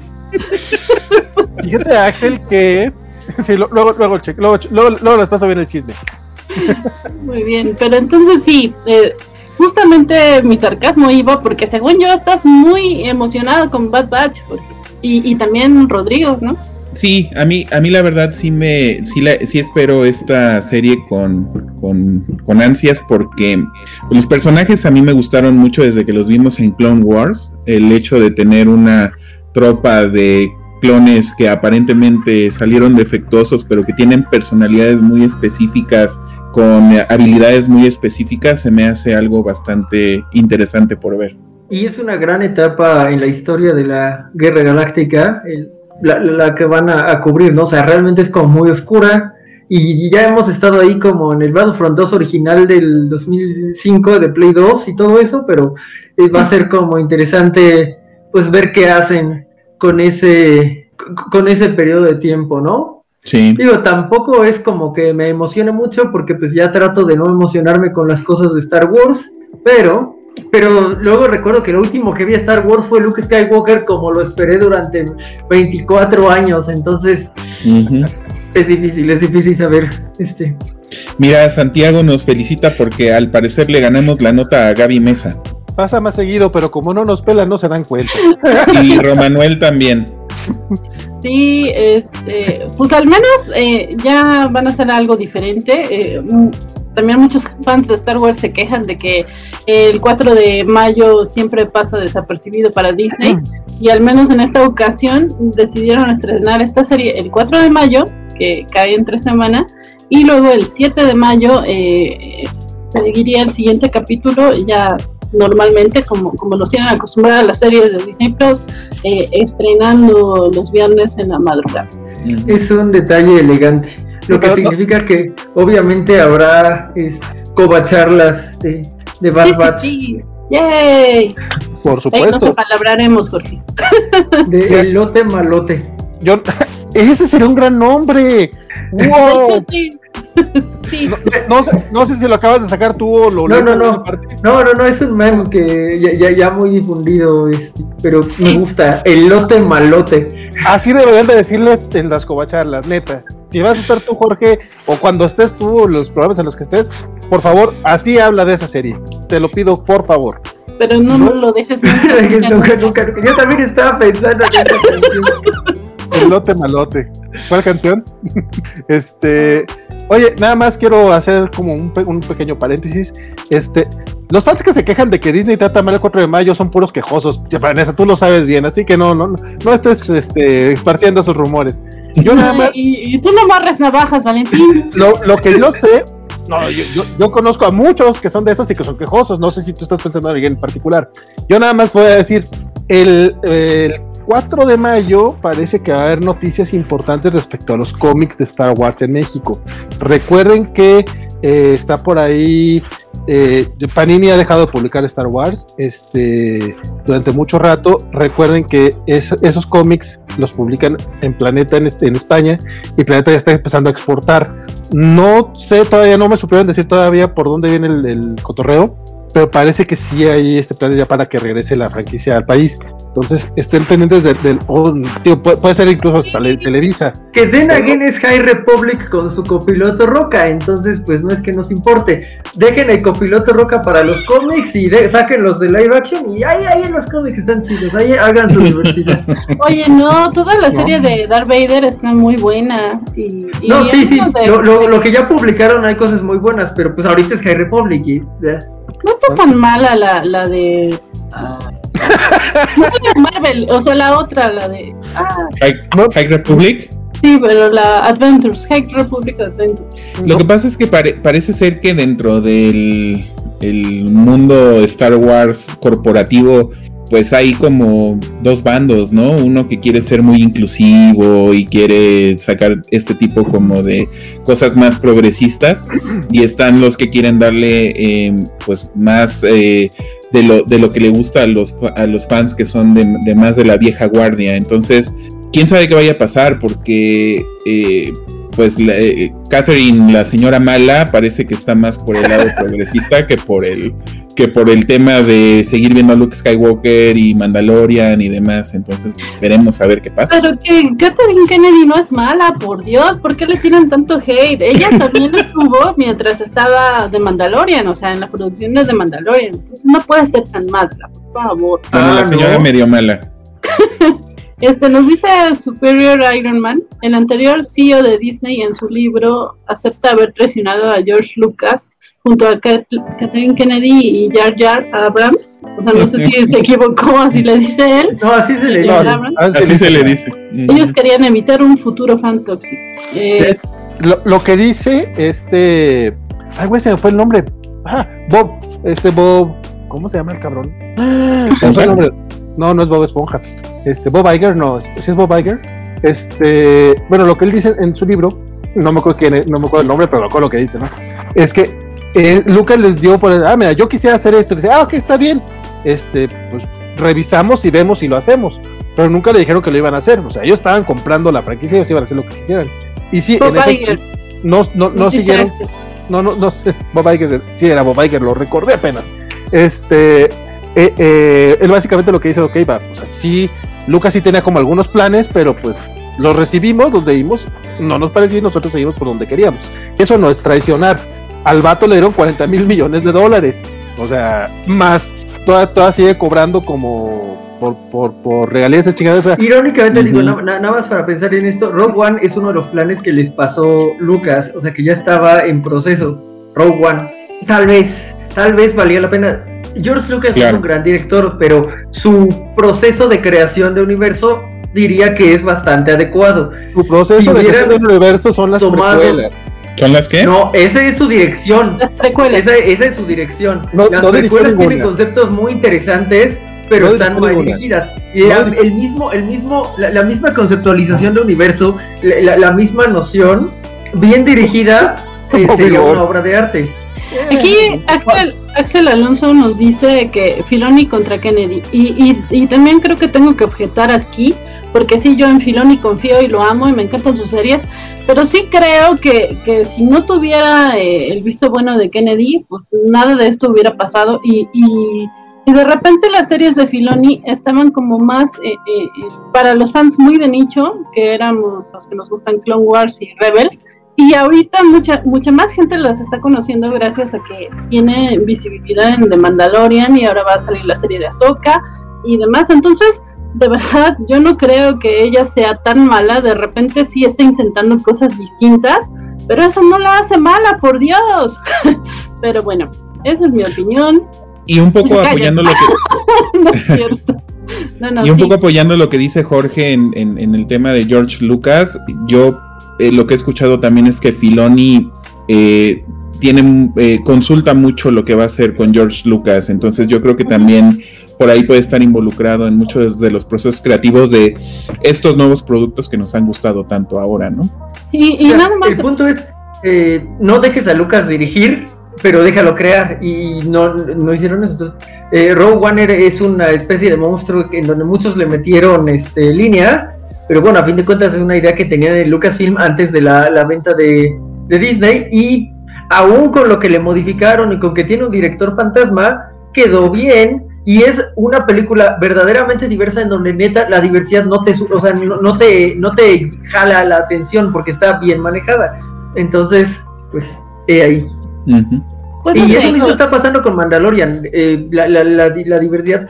S3: fíjate Axel que sí, lo- luego, luego, che- luego, luego, luego les paso bien el chisme.
S1: Muy bien, pero entonces sí, eh, justamente mi sarcasmo iba porque según yo estás muy emocionado con Bad Batch, Jorge. Y, y también Rodrigo, ¿no?
S4: Sí, a mí, a mí la verdad sí me, sí, la, sí espero esta serie con, con, con ansias porque los personajes a mí me gustaron mucho desde que los vimos en Clone Wars. El hecho de tener una tropa de clones que aparentemente salieron defectuosos, pero que tienen personalidades muy específicas, con habilidades muy específicas, se me hace algo bastante interesante por ver.
S2: y es una gran etapa en la historia de la Guerra Galáctica, el, la, la que van a, a cubrir, ¿no? O sea, realmente es como muy oscura, y ya hemos estado ahí como en el Battlefront dos original del dos mil cinco de Play dos y todo eso, pero eh, va a ser como interesante pues ver qué hacen con ese con ese periodo de tiempo, ¿no?
S4: Sí.
S2: Digo, tampoco es como que me emocione mucho porque pues ya trato de no emocionarme con las cosas de Star Wars, pero pero luego recuerdo que lo último que vi a Star Wars fue Luke Skywalker, como lo esperé durante veinticuatro años, entonces
S4: Uh-huh.
S2: es difícil, es difícil saber este.
S4: Mira, Santiago nos felicita porque al parecer le ganamos la nota a Gaby Mesa.
S3: Pasa más seguido, pero como no nos pelan, no se dan cuenta.
S4: Y Romanuel también.
S1: Sí, este, pues al menos eh, ya van a hacer algo diferente. Eh, mm, también muchos fans de Star Wars se quejan de que el cuatro de mayo siempre pasa desapercibido para Disney, y al menos en esta ocasión decidieron estrenar esta serie el cuatro de mayo, que cae entre semana, y luego el siete de mayo eh, seguiría el siguiente capítulo, ya normalmente como, como nos tienen acostumbrada a las series de Disney Plus, eh, estrenando los viernes en la madrugada.
S4: Uh-huh.
S2: Es un detalle elegante, lo
S3: Sí,
S2: que
S3: pero
S2: significa que obviamente habrá es, covacharlas de, de Bad
S1: Sí,
S2: Batch.
S1: sí, sí. ¡Yay!
S3: Por supuesto.
S1: Ahí nos apalabraremos, Jorge.
S2: De elote malote.
S3: Yo, ese sería un gran nombre. ¡Wow!
S1: Sí. Sí.
S3: No, no, sé, no sé si lo acabas de sacar tú o lo
S2: No, no, no.
S3: parte.
S2: No, no, no, es un meme que ya, ya, ya muy difundido, es, pero me gusta. Elote malote.
S3: Así deberían de decirle en las covacharlas, neta. Si vas a estar tú, Jorge, o cuando estés tú, los programas en los que estés, por favor, así habla de esa serie. Te lo pido, por favor.
S1: Pero no, no lo dejes nunca.
S2: nunca, nunca, nunca, nunca. Yo también estaba pensando en esa canción.
S3: Elote malote. ¿Cuál canción? este, oye, nada más quiero hacer como un, pe- un pequeño paréntesis. Este, los fans que se quejan de que Disney trata mal el cuatro de mayo son puros quejosos. Ya, Vanessa, tú lo sabes bien, así que no, no, no estés, este, esparciendo esos rumores. Yo nada más,
S1: Y, y tú no barres navajas, Valentín.
S3: lo, lo que yo sé, no, yo, yo, yo conozco a muchos que son de esos y que son quejosos. No sé si tú estás pensando en alguien en particular. Yo nada más voy a decir, el, el cuatro de mayo parece que va a haber noticias importantes respecto a los cómics de Star Wars en México. Recuerden que eh, está por ahí, eh, Panini ha dejado de publicar Star Wars este, durante mucho rato. Recuerden que es, esos cómics los publican en Planeta en, este, en España, y Planeta ya está empezando a exportar. No sé, todavía no me supieron decir todavía por dónde viene el, el cotorreo, pero parece que sí hay este plan ya para que regrese la franquicia al país. Entonces estén pendientes del, del oh, tío, puede, puede ser incluso hasta le, Televisa.
S2: Que Den Again es High Republic con su copiloto Roca, entonces pues no es que nos importe. Dejen el copiloto Roca para los cómics y de, saquen los de live action, y ahí, ahí en los cómics están chidos, ahí hagan su diversidad.
S1: Oye, no, toda la serie no. de Darth Vader está muy buena. Y, y
S2: no, sí, sí,
S1: de,
S2: lo, lo, lo que ya publicaron hay cosas muy buenas, pero pues ahorita es High Republic y ya.
S1: No está tan mala la, la de... Uh, no de Marvel, o sea, la otra, la de... Ah,
S4: High, High Republic.
S1: Sí, pero la Adventures, High Republic Adventures.
S4: Lo que pasa es que pare, parece ser que dentro del el mundo Star Wars corporativo, pues hay como dos bandos, ¿no? Uno que quiere ser muy inclusivo y quiere sacar este tipo como de cosas más progresistas, y están los que quieren darle eh, pues más eh, de lo de lo que le gusta a los a los fans que son de, de más de la vieja guardia. Entonces, quién sabe qué vaya a pasar, porque eh, pues la, eh, Catherine, la señora mala, parece que está más por el lado progresista que por el que por el tema de seguir viendo a Luke Skywalker y Mandalorian y demás. Entonces veremos a ver qué pasa.
S1: Pero que Catherine Kennedy no es mala, por Dios, ¿por qué le tiran tanto hate? Ella también estuvo mientras estaba de Mandalorian, o sea, en las producciones de Mandalorian, entonces no puede ser tan mala, por favor.
S4: Bueno,
S2: ah,
S4: la señora
S2: ¿no?
S4: medio mala.
S1: Este nos dice Superior Iron Man, el anterior C E O de Disney en su libro acepta haber traicionado a George Lucas junto a Kathleen Kennedy y Jar Jar Abrams. O sea, no sé si se equivocó, así le dice él.
S2: No, así se le dice.
S4: Así, así se le dice.
S1: Ellos querían evitar un futuro fan tóxico. Eh,
S3: lo, lo que dice este... Ay, güey, se me fue el nombre. Ah, Bob. Este Bob... ¿Cómo se llama el cabrón? ¿Esponja? No, no es Bob Esponja. Este, Bob Iger, no, ¿sí es Bob Iger? Este, bueno, lo que él dice en su libro, no me acuerdo quién es, no me acuerdo el nombre, pero me acuerdo lo que dice, ¿no? Es que eh, Lucas les dio por el, ah, mira, yo quisiera hacer esto, y dice, ah, ok, está bien, este, pues revisamos y vemos si lo hacemos, pero nunca le dijeron que lo iban a hacer, o sea, ellos estaban comprando la franquicia y ellos iban a hacer lo que quisieran, y sí,
S1: Bob
S3: en
S1: Iger.
S3: efecto, no, no, no sí siguieron, no, no, no sé, Bob Iger, sí era Bob Iger, lo recordé apenas, este, eh, eh, él básicamente lo que dice, ok, va, o sea, sí, Lucas sí tenía como algunos planes, pero pues los recibimos, los leímos, no nos pareció y nosotros seguimos por donde queríamos. Eso no es traicionar. Al vato le dieron cuarenta mil millones de dólares. O sea, más, toda, toda sigue cobrando como por, por, por regalías de chingadas. O sea,
S2: irónicamente, uh-huh. digo, na- nada más para pensar en esto, Rogue One es uno de los planes que les pasó Lucas, o sea que ya estaba en proceso. Rogue One, tal vez, tal vez valía la pena. George Lucas claro. es un gran director, pero su proceso de creación de universo diría que es bastante adecuado.
S3: Su proceso si de creación de universo son las tomado, precuelas.
S4: ¿Son las qué?
S2: No, esa es su dirección.
S1: Las precuelas.
S2: Esa, esa es su dirección.
S3: No,
S2: las
S3: no
S2: precuelas tienen conceptos muy interesantes, pero no están mal dirigidas. Y no el mismo, el mismo, la, la misma conceptualización de universo, la, la, la misma noción, bien dirigida, eh, sería una obra de arte.
S1: Aquí Axel, Axel Alonso nos dice que Filoni contra Kennedy y, y, y también creo que tengo que objetar aquí, porque sí, yo en Filoni confío y lo amo y me encantan sus series, pero sí creo que, que si no tuviera eh, el visto bueno de Kennedy, pues nada de esto hubiera pasado y, y, y de repente las series de Filoni estaban como más eh, eh, para los fans muy de nicho, que éramos los que nos gustan Clone Wars y Rebels. Y ahorita mucha mucha más gente las está conociendo gracias a que tiene visibilidad en The Mandalorian y ahora va a salir la serie de Ahsoka y demás. Entonces, de verdad, yo no creo que ella sea tan mala. De repente sí está intentando cosas distintas, pero eso no la hace mala, por Dios. Pero bueno, esa es mi opinión.
S4: Y un poco apoyando lo que...
S1: No es cierto. No, no,
S4: y un
S1: sí.
S4: poco apoyando lo que dice Jorge en, en, en el tema de George Lucas, yo... Eh, lo que he escuchado también es que Filoni eh, tiene eh, consulta mucho lo que va a hacer con George Lucas, entonces yo creo que también por ahí puede estar involucrado en muchos de los procesos creativos de estos nuevos productos que nos han gustado tanto ahora, ¿no?
S1: Y, y
S2: o sea,
S1: nada más.
S2: El punto es, eh, no dejes a Lucas dirigir, pero déjalo crear, y no, no hicieron eso. Entonces, eh, Rogue One es una especie de monstruo en donde muchos le metieron este, línea. Pero bueno, a fin de cuentas es una idea que tenía de Lucasfilm antes de la, la venta de, de Disney, y aún con lo que le modificaron y con que tiene un director fantasma, quedó bien, y es una película verdaderamente diversa en donde neta la diversidad no te, o sea, no, no te, no te jala la atención porque está bien manejada. Entonces, pues, he ahí.
S4: Uh-huh.
S1: Pues
S2: y
S1: no sé,
S2: eso mismo
S1: eso...
S2: está pasando con Mandalorian. Eh, la, la, la, la diversidad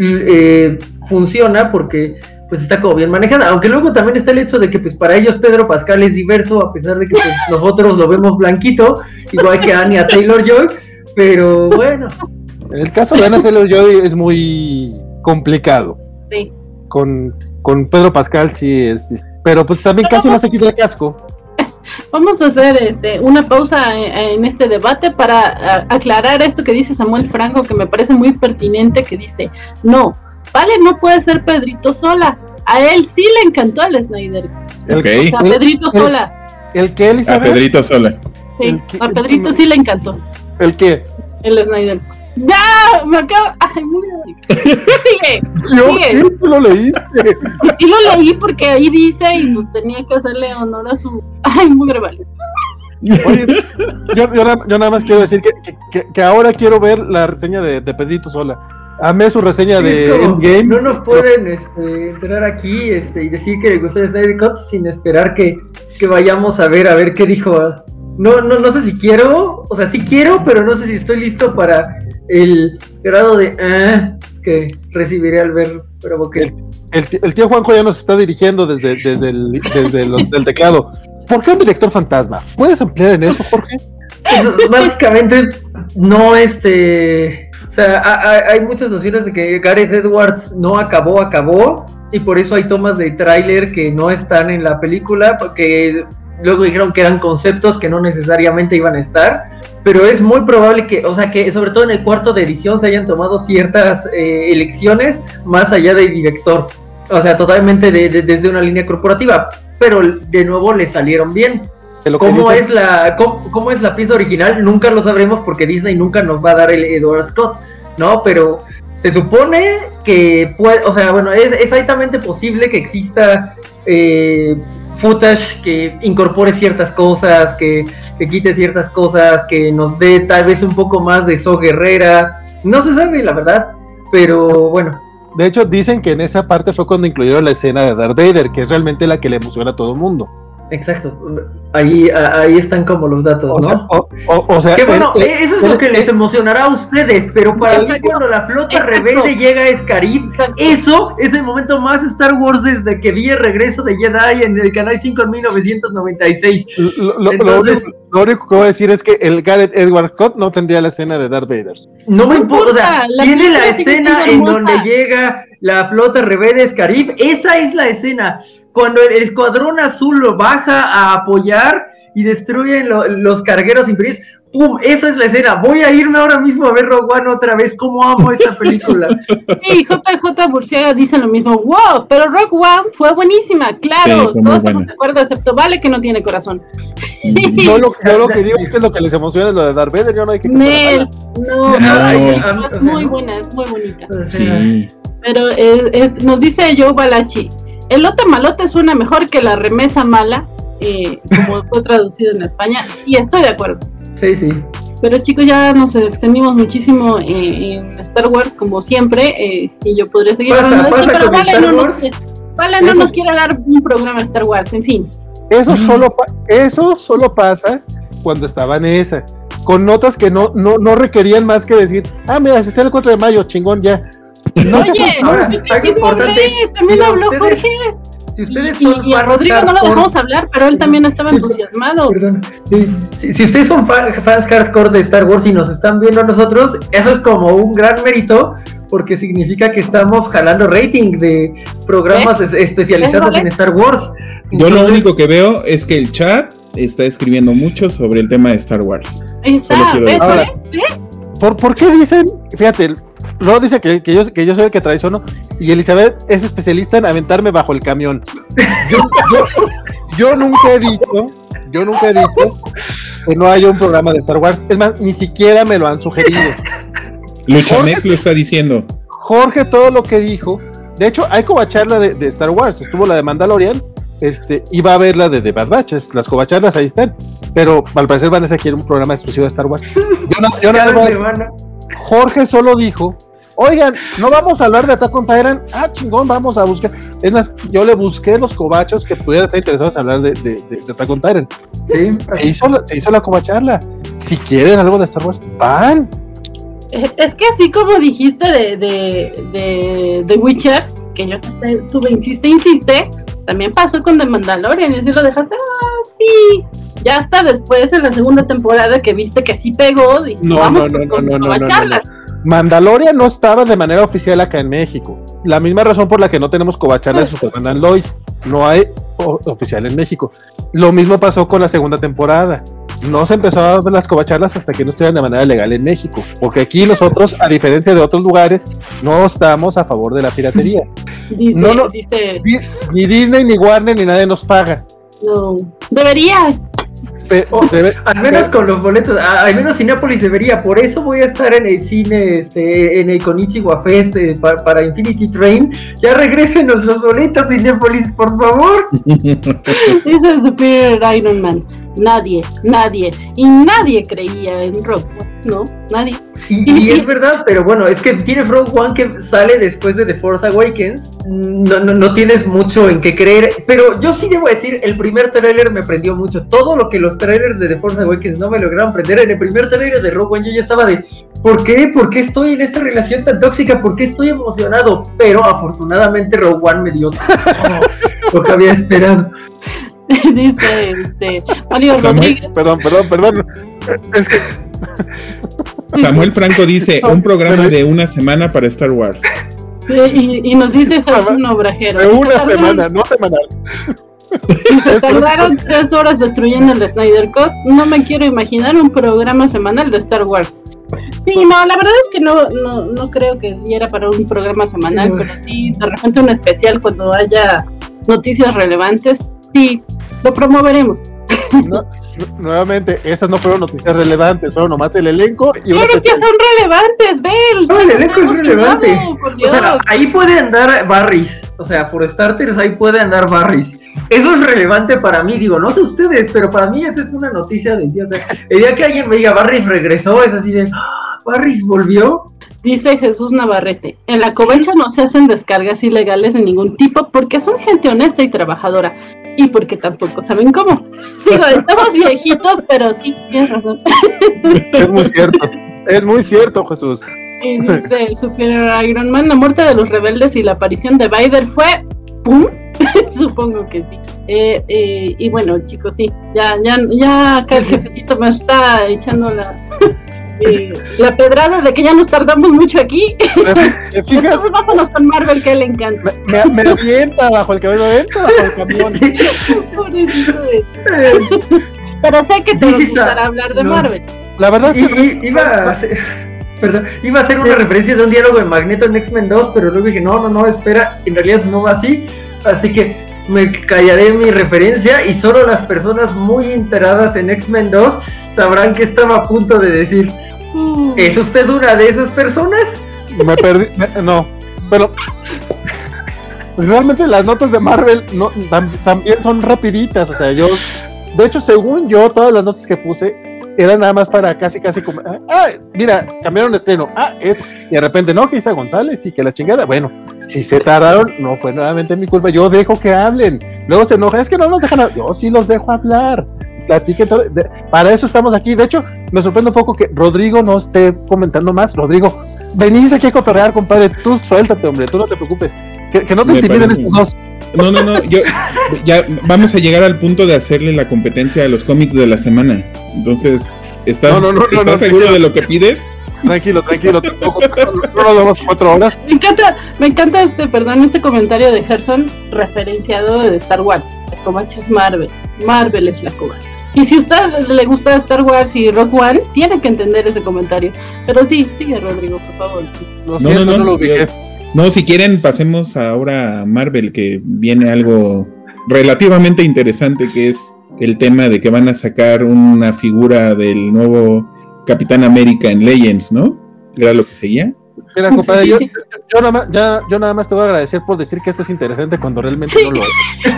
S2: eh, funciona porque pues está como bien manejada, aunque luego también está el hecho de que pues para ellos Pedro Pascal es diverso, a pesar de que pues, nosotros lo vemos blanquito, igual que Anya Taylor-Joy, pero bueno.
S3: El caso de Anya Taylor-Joy es muy complicado.
S1: Sí.
S3: Con, con Pedro Pascal sí es, es pero pues también casi no se quita el casco.
S1: Vamos a hacer este, una pausa en, en este debate para a, aclarar esto que dice Samuel Franco, que me parece muy pertinente, que dice, no, Vale no puede ser Pedrito Sola, a él sí le encantó el Snyder.
S4: Okay.
S1: O sea, Pedrito
S3: el,
S1: Sola.
S3: ¿El qué, Elizabeth?
S4: A Pedrito Sola.
S1: Sí,
S3: que,
S1: a Pedrito sí le encantó.
S3: ¿El qué?
S1: El Snyder. ¡Ya! Me acabo... ¡Ay, muy bien! Sigue,
S3: Yo,
S1: sigue.
S3: ¿qué? ¿Tú lo leíste?
S1: Y sí lo leí porque ahí dice y pues tenía que hacerle honor a su... ¡Ay, muy vale!
S3: Oye, yo, yo, yo nada más quiero decir que, que, que ahora quiero ver la reseña de, de Pedrito Sola. Amé su reseña
S2: Sí,
S3: de
S2: como,
S3: Endgame.
S2: no nos pueden este, entrar aquí este, y decir que le gustó el Snyder Cut sin esperar que, que vayamos a ver a ver qué dijo. No, no, no sé si quiero, o sea, sí quiero, pero no sé si estoy listo para el grado de ah, que recibiré al ver Provoqué.
S3: El, el, el tío Juanjo ya nos está dirigiendo desde, desde, el, desde el del teclado. ¿Por qué un director fantasma? ¿Puedes ampliar en eso, Jorge?
S2: Pues, básicamente, no este... O sea, hay, hay muchas nociones de que Gareth Edwards no acabó, acabó, y por eso hay tomas de tráiler que no están en la película, porque luego dijeron que eran conceptos que no necesariamente iban a estar, pero es muy probable que, o sea, que sobre todo en el cuarto de edición se hayan tomado ciertas eh, elecciones más allá del director, o sea, totalmente de, de, desde una línea corporativa, pero de nuevo le salieron bien. ¿Cómo es, la, cómo, ¿Cómo es la pieza original? Nunca lo sabremos porque Disney nunca nos va a dar el Edward Scott, ¿no? Pero se supone que puede, o sea, bueno, es, es altamente posible que exista eh, footage que incorpore ciertas cosas, que, que quite ciertas cosas, que nos dé tal vez un poco más de So Guerrera. No se sabe, la verdad, pero bueno.
S3: De hecho, dicen que en esa parte fue cuando incluyeron la escena de Darth Vader, que es realmente la que le emociona a todo el mundo.
S2: Exacto, ahí, ahí están como los datos,
S3: o
S2: ¿no?
S3: Sea, o, o, o sea,
S2: que bueno,
S3: el,
S2: eso es
S3: el,
S2: lo que
S3: el,
S2: les emocionará a ustedes, pero para mí cuando la flota exacto. rebelde llega a Scarif, eso es el momento más Star Wars desde que vi el regreso de Jedi en el Canal cinco en mil novecientos noventa y seis.
S3: Lo, lo, Entonces, lo, único, lo único que voy a decir es que el Gareth Edward Scott no tendría la escena de Darth Vader.
S2: No me importa, o sea, la tiene la escena en donde llega la flota rebelde de Scarif, esa es la escena. Cuando el escuadrón azul lo baja a apoyar y destruyen lo, los cargueros imperiales. ¡Pum! Esa es la escena. Voy a irme ahora mismo a ver Rogue One otra vez. ¿Cómo amo esa película?
S1: Sí, J J Burciaga dice lo mismo. ¡Wow! Pero Rogue One fue buenísima, claro.
S4: Sí,
S1: todos estamos de acuerdo, excepto Vale, que no tiene corazón.
S3: Yo lo, yo lo que digo es que lo que les emociona es lo de Darth Vader. Yo no hay que
S1: Nel, no,
S2: no,
S1: no, es muy buena, es muy bonita.
S4: Sí.
S1: Pero es, es, nos dice Joe Balachi, el lote malote suena mejor que la remesa mala, eh, como fue traducido en España, y estoy de acuerdo.
S2: Sí, sí.
S1: Pero chicos, ya nos extendimos muchísimo eh, en Star Wars, como siempre, eh, y yo podría seguir
S2: pasa,
S1: hablando de esto, pero Vale, no nos, vale no nos quiere dar un programa de Star Wars, en fin.
S3: Eso solo, pa- eso solo pasa cuando estaba en esa, con notas que no, no, no requerían más que decir, ah, mira, se está el cuatro de mayo, chingón, ya. No
S1: Oye,
S3: no,
S2: ahora,
S1: sí,
S2: algo
S1: sí,
S2: importante,
S1: hablé, también
S2: si
S1: habló
S2: ustedes-
S1: Jorge.
S2: Si ustedes
S1: Y,
S2: son
S1: y a
S2: fans
S1: Rodrigo no lo
S2: hardcore-
S1: dejamos hablar, pero él también estaba
S2: Sí,
S1: entusiasmado.
S2: Perdón. Sí, Si, si ustedes son fa- fans hardcore de Star Wars y nos están viendo a nosotros, eso es como un gran mérito, porque significa que estamos jalando rating de programas es- especializados
S1: ¿Vale?
S2: en Star Wars.
S4: Yo lo
S2: Entonces,
S4: único que veo es que el chat está escribiendo mucho sobre el tema de Star Wars.
S1: Ahí
S4: Solo
S1: está,
S4: quiero
S1: ¿ves?
S4: decir.
S1: ¿Vale?
S3: Ahora, ¿Por, ¿Por qué dicen? Fíjate, luego dice que, que, yo, que yo soy el que traiciono y Elizabeth es especialista en aventarme bajo el camión. Yo, yo, yo nunca he dicho, yo nunca he dicho que no haya un programa de Star Wars. Es más, ni siquiera me lo han sugerido.
S4: Luchamex lo está diciendo.
S3: Jorge, todo lo que dijo. De hecho, hay covacharla de, de Star Wars. Estuvo la de Mandalorian. Este, y va a haber la de The Bad Batch. Las covacharlas ahí están. Pero al parecer Vanessa quiere un programa exclusivo de Star Wars. Yo, no, yo nada
S2: cada
S3: más.
S2: semana.
S3: Jorge solo dijo, oigan, no vamos a hablar de Attack on Titan. Ah, chingón, vamos a buscar. Es más, yo le busqué los covachos que pudieran estar interesados en hablar de, de, de, de Attack on Titan.
S2: Sí,
S3: Se hizo, la, se hizo la covacharla. Si quieren algo de Star Wars, van.
S1: Es que así como dijiste de, de, de, de Witcher, que yo te, tuve, insiste, insiste, también pasó con The Mandalorian, y así lo dejaste, ah, sí. Ya hasta después en la segunda temporada que viste que sí pegó, dije,
S3: No,
S1: vamos
S3: no, no,
S1: con,
S3: no, no,
S1: con
S3: no,
S1: charlas.
S3: no, no. Mandalorian no estaba de manera oficial acá en México. La misma razón por la que no tenemos covacharla de Superman Lois. No hay o, oficial en México. Lo mismo pasó con la segunda temporada. No se empezó a ver las covacharlas hasta que no estuvieran de manera legal en México. Porque aquí nosotros, a diferencia de otros lugares, no estamos a favor de la piratería.
S1: Dice,
S3: No, no.
S1: dice,
S3: Ni Disney, ni Warner, ni nadie nos paga.
S1: no, debería.
S3: Pero, debe,
S2: al menos con los boletos, a, al menos Cinépolis debería, por eso voy a estar en el cine, este, en el Konichiwa Fest eh, pa, para Infinity Train. Ya regrésenos los boletos, Cinépolis, por favor.
S1: Dice Superior Iron Man. Nadie, nadie, y nadie creía en Rogue One, ¿no? Nadie.
S2: Y, y es verdad, pero bueno, es que tienes Rogue One que sale después de The Force Awakens, no, no, no tienes mucho en qué creer, pero yo sí debo decir, el primer tráiler me prendió mucho, todo lo que los trailers de The Force Awakens no me lograron prender, en el primer tráiler de Rogue One yo ya estaba de, ¿por qué? ¿Por qué estoy en esta relación tan tóxica? ¿Por qué estoy emocionado? Pero afortunadamente Rogue One me dio todo lo que había esperado.
S1: Dice este Mario
S4: Samuel,
S1: Rodríguez.
S3: Perdón, perdón, perdón. Es que
S4: Samuel Franco dice, un programa de una semana para Star Wars.
S1: Y, y nos dice Jesús Nobrajero.
S3: de
S1: Si
S3: una
S1: se tardaron-
S3: semana, no semanal.
S1: Si se tardaron tres horas destruyendo el Snyder Cut, no me quiero imaginar un programa semanal de Star Wars. Sí, no, la verdad es que no, no, no creo que diera para un programa semanal, pero sí, de repente un especial cuando haya noticias relevantes, sí, lo promoveremos.
S3: No, nu- nuevamente, estas no fueron noticias relevantes, fueron nomás el elenco y una
S1: Claro que
S3: pequeña-
S1: son relevantes, Bel.
S2: No, el elenco es relevante.
S1: Por
S2: O
S1: Dios.
S2: sea, ahí puede andar Barris. O sea, por starters ahí puede andar Barris. Eso es relevante para mí. Digo, no sé ustedes, pero para mí esa es una noticia del día. O sea, el día que alguien me diga Barris regresó, es así de ¡ah! ¿Barris volvió?
S1: Dice Jesús Navarrete, en la covacha no se hacen descargas ilegales de ningún tipo porque son gente honesta y trabajadora y porque tampoco saben cómo. Digo, estamos viejitos, pero sí, tienes razón.
S3: Es muy cierto, es muy cierto, Jesús.
S1: Y dice el Superior Iron Man, la muerte de los rebeldes y la aparición de Vader fue ¡pum! Supongo que sí. Eh, eh, y bueno, chicos, sí, ya, ya, ya acá el jefecito me está echando la... Eh, la pedrada de que ya nos tardamos mucho aquí.
S3: ¿Te fijas?
S1: Entonces vámonos con Marvel, que a él le encanta.
S3: Me, me, me avienta bajo el cabello, me avienta bajo el camión.
S1: Pobrecito de- Pero sé que te
S2: Sí,
S1: va a
S2: sí,
S1: gustar
S2: sa-
S1: hablar de
S2: no.
S1: Marvel.
S3: La verdad es
S2: I-
S3: que
S2: i- iba a hacer, perdón, iba a hacer una referencia de un diálogo de Magneto en X-Men dos, pero luego dije, no, no, no, espera, en realidad no va así, así que me callaré mi referencia y solo las personas muy enteradas en X-Men dos sabrán que estaba a punto de decir,
S1: Uh,
S2: ¿es usted una de esas personas?
S3: me perdí, me- no, pero realmente las notas de Marvel no, tam- también son rapiditas, o sea, yo, de hecho, según yo, todas las notas que puse eran nada más para casi, casi como, ah, mira, cambiaron de estreno, ah, es, y de repente, no, que Isa González y que la chingada, bueno, si se tardaron, no fue nuevamente mi culpa, yo dejo que hablen, luego se enojan, es que no nos dejan hablar, yo sí los dejo hablar, platiquen todo, de, para eso estamos aquí, de hecho, me sorprende un poco que Rodrigo no esté comentando más, Rodrigo, venís aquí a cotorrear, compadre, tú suéltate, hombre, tú no te preocupes, que, que no te
S4: Me
S3: intimiden
S4: parece-
S3: estos dos.
S4: No, no, no, yo ya vamos a llegar al punto de hacerle la competencia a los cómics de la semana. Entonces, ¿estás,
S3: No, no, no, no,
S4: ¿estás
S3: no,
S4: seguro
S3: no.
S4: de lo que pides?
S3: Tranquilo, tranquilo, tampoco, no nos damos cuatro horas.
S1: Me encanta, me encanta este, perdón, este comentario de Gerson referenciado de Star Wars. La covacha es Marvel. Marvel es la covacha. Y si a usted le gusta Star Wars y Rock One, tiene que entender ese comentario. Pero sí, sigue Rodrigo, por favor.
S3: Lo
S4: No,
S3: siento,
S4: no, no,
S3: no lo dije.
S4: No, si quieren, pasemos ahora a Marvel, que viene algo relativamente interesante, que es el tema de que van a sacar una figura del nuevo Capitán América en Legends, ¿no? ¿Era lo que seguía?
S3: Mira, compadre,
S1: Sí,
S3: yo,
S1: sí.
S3: yo nada más, ya, yo nada más te voy a agradecer por decir que esto es interesante cuando realmente
S1: Sí.
S3: no lo es.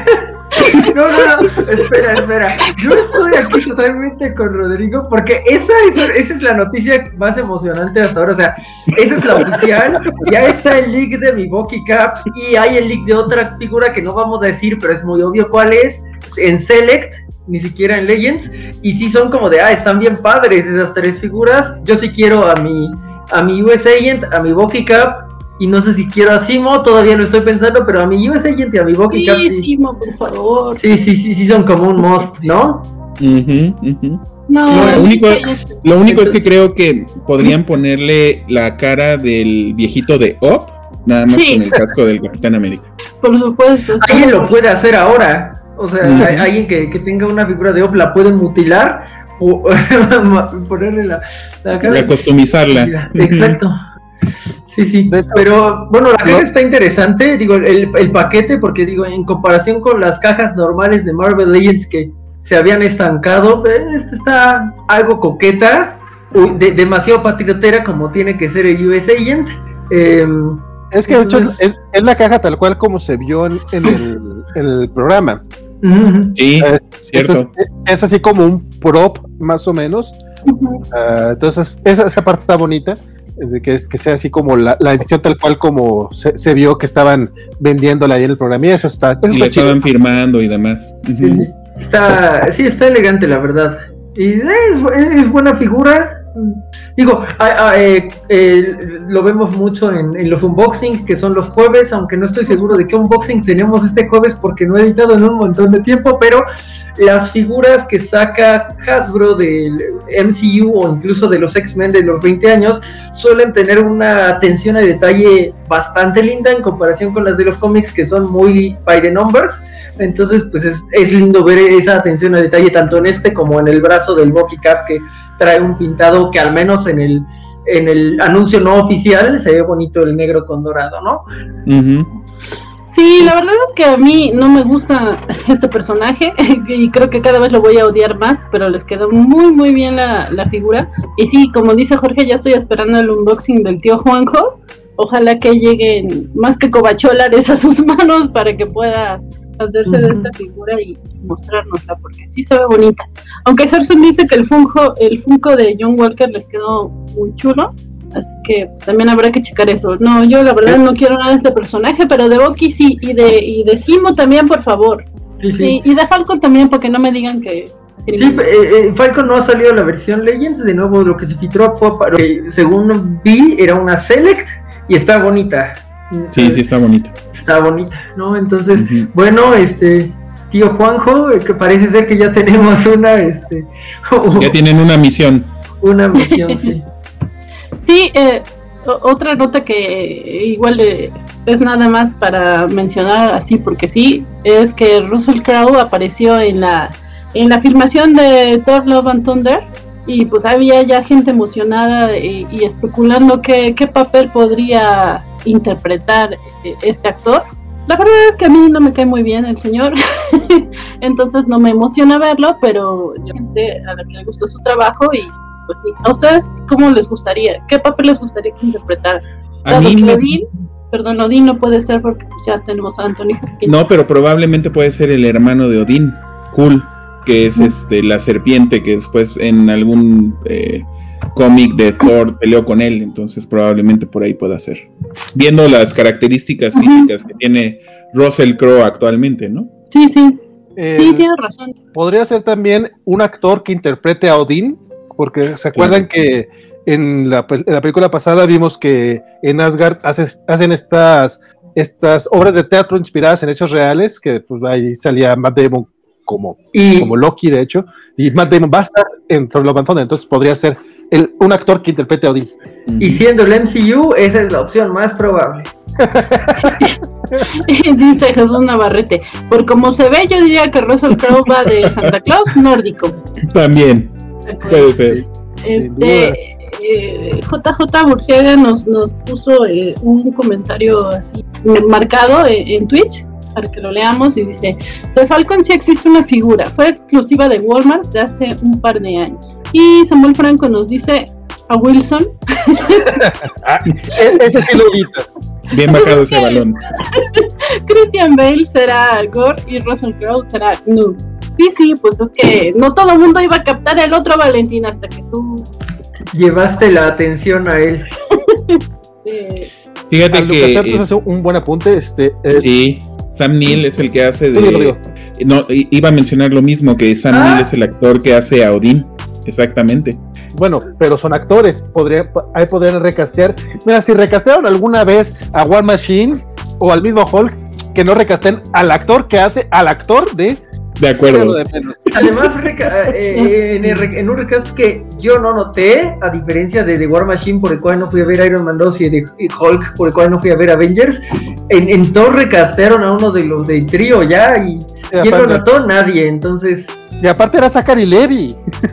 S2: No, no, no, espera, espera. Yo estoy aquí totalmente con Rodrigo porque esa es, esa es la noticia más emocionante hasta ahora. O sea, esa es la oficial. Ya está el leak de mi Bucky Cap y hay el leak de otra figura que no vamos a decir, pero es muy obvio cuál es. En Select, ni siquiera en Legends. Y sí son como de, ah, están bien padres esas tres figuras. Yo sí quiero a mi, a mi U S Agent, a mi Bucky Cap. Y no sé si quiero a Simo, todavía lo estoy pensando, pero a mi U S Agent y a mi Bucky Cap
S1: Sí,
S2: sí.
S1: Simo, por favor.
S2: Sí, sí, sí, sí son como un must, ¿no?
S4: Ujú, ujú.
S1: No,
S4: Lo
S1: no
S4: único,
S1: sé.
S4: lo único es que
S2: Entonces-
S4: creo que podrían ponerle la cara del viejito de Up, nada más
S1: Sí.
S4: con el casco del Capitán América.
S1: Por supuesto. está-
S2: Alguien lo puede hacer ahora. O sea,
S4: Ujú.
S2: hay- alguien que, que tenga una figura de Op la pueden mutilar o ponerle la, la cara.
S4: Y a customizarla.
S2: Exacto. Sí, sí.
S3: De hecho,
S2: Pero bueno, la caja
S3: no.
S2: está interesante. Digo, el, el paquete, porque digo, en comparación con las cajas normales de Marvel Legends que se habían estancado, eh, esta está algo coqueta, uy, de- demasiado patriotera como tiene que ser el U S Agent. Eh,
S3: Es que de hecho
S2: Entonces-
S3: es, es la caja tal cual como se vio en, en el, en el programa.
S2: ujú.
S4: Sí,
S3: Eh,
S4: cierto.
S3: Entonces, es, es así como un prop, más o menos.
S1: Ujú.
S3: Ah, entonces, esa, esa parte está bonita. De que, es- que sea así como la, la edición tal cual como se, se vio que estaban vendiéndola ahí en el programa. Y eso está, eso
S4: Y le
S3: está chido.
S4: estaban firmando y demás. Ujú.
S2: Sí, sí. Está, sí, está elegante, la verdad. Y es, es buena figura. Digo, a- a- eh, eh, lo vemos mucho en, en los unboxing, que son los jueves, aunque no estoy seguro de qué unboxing tenemos este jueves porque no he editado en un montón de tiempo, pero las figuras que saca Hasbro del M C U o incluso de los X-Men de los veinte años suelen tener una atención a detalle bastante linda en comparación con las de los cómics que son muy by the numbers. Entonces, pues es, es lindo ver esa atención a detalle tanto en este como en el brazo del Bucky Cap, que trae un pintado que al menos en el en el anuncio no oficial se ve bonito el negro con dorado, ¿no?
S4: Ujú.
S1: Sí, la verdad es que a mí no me gusta este personaje y creo que cada vez lo voy a odiar más, pero les quedó muy muy bien la, la figura. Y sí, como dice Jorge, ya estoy esperando el unboxing del tío Juanjo. Ojalá que lleguen más que cobacholares a sus manos para que pueda hacerse de
S2: Ujú.
S1: esta figura y mostrárnosla, porque sí se ve bonita. Aunque Gerson dice que el Funko, el Funko de John Walker les quedó muy chulo, así que pues, también habrá que checar eso. No, yo la verdad no quiero nada de este personaje, pero de Bucky sí, y de, y de Simo también, por favor.
S2: Sí, sí.
S1: Sí, y de Falcon también, porque no me digan que...
S2: Sí, eh, eh, Falcon no ha salido la versión Legends, de nuevo lo que se filtró fue para, que según vi era una Select y está bonita.
S4: Sí, sí, está bonito.
S2: Está bonita, ¿no? Entonces,
S4: Ujú.
S2: bueno, este tío Juanjo, eh, que parece ser que ya tenemos una, este,
S4: Ya tienen una misión.
S2: una misión, sí.
S1: Sí, eh, o- otra nota que eh, igual eh, es nada más para mencionar así porque sí, es que Russell Crowe apareció en la en la filmación de Thor Love and Thunder, y pues había ya gente emocionada y, y especulando qué, qué papel podría interpretar este actor. La verdad es que a mí no me cae muy bien el señor, entonces no me emociona verlo, pero hay gente a la que le gustó su trabajo y pues sí. ¿A ustedes cómo les gustaría? ¿Qué papel les gustaría que interpretara?
S4: A mí me...
S1: Odín, perdón, Odín no puede ser porque pues, ya tenemos a Anthony Hopkins.
S4: No, pero probablemente puede ser el hermano de Odín, Kul, que es este la serpiente que después en algún eh, cómic de Thor peleó con él, entonces probablemente por ahí pueda ser. Viendo las características uh-huh. físicas que tiene Russell Crowe actualmente, ¿no?
S1: Sí, sí.
S3: Eh,
S1: sí, tienes razón.
S3: Podría ser también un actor que interprete a Odín, porque se acuerdan claro. que en la, en la película pasada vimos que en Asgard hace, hacen estas, estas obras de teatro inspiradas en hechos reales, que pues ahí salía Matt Damon como, y, como Loki, de hecho, y Matt Damon va a estar en Thor Love and Thunder, entonces podría ser el, un actor que interprete a Odín.
S2: Y siendo el M C U, esa es la opción más probable.
S1: Dice Jesús Navarrete, por como se ve, yo diría que Russell Crowe va de Santa Claus nórdico.
S4: También, puede ser.
S1: Este, eh, J J Burciaga nos, nos puso eh, un comentario así marcado eh, en Twitch para que lo leamos y dice: de Falcon sí existe una figura, fue exclusiva de Walmart de hace un par de años. Y Samuel Franco nos dice a Wilson.
S3: Ah, ese sí lo quitas.
S4: Bien bajado ese balón.
S1: Christian Bale será Gore y Russell Crowe será Noob. Sí, sí, pues es que no todo el mundo iba a captar el otro Valentín hasta que tú
S2: llevaste la atención a él.
S1: eh,
S4: Fíjate que
S3: es un buen apunte. Este, eh,
S4: sí, Sam Neill es el que hace de.
S3: Sí, lo digo.
S4: No, iba a mencionar lo mismo, que Sam ah. Neill es el actor que hace a Odín. Exactamente.
S3: Bueno, pero son actores, podría, ahí podrían recastear. Mira, si recastearon alguna vez a War Machine o al mismo Hulk, que no recasten al actor que hace al actor de.
S4: De acuerdo.
S2: Además, reca- eh, en, el, en un recast que yo no noté, a diferencia de The War Machine, por el cual no fui a ver Iron Man dos, y de Hulk, por el cual no fui a ver Avengers, en, en Thor recastearon a uno de los del trío ya, y ¿quién lo notó? Nadie, entonces...
S3: Y aparte era Zachary Levi.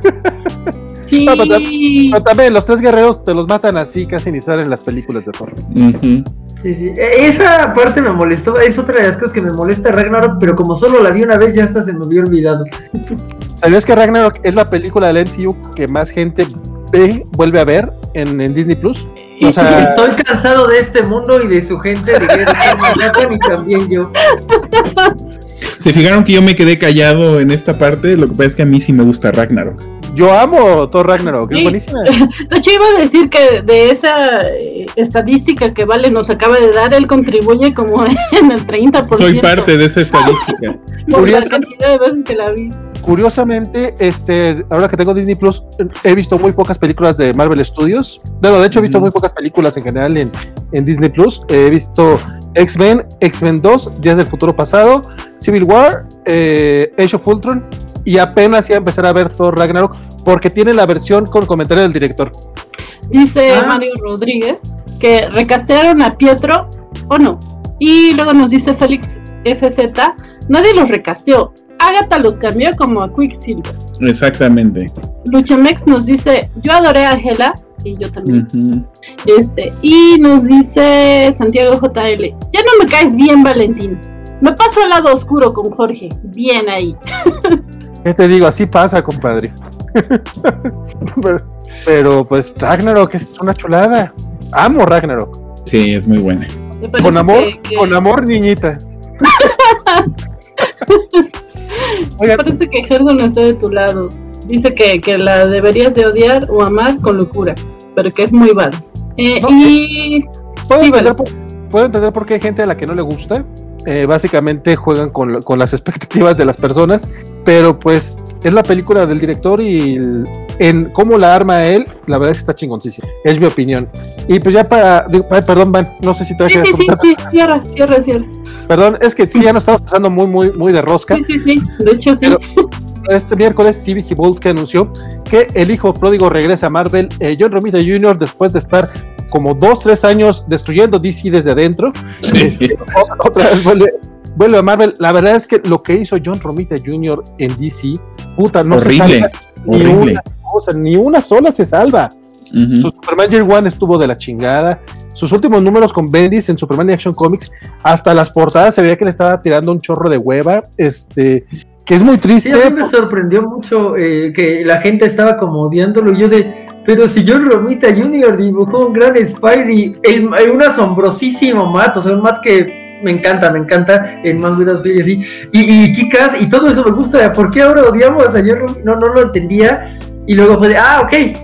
S1: Sí.
S3: No, pero, pero también los tres guerreros te los matan así, casi ni salen en las películas de Thor.
S4: Uh-huh.
S2: Sí, sí. Esa parte me molestó, es otra de las cosas que me molesta Ragnarok, pero como solo la vi una vez ya hasta se me había olvidado.
S3: ¿Sabías que Ragnarok es la película del M C U que más gente ve, vuelve a ver en, en Disney Plus?
S2: O sea, estoy cansado de este mundo y de su gente de Manhattan y también yo.
S4: Se fijaron que yo me quedé callado en esta parte, lo que pasa es que a mí sí me gusta Ragnarok.
S3: Yo amo Thor Ragnarok, sí. Es buenísima.
S1: De hecho, iba a decir que de esa eh, estadística que Vale nos acaba de dar, él contribuye como en el treinta por ciento.
S4: Soy parte de esa estadística.
S1: Por Curios- la cantidad de veces que la vi.
S3: Curiosamente, este, ahora que tengo Disney Plus, he visto muy pocas películas de Marvel Studios. Bueno, de hecho, he visto muy pocas películas en general en, en Disney Plus. He visto X-Men, X-Men dos, Días del Futuro Pasado, Civil War, eh, Age of Ultron, y apenas iba a empezar a ver Thor Ragnarok porque tiene la versión con comentario del director.
S1: Dice
S2: ah.
S1: Mario Rodríguez que recastearon a Pietro o no. Y luego nos dice Félix F Z, nadie los recasteó, Agatha los cambió como a Quicksilver.
S4: Exactamente.
S1: Luchamex nos dice, yo adoré a Hela. Sí, yo también.
S4: Uh-huh.
S1: Este, y nos dice Santiago J L, ya no me caes bien, Valentín. Me paso al lado oscuro con Jorge. Bien ahí.
S3: ¿Qué te digo? Así pasa, compadre. pero, pero pues Ragnarok es una chulada. Amo Ragnarok.
S4: Sí, es muy buena.
S3: Con amor,
S1: que, que...
S3: con amor, niñita.
S1: Me parece que Gerdo no está de tu lado. Dice que, que la deberías de odiar o amar con locura, pero que es muy bad. Eh, no, y
S3: puedo,
S1: sí,
S3: entender
S1: vale.
S3: por, puedo entender por qué hay gente a la que no le gusta. Eh, básicamente juegan con, con las expectativas de las personas, pero pues es la película del director y el, en cómo la arma él, la verdad es que está chingoncísima, es mi opinión. Y pues ya para, digo, ay, perdón, Van, no sé si te
S1: sí, sí, sí, sí, cierra, cierra, cierra.
S3: Perdón, es que sí, ya nos estamos pasando muy, muy, muy de rosca.
S1: Sí, sí, sí, de hecho sí.
S3: Pero este miércoles C B C Bolts que anunció que el hijo pródigo regresa a Marvel, eh, John Romita junior, después de estar como dos, tres años destruyendo D C desde adentro.
S4: Sí.
S3: Este, otra vez vuelve, vuelve a Marvel. La verdad es que lo que hizo John Romita junior en D C, puta, no
S4: horrible,
S3: se salva ni
S4: horrible.
S3: una cosa, ni una sola se salva.
S4: Uh-huh.
S3: Su Superman Year One estuvo de la chingada. Sus últimos números con Bendis en Superman y Action Comics, hasta las portadas se veía que le estaba tirando un chorro de hueva, este, que es muy triste.
S2: Sí, a mí me sorprendió mucho eh, que la gente estaba como odiándolo. Yo de, pero si John Romita junior dibujó un gran Spidey, el, el, un asombrosísimo Matt, o sea, un Matt que me encanta, me encanta en Man Without Fear y así, y, y Kick-Ass, y todo eso me gusta. ¿Por qué ahora odiamos a John Romita? No, no lo entendía, y luego fue de, ah,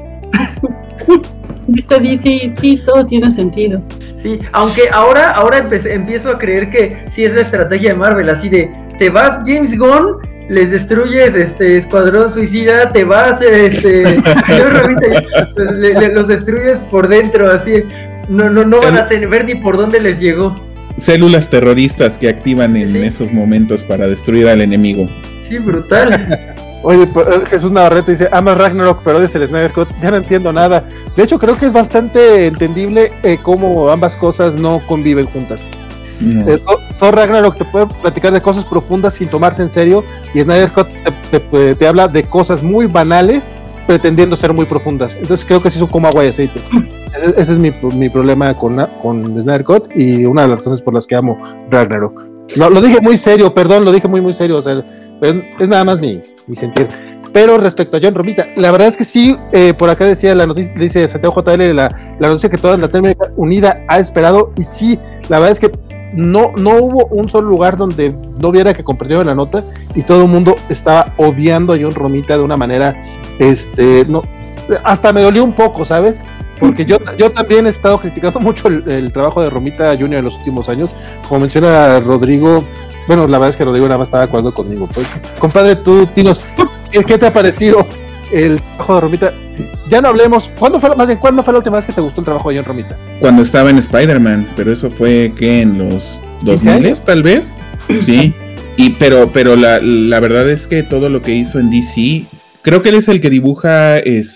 S2: ok.
S1: Viste, D C, sí, todo tiene sentido.
S2: Sí, aunque ahora, ahora empecé, empiezo a creer que sí es la estrategia de Marvel, así de, te vas James Gunn, les destruyes este Escuadrón Suicida, te vas este John Romita, le, le, los destruyes por dentro, así, no, no, no van a tener, ver ni por dónde les llegó.
S4: Células terroristas que activan en
S2: sí.
S4: esos momentos para destruir al enemigo.
S2: Sí, brutal.
S3: Oye, Jesús Navarrete dice, ama Ragnarok, pero es el Snyder Cut, ya no entiendo nada. De hecho, creo que es bastante entendible eh, cómo ambas cosas no conviven juntas. No. Eh, Thor Ragnarok te puede platicar de cosas profundas sin tomarse en serio, y Snyder Cut te, te, te habla de cosas muy banales, pretendiendo ser muy profundas. Entonces creo que sí son como agua y aceite. Ese, ese es mi, mi problema con, con Snyder Cut, y una de las razones por las que amo Ragnarok. Lo, lo dije muy serio, perdón, lo dije muy muy serio, o sea, es, es nada más mi, mi sentir. Pero respecto a John Romita, la verdad es que sí, eh, por acá decía la noticia, dice Santiago J L, la, la noticia que toda Latinoamérica Unida ha esperado, y sí, la verdad es que no, no hubo un solo lugar donde no viera que compartieron la nota, y todo el mundo estaba odiando a John Romita de una manera, este, no, hasta me dolió un poco, ¿sabes? Porque yo, yo también he estado criticando mucho el, el trabajo de Romita junior en los últimos años. Como menciona Rodrigo, bueno, la verdad es que Rodrigo nada más estaba de acuerdo conmigo. Pues, compadre, tú, dinos, ¿qué, ¿qué te ha parecido el trabajo de Romita? Ya no hablemos, ¿cuándo fue, más bien, ¿cuándo fue la última vez que te gustó el trabajo de John Romita?
S4: Cuando estaba en Spider-Man, pero eso fue, ¿qué? ¿En los dos mil tal vez? Sí, y, pero, pero la, la verdad es que todo lo que hizo en D C... Creo que él es el que dibuja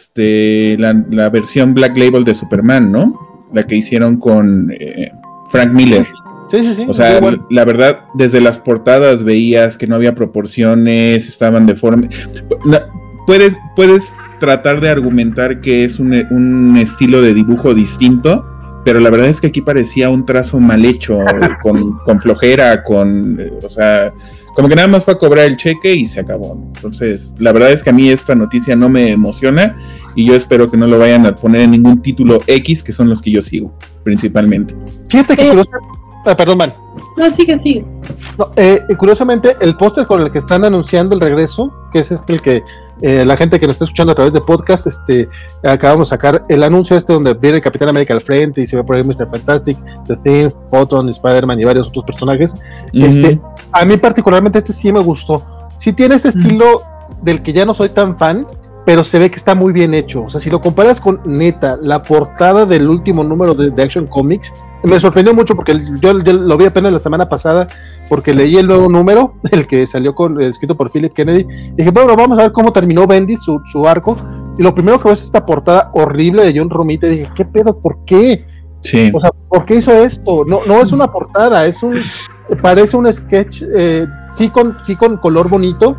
S4: este la, la versión Black Label de Superman, ¿no? La que hicieron con eh, Frank Miller.
S3: Sí, sí, sí.
S4: O sea, la, la verdad, desde las portadas veías que no había proporciones, estaban deformes. No, puedes, puedes tratar de argumentar que es un, un estilo de dibujo distinto, pero la verdad es que aquí parecía un trazo mal hecho, con, con flojera, con, o sea... Como que nada más fue a cobrar el cheque y se acabó. Entonces, la verdad es que a mí esta noticia no me emociona, y yo espero que no lo vayan a poner en ningún título X, que son los que yo sigo, principalmente.
S3: Fíjate que eh, curiosa... ah, perdón, man.
S1: No, sigue, sigue.
S3: No, eh, curiosamente, el póster con el que están anunciando el regreso, que es este el que eh, la gente que nos está escuchando a través de podcast, este, acabamos de sacar el anuncio este donde viene el Capitán América al frente y se ve por ahí mister Fantastic, The Thing, Photon, Spider-Man y varios otros personajes. Uh-huh. Este, a mí particularmente este sí me gustó. Sí tiene este uh-huh. estilo del que ya no soy tan fan, pero se ve que está muy bien hecho. O sea, si lo comparas con, neta, la portada del último número de, de Action Comics, me sorprendió mucho porque yo, yo lo vi apenas la semana pasada, porque leí el nuevo número, el que salió con, escrito por Philip Kennedy. Dije, bueno, vamos a ver cómo terminó Bendis su, su arco. Y lo primero que ves es esta portada horrible de John Romita. Y dije, ¿qué pedo? ¿Por qué?
S4: Sí.
S3: O sea, ¿por qué hizo esto? No, no es una portada, es un, parece un sketch, eh, sí, con, sí con color bonito,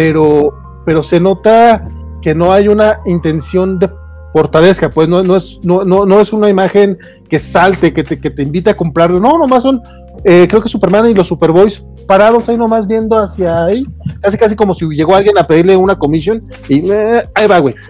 S3: pero, pero se nota que no hay una intención de portadesca, pues no, no, es, no, no, no es una imagen que salte, que te, que te invite a comprarlo, no, nomás son, eh, creo que Superman y los Superboys parados ahí nomás viendo hacia ahí, casi casi como si llegó alguien a pedirle una comisión y eh, ahí va, güey.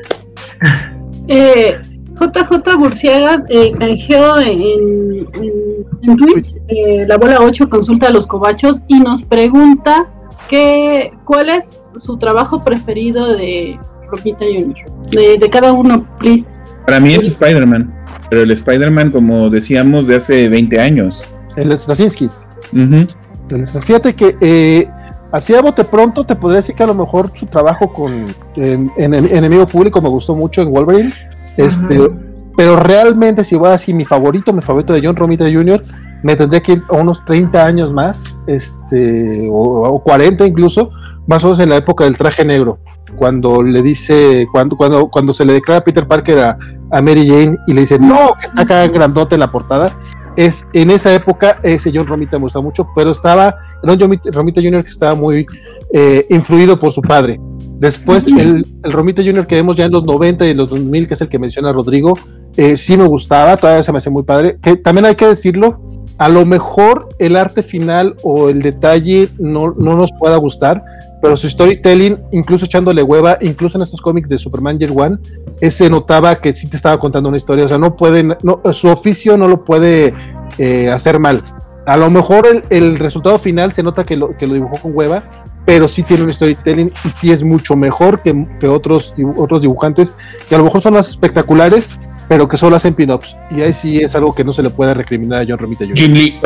S1: Eh, J J Burciaga eh, canjeó en, en, en Twitch, eh, la bola ocho consulta a los cobachos y nos pregunta que, ¿cuál es su trabajo preferido de Romita junior? De, de cada uno, please.
S4: Para mí es Spider-Man, pero el Spider-Man, como decíamos, de hace veinte años.
S3: El Straczynski.
S4: Uh-huh.
S3: Fíjate que eh, así a bote pronto te podría decir que a lo mejor su trabajo con en, en, en Enemigo Público me gustó mucho en Wolverine. Uh-huh. Este, pero realmente, si voy a decir mi favorito, mi favorito de John Romita junior, me tendría que ir a unos treinta años más, este, o, o cuarenta incluso, más o menos en la época del Traje Negro, cuando le dice, cuando, cuando, cuando se le declara a Peter Parker a, a Mary Jane y le dice, no, que está acá en grandote en la portada. Es, en esa época ese John Romita me gustó mucho, pero estaba era un Romita junior que estaba muy eh, influido por su padre. Después el, el Romita junior que vemos ya en los noventa y en los dos mil, que es el que menciona Rodrigo, eh, sí me gustaba, todavía se me hace muy padre, que también hay que decirlo, a lo mejor el arte final o el detalle no, no nos pueda gustar, pero su storytelling, incluso echándole hueva, incluso en estos cómics de Superman Year One, se notaba que sí te estaba contando una historia, o sea, no pueden, no, su oficio no lo puede eh, hacer mal. A lo mejor el, el resultado final se nota que lo, que lo dibujó con hueva, pero sí tiene un storytelling y sí es mucho mejor que, que otros, otros dibujantes que a lo mejor son más espectaculares, pero que solo hacen pin-ups. Y ahí sí es algo que no se le puede recriminar a John Romita junior
S4: Jim Lee.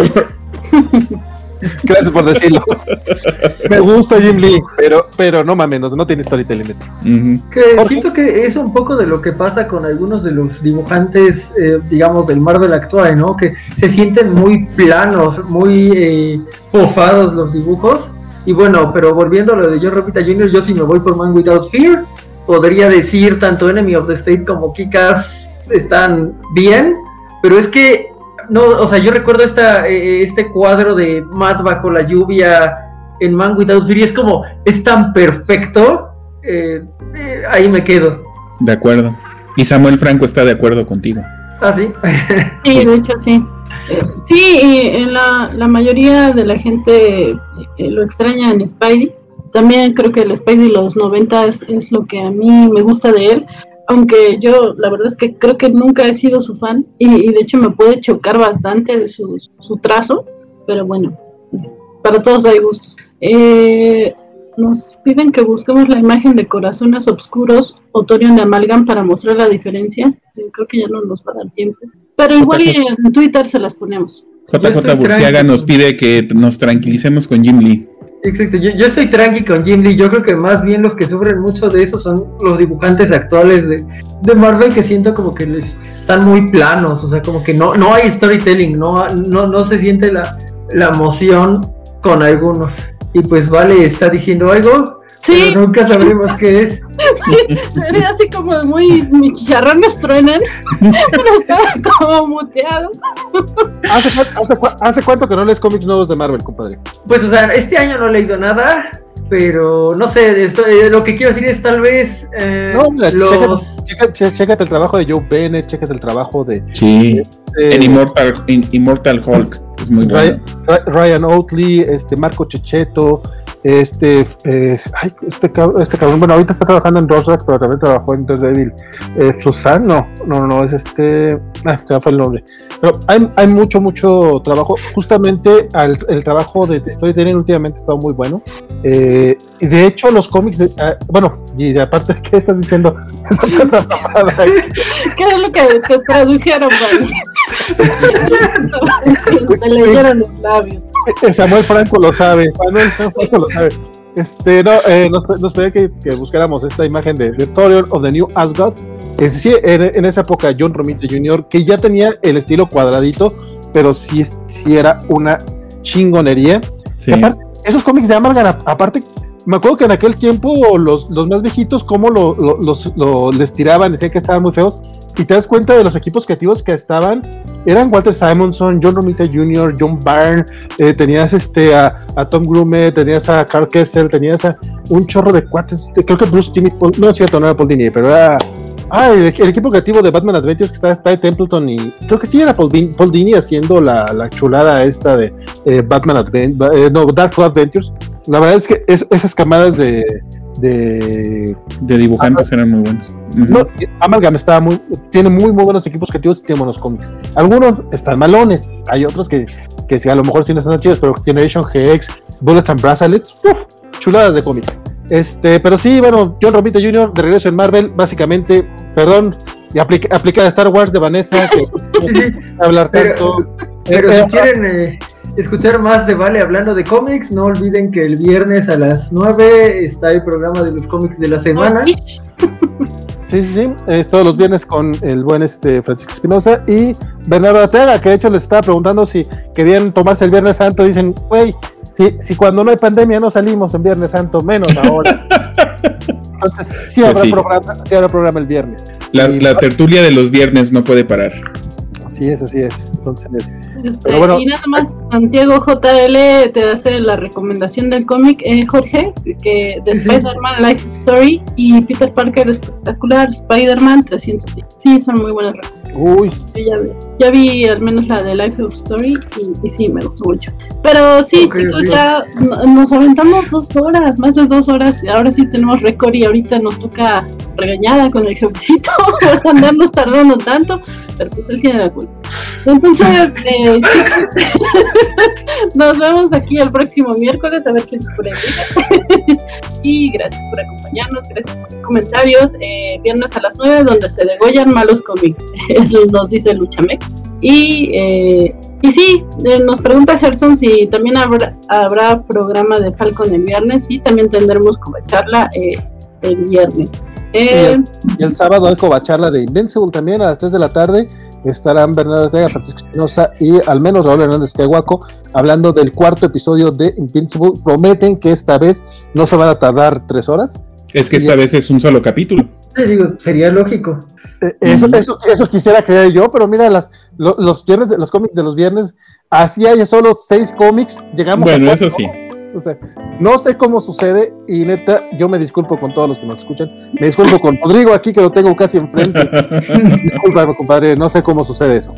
S3: Gracias por decirlo. Me gusta Jim Lee, pero, pero no mames, no, no tiene storytelling ese.
S2: Uh-huh. Que siento que es un poco de lo que pasa con algunos de los dibujantes, eh, digamos, del Marvel actual, ¿no? Que se sienten muy planos, muy eh, pofados los dibujos. Y bueno, pero volviendo a lo de John Romita junior, yo si me voy por Man Without Fear, podría decir tanto Enemy of the State como Kick-Ass están bien, pero es que no, o sea, yo recuerdo esta, eh, este cuadro de Matt bajo la lluvia en Man Without Fear y es como, es tan perfecto, eh, eh, ahí me quedo.
S4: De acuerdo. Y Samuel Franco está de acuerdo contigo.
S2: Ah, sí.
S1: Sí, de hecho sí. Eh, sí, y en la, la mayoría de la gente eh, lo extraña en Spidey. También creo que el Spidey de los noventa es, es lo que a mí me gusta de él, aunque yo la verdad es que creo que nunca he sido su fan y, y de hecho me puede chocar bastante de su, su trazo, pero bueno, para todos hay gustos. Eh, nos piden que busquemos la imagen de Corazones Obscuros o Thorium de Amalgam para mostrar la diferencia. Yo creo que ya no nos va a dar tiempo, pero igual en Twitter se las ponemos.
S4: J J Burciaga nos pide que nos tranquilicemos con Jim Lee.
S2: Exacto, yo, yo estoy tranqui con Jim Lee. Yo creo que más bien los que sufren mucho de eso son los dibujantes actuales de, de Marvel, que siento como que les están muy planos, o sea, como que no, no hay storytelling, no, no, no se siente la, la emoción con algunos. Y pues Vale está diciendo algo, sí, pero nunca sabremos qué es.
S1: Sí, se ve así como muy, mis chicharrones truenan, pero estaba como muteado.
S3: ¿Hace, hace, ¿Hace cuánto que no lees cómics nuevos de Marvel, compadre?
S2: Pues, o sea, este año no he leído nada, pero no sé, esto, eh, lo que quiero decir es tal vez eh,
S3: no, mira,
S2: los...
S3: chécate, chécate, chécate el trabajo de Joe Bennett, chécate el trabajo de...
S4: Sí, de, en Immortal, in, Immortal Hulk, es muy
S3: Ryan,
S4: bueno.
S3: Ryan Oatley, este, Marco Checchetto, este, eh, ay, este, este cabrón, bueno, ahorita está trabajando en Rorschach, pero también trabajó en Daredevil. Eh, Susan, no, no, no, es este, ah, se me fue el nombre. Pero hay, hay mucho, mucho trabajo. Justamente al, el trabajo de, de Storytelling últimamente ha estado muy bueno. Eh, y de hecho, los cómics, de, uh, bueno, y de aparte, ¿qué estás diciendo?
S1: ¿Qué es lo que te tradujeron, te leyeron los labios.
S3: Samuel Franco lo sabe, Manuel Franco lo sabe. Este, no, eh, nos, nos pedía que, que buscáramos esta imagen de, de Thorium of the New Asgard. Es decir, en, en esa época John Romita junior, que ya tenía el estilo cuadradito, pero sí, sí era una chingonería. Sí. Aparte, esos cómics de Amalgam, aparte, me acuerdo que en aquel tiempo los, los más viejitos, como lo, lo, los, lo, les tiraban, decían que estaban muy feos, y te das cuenta de los equipos creativos que estaban, eran Walter Simonson, John Romita junior, John Byrne, eh, tenías este a, a Tom Grummett, tenías a Carl Kessel, tenías a un chorro de cuates, creo que Bruce Timmons, Paul, no es cierto, no era Paul Dini, pero era ah, el, el equipo creativo de Batman Adventures, que estaba Ty Templeton y creo que sí era Paul, Paul Dini haciendo la, la chulada esta de eh, Batman Adventures, eh, no, Dark Adventures. La verdad es que es, esas camadas de de,
S4: de dibujantes ah, eran muy buenos.
S3: Uh-huh. No, Amalgam estaba muy, tiene muy muy buenos equipos creativos y tiene buenos cómics. Algunos están malones, hay otros que, que sí, a lo mejor sí no están chidos, pero Generation G X, Bullets and Bracelets, uf, chuladas de cómics. Este, pero sí, bueno, John Romita junior de regreso en Marvel, básicamente, perdón, y aplica, aplica a Star Wars de Vanessa, que
S2: sí,
S3: hablar
S2: pero,
S3: tanto.
S2: Pero
S3: eh,
S2: si eh, quieren eh, escuchar más de Vale hablando de cómics, no olviden que el viernes a las nueve está el programa de los cómics de la semana.
S3: Sí, sí, sí, es todos los viernes con el buen este Francisco Espinosa y Bernardo Arteaga, que de hecho les estaba preguntando si querían tomarse el Viernes Santo. Dicen, güey, si, si cuando no hay pandemia no salimos en Viernes Santo, menos ahora. Entonces, sí habrá, pues sí. Programa, sí habrá programa el viernes.
S4: La, la tertulia de los viernes no puede parar.
S3: Así es, así es. Entonces,
S1: Este, bueno, y nada más, Santiago J L te hace la recomendación del cómic, eh, Jorge, que de sí. Spider-Man Life Story y Peter Parker Espectacular Spider-Man trescientos seis. Sí, son muy buenas recomendaciones.
S3: Uy.
S1: Yo ya vi, ya vi al menos la de Life of Story y, y sí, me gustó mucho. Pero sí, okay, chicos, okay. ya nos aventamos dos horas, más de dos horas. Ahora sí tenemos récord y ahorita nos toca regañada con el jefecito por andarnos tardando tanto, pero pues él tiene la culpa. Entonces, eh, nos vemos aquí el próximo miércoles a ver quién se pone bien. Y gracias por acompañarnos, gracias por sus comentarios. Eh, viernes a las nueve, donde se degollan malos cómics, nos dice Luchamex. Y, eh, y sí, eh, nos pregunta Gerson si también habrá, habrá programa de Falcon el viernes. Sí, también tendremos como charla eh, el viernes.
S3: Eh, y, el, y el sábado hay covacharla de Invincible también a las tres de la tarde. Estarán Bernardo Ortega, Francisco Espinosa y al menos Raúl Hernández Caguaco hablando del cuarto episodio de Invincible. Prometen que esta vez no se van a tardar tres horas.
S4: Es que esta y, vez es un solo capítulo.
S2: Sí, digo, sería lógico.
S3: Eh, eso, mm. eso, eso quisiera creer yo, pero mira, las, lo, los viernes, los cómics de los viernes, así hay solo seis cómics. Llegamos
S4: bueno,
S3: a
S4: eso sí.
S3: O sea, no sé cómo sucede y neta, yo me disculpo con todos los que nos escuchan. Me disculpo con Rodrigo aquí, que lo tengo casi enfrente. Disculpa, compadre, no sé cómo sucede eso.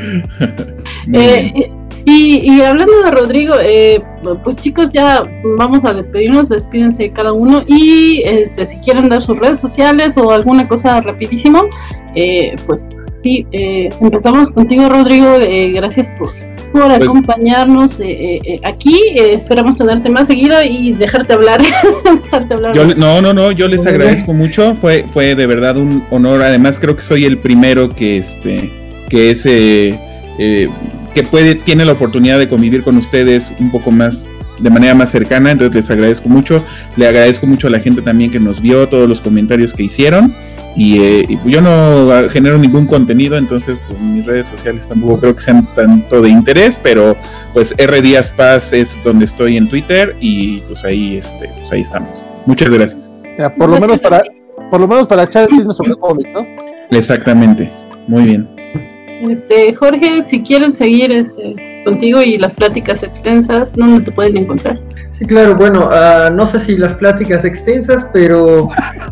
S1: Eh, y, y hablando de Rodrigo, eh, pues chicos, ya vamos a despedirnos, despídense cada uno y este, si quieren dar sus redes sociales o alguna cosa rapidísimo, eh, pues sí, eh, empezamos contigo, Rodrigo, eh, gracias por... por pues, acompañarnos eh, eh, aquí, eh, esperamos tenerte más seguido y dejarte hablar. dejarte hablar.
S4: Yo, no, no, no, yo les agradezco mucho, fue, fue de verdad un honor, además creo que soy el primero que este, que es, eh, eh, que puede, tiene la oportunidad de convivir con ustedes un poco más, de manera más cercana, entonces les agradezco mucho, le agradezco mucho a la gente también que nos vio, todos los comentarios que hicieron. Y, eh, y yo no genero ningún contenido, entonces pues, mis redes sociales tampoco creo que sean tanto de interés, pero pues R Díaz Paz es donde estoy en Twitter y pues ahí este pues ahí estamos. Muchas gracias.
S3: Ya, por lo menos para por lo menos para echar el chisme sobre el cómic, ¿no?
S4: Exactamente. Muy bien.
S1: Este, Jorge, si quieren seguir este, contigo y las pláticas extensas, ¿dónde te pueden encontrar?
S2: Sí, claro, bueno, uh, no sé si las pláticas extensas, pero uh,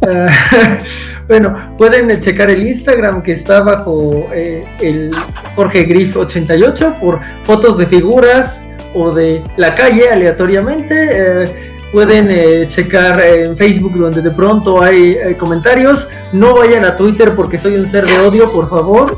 S2: bueno, pueden checar el Instagram que está bajo eh, el Jorge Griff ochenta y ocho por fotos de figuras o de la calle aleatoriamente. Eh, pueden eh, checar en Facebook donde de pronto hay eh, comentarios. No vayan a Twitter porque soy un ser de odio, por favor.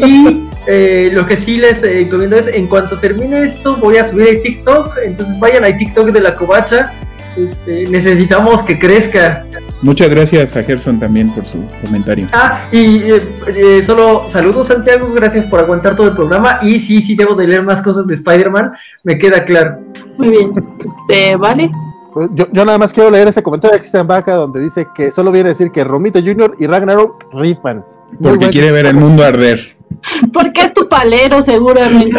S2: Y eh, lo que sí les eh, recomiendo es, en cuanto termine esto, voy a subir a TikTok. Entonces vayan a TikTok de la Covacha. Este, necesitamos que crezca.
S4: Muchas gracias a Gerson también por su comentario.
S2: Ah, y eh, eh, solo saludos, Santiago, gracias por aguantar todo el programa. Y sí, sí debo de leer más cosas de Spider-Man, me queda claro.
S1: Muy bien, este, vale.
S3: Pues yo, yo nada más quiero leer ese comentario de Cristian Vaca donde dice que solo viene a decir que Romito junior y Ragnarok rifan.
S4: Porque bueno, quiere ver el mundo arder.
S1: Porque es tu palero, seguramente.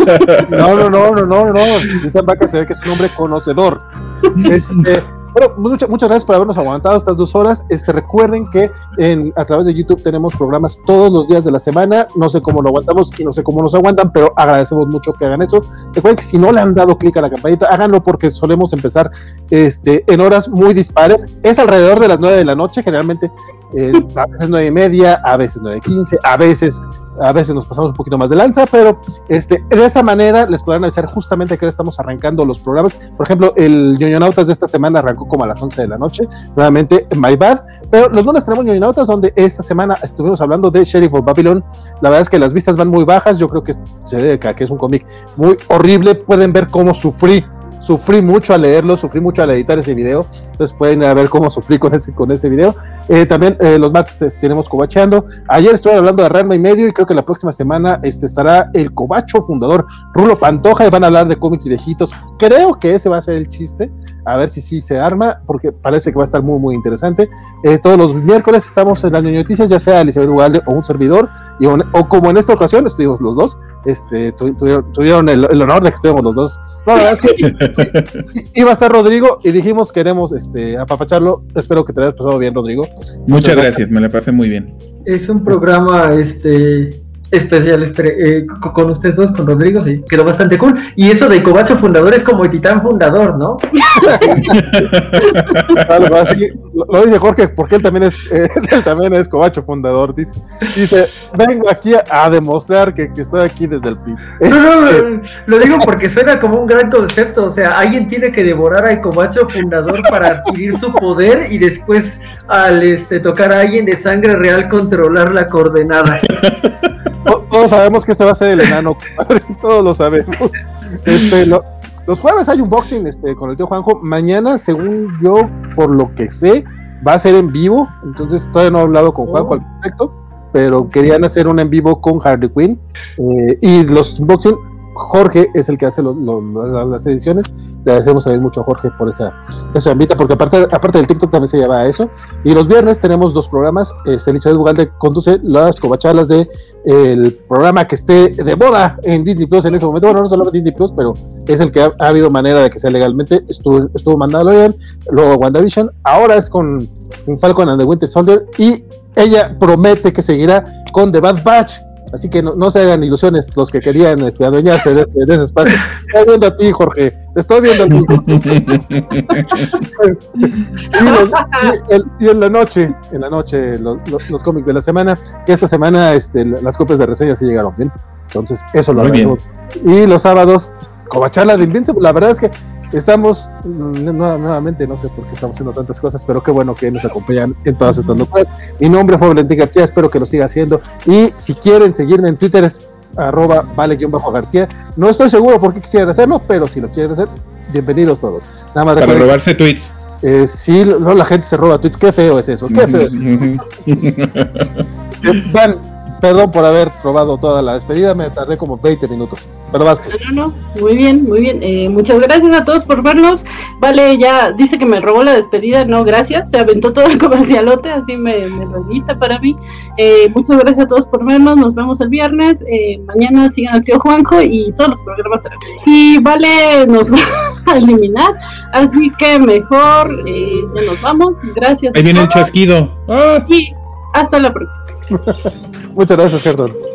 S3: No, no, no, no, no, no. Cristian Vaca se ve que es un hombre conocedor. Este, bueno, muchas, muchas gracias por habernos aguantado estas dos horas. Este, recuerden que en, a través de YouTube tenemos programas todos los días de la semana. No sé cómo lo aguantamos y no sé cómo nos aguantan, pero agradecemos mucho que hagan eso. Recuerden que si no le han dado clic a la campanita, háganlo porque solemos empezar este, en horas muy dispares. Es alrededor de las nueve de la noche, generalmente eh, a veces nueve y media, a veces nueve quince, a veces a veces nos pasamos un poquito más de lanza, pero este, de esa manera les podrán avisar justamente que ahora estamos arrancando los programas. Por ejemplo, el Ñoñonautas de esta semana arrancó como a las once de la noche, nuevamente My Bad, pero los lunes tenemos Ñoñonautas donde esta semana estuvimos hablando de Sheriff of Babylon. La verdad es que las vistas van muy bajas, yo creo que se debe a que es un cómic muy horrible. Pueden ver cómo sufrí Sufrí mucho al leerlo, sufrí mucho al editar ese video, entonces pueden ver cómo sufrí con ese, con ese video. Eh, también eh, los martes eh, tenemos Covacheando. Ayer estuve hablando de Ranma y medio y creo que la próxima semana este, estará el Covacho fundador Rulo Pantoja y van a hablar de cómics viejitos. Creo que ese va a ser el chiste, a ver si sí se arma, porque parece que va a estar muy muy interesante. Eh, todos los miércoles estamos en las Ñoñoticias, ya sea Elizabeth Ugalde o un servidor, y on, o como en esta ocasión estuvimos los dos, este, tu, tuvieron, tuvieron el, el honor de que estuvimos los dos. No, la verdad es que iba a estar Rodrigo y dijimos queremos este, apapacharlo. Espero que te hayas pasado bien, Rodrigo.
S4: Muchas, Muchas gracias, gracias, me la pasé muy bien.
S2: Es un programa este especiales eh, con ustedes dos, con Rodrigo, sí, quedó bastante cool. Y eso de Covacho fundador es como el titán fundador, ¿no?
S3: Algo así, lo, lo dice Jorge, porque él también es eh, él también es Covacho fundador, dice, dice, vengo aquí a, a demostrar que, que estoy aquí desde el principio.
S2: No, no, no, lo digo porque suena como un gran concepto, o sea, alguien tiene que devorar al Covacho fundador para adquirir su poder y después al este, tocar a alguien de sangre real controlar la coordenada.
S3: Todos sabemos que ese va a ser el enano, todos lo sabemos. Este, lo, los jueves hay un boxing este, con el tío Juanjo. Mañana, según yo, por lo que sé, va a ser en vivo. Entonces todavía no he hablado con Juanjo oh. al respecto, pero querían hacer un en vivo con Harley Quinn. Eh, y los boxing, Jorge es el que hace lo, lo, lo, las ediciones. Le agradecemos a él mucho a Jorge por esa, esa invita, porque aparte, aparte del TikTok también se lleva a eso. Y los viernes tenemos dos programas. Este, Elizabeth Bugalde conduce las covachalas de eh, el programa que esté de moda en Disney Plus en ese momento. Bueno, no solo Disney Plus, pero es el que ha, ha habido manera de que sea legalmente. Estuvo, estuvo Mandalorian, luego WandaVision, ahora es con, con Falcon and the Winter Soldier, y ella promete que seguirá con The Bad Batch. Así que no, no se hagan ilusiones los que querían este, adueñarse de ese, de ese espacio. Te estoy viendo a ti, Jorge. Te estoy viendo a ti. y, los, y, el, y en la noche, en la noche, los, los, los cómics de la semana, que esta semana este, las copias de reseña sí llegaron bien. Entonces, eso lo haremos. Y los sábados, covacharla de Invincible. La verdad es que estamos, nuevamente, no sé por qué estamos haciendo tantas cosas, pero qué bueno que nos acompañan en todas estas locuras. Mi nombre fue Valentín García, espero que lo siga haciendo. Y si quieren seguirme en Twitter es arroba vale-garcía. No estoy seguro por qué quisieran hacerlo, pero si lo quieren hacer, bienvenidos todos. Nada más
S4: para robarse tweets.
S3: Eh, sí, no, la gente se roba tweets. Qué feo es eso, qué feo. Van, perdón por haber robado toda la despedida, me tardé como veinte minutos, pero basta.
S1: No, no, no, muy bien, muy bien. Eh, muchas gracias a todos por vernos. Vale, ya dice que me robó la despedida, no, gracias, se aventó todo el comercialote, así me, me lo evita para mí. Eh, muchas gracias a todos por vernos, nos vemos el viernes. Eh, mañana sigan al tío Juanjo y todos los programas serán. Y Vale nos va a eliminar, así que mejor eh, ya nos vamos. Gracias.
S4: Ahí viene el chasquido.
S1: ¡Ah! Y hasta la próxima.
S3: Muchas gracias, Gerton.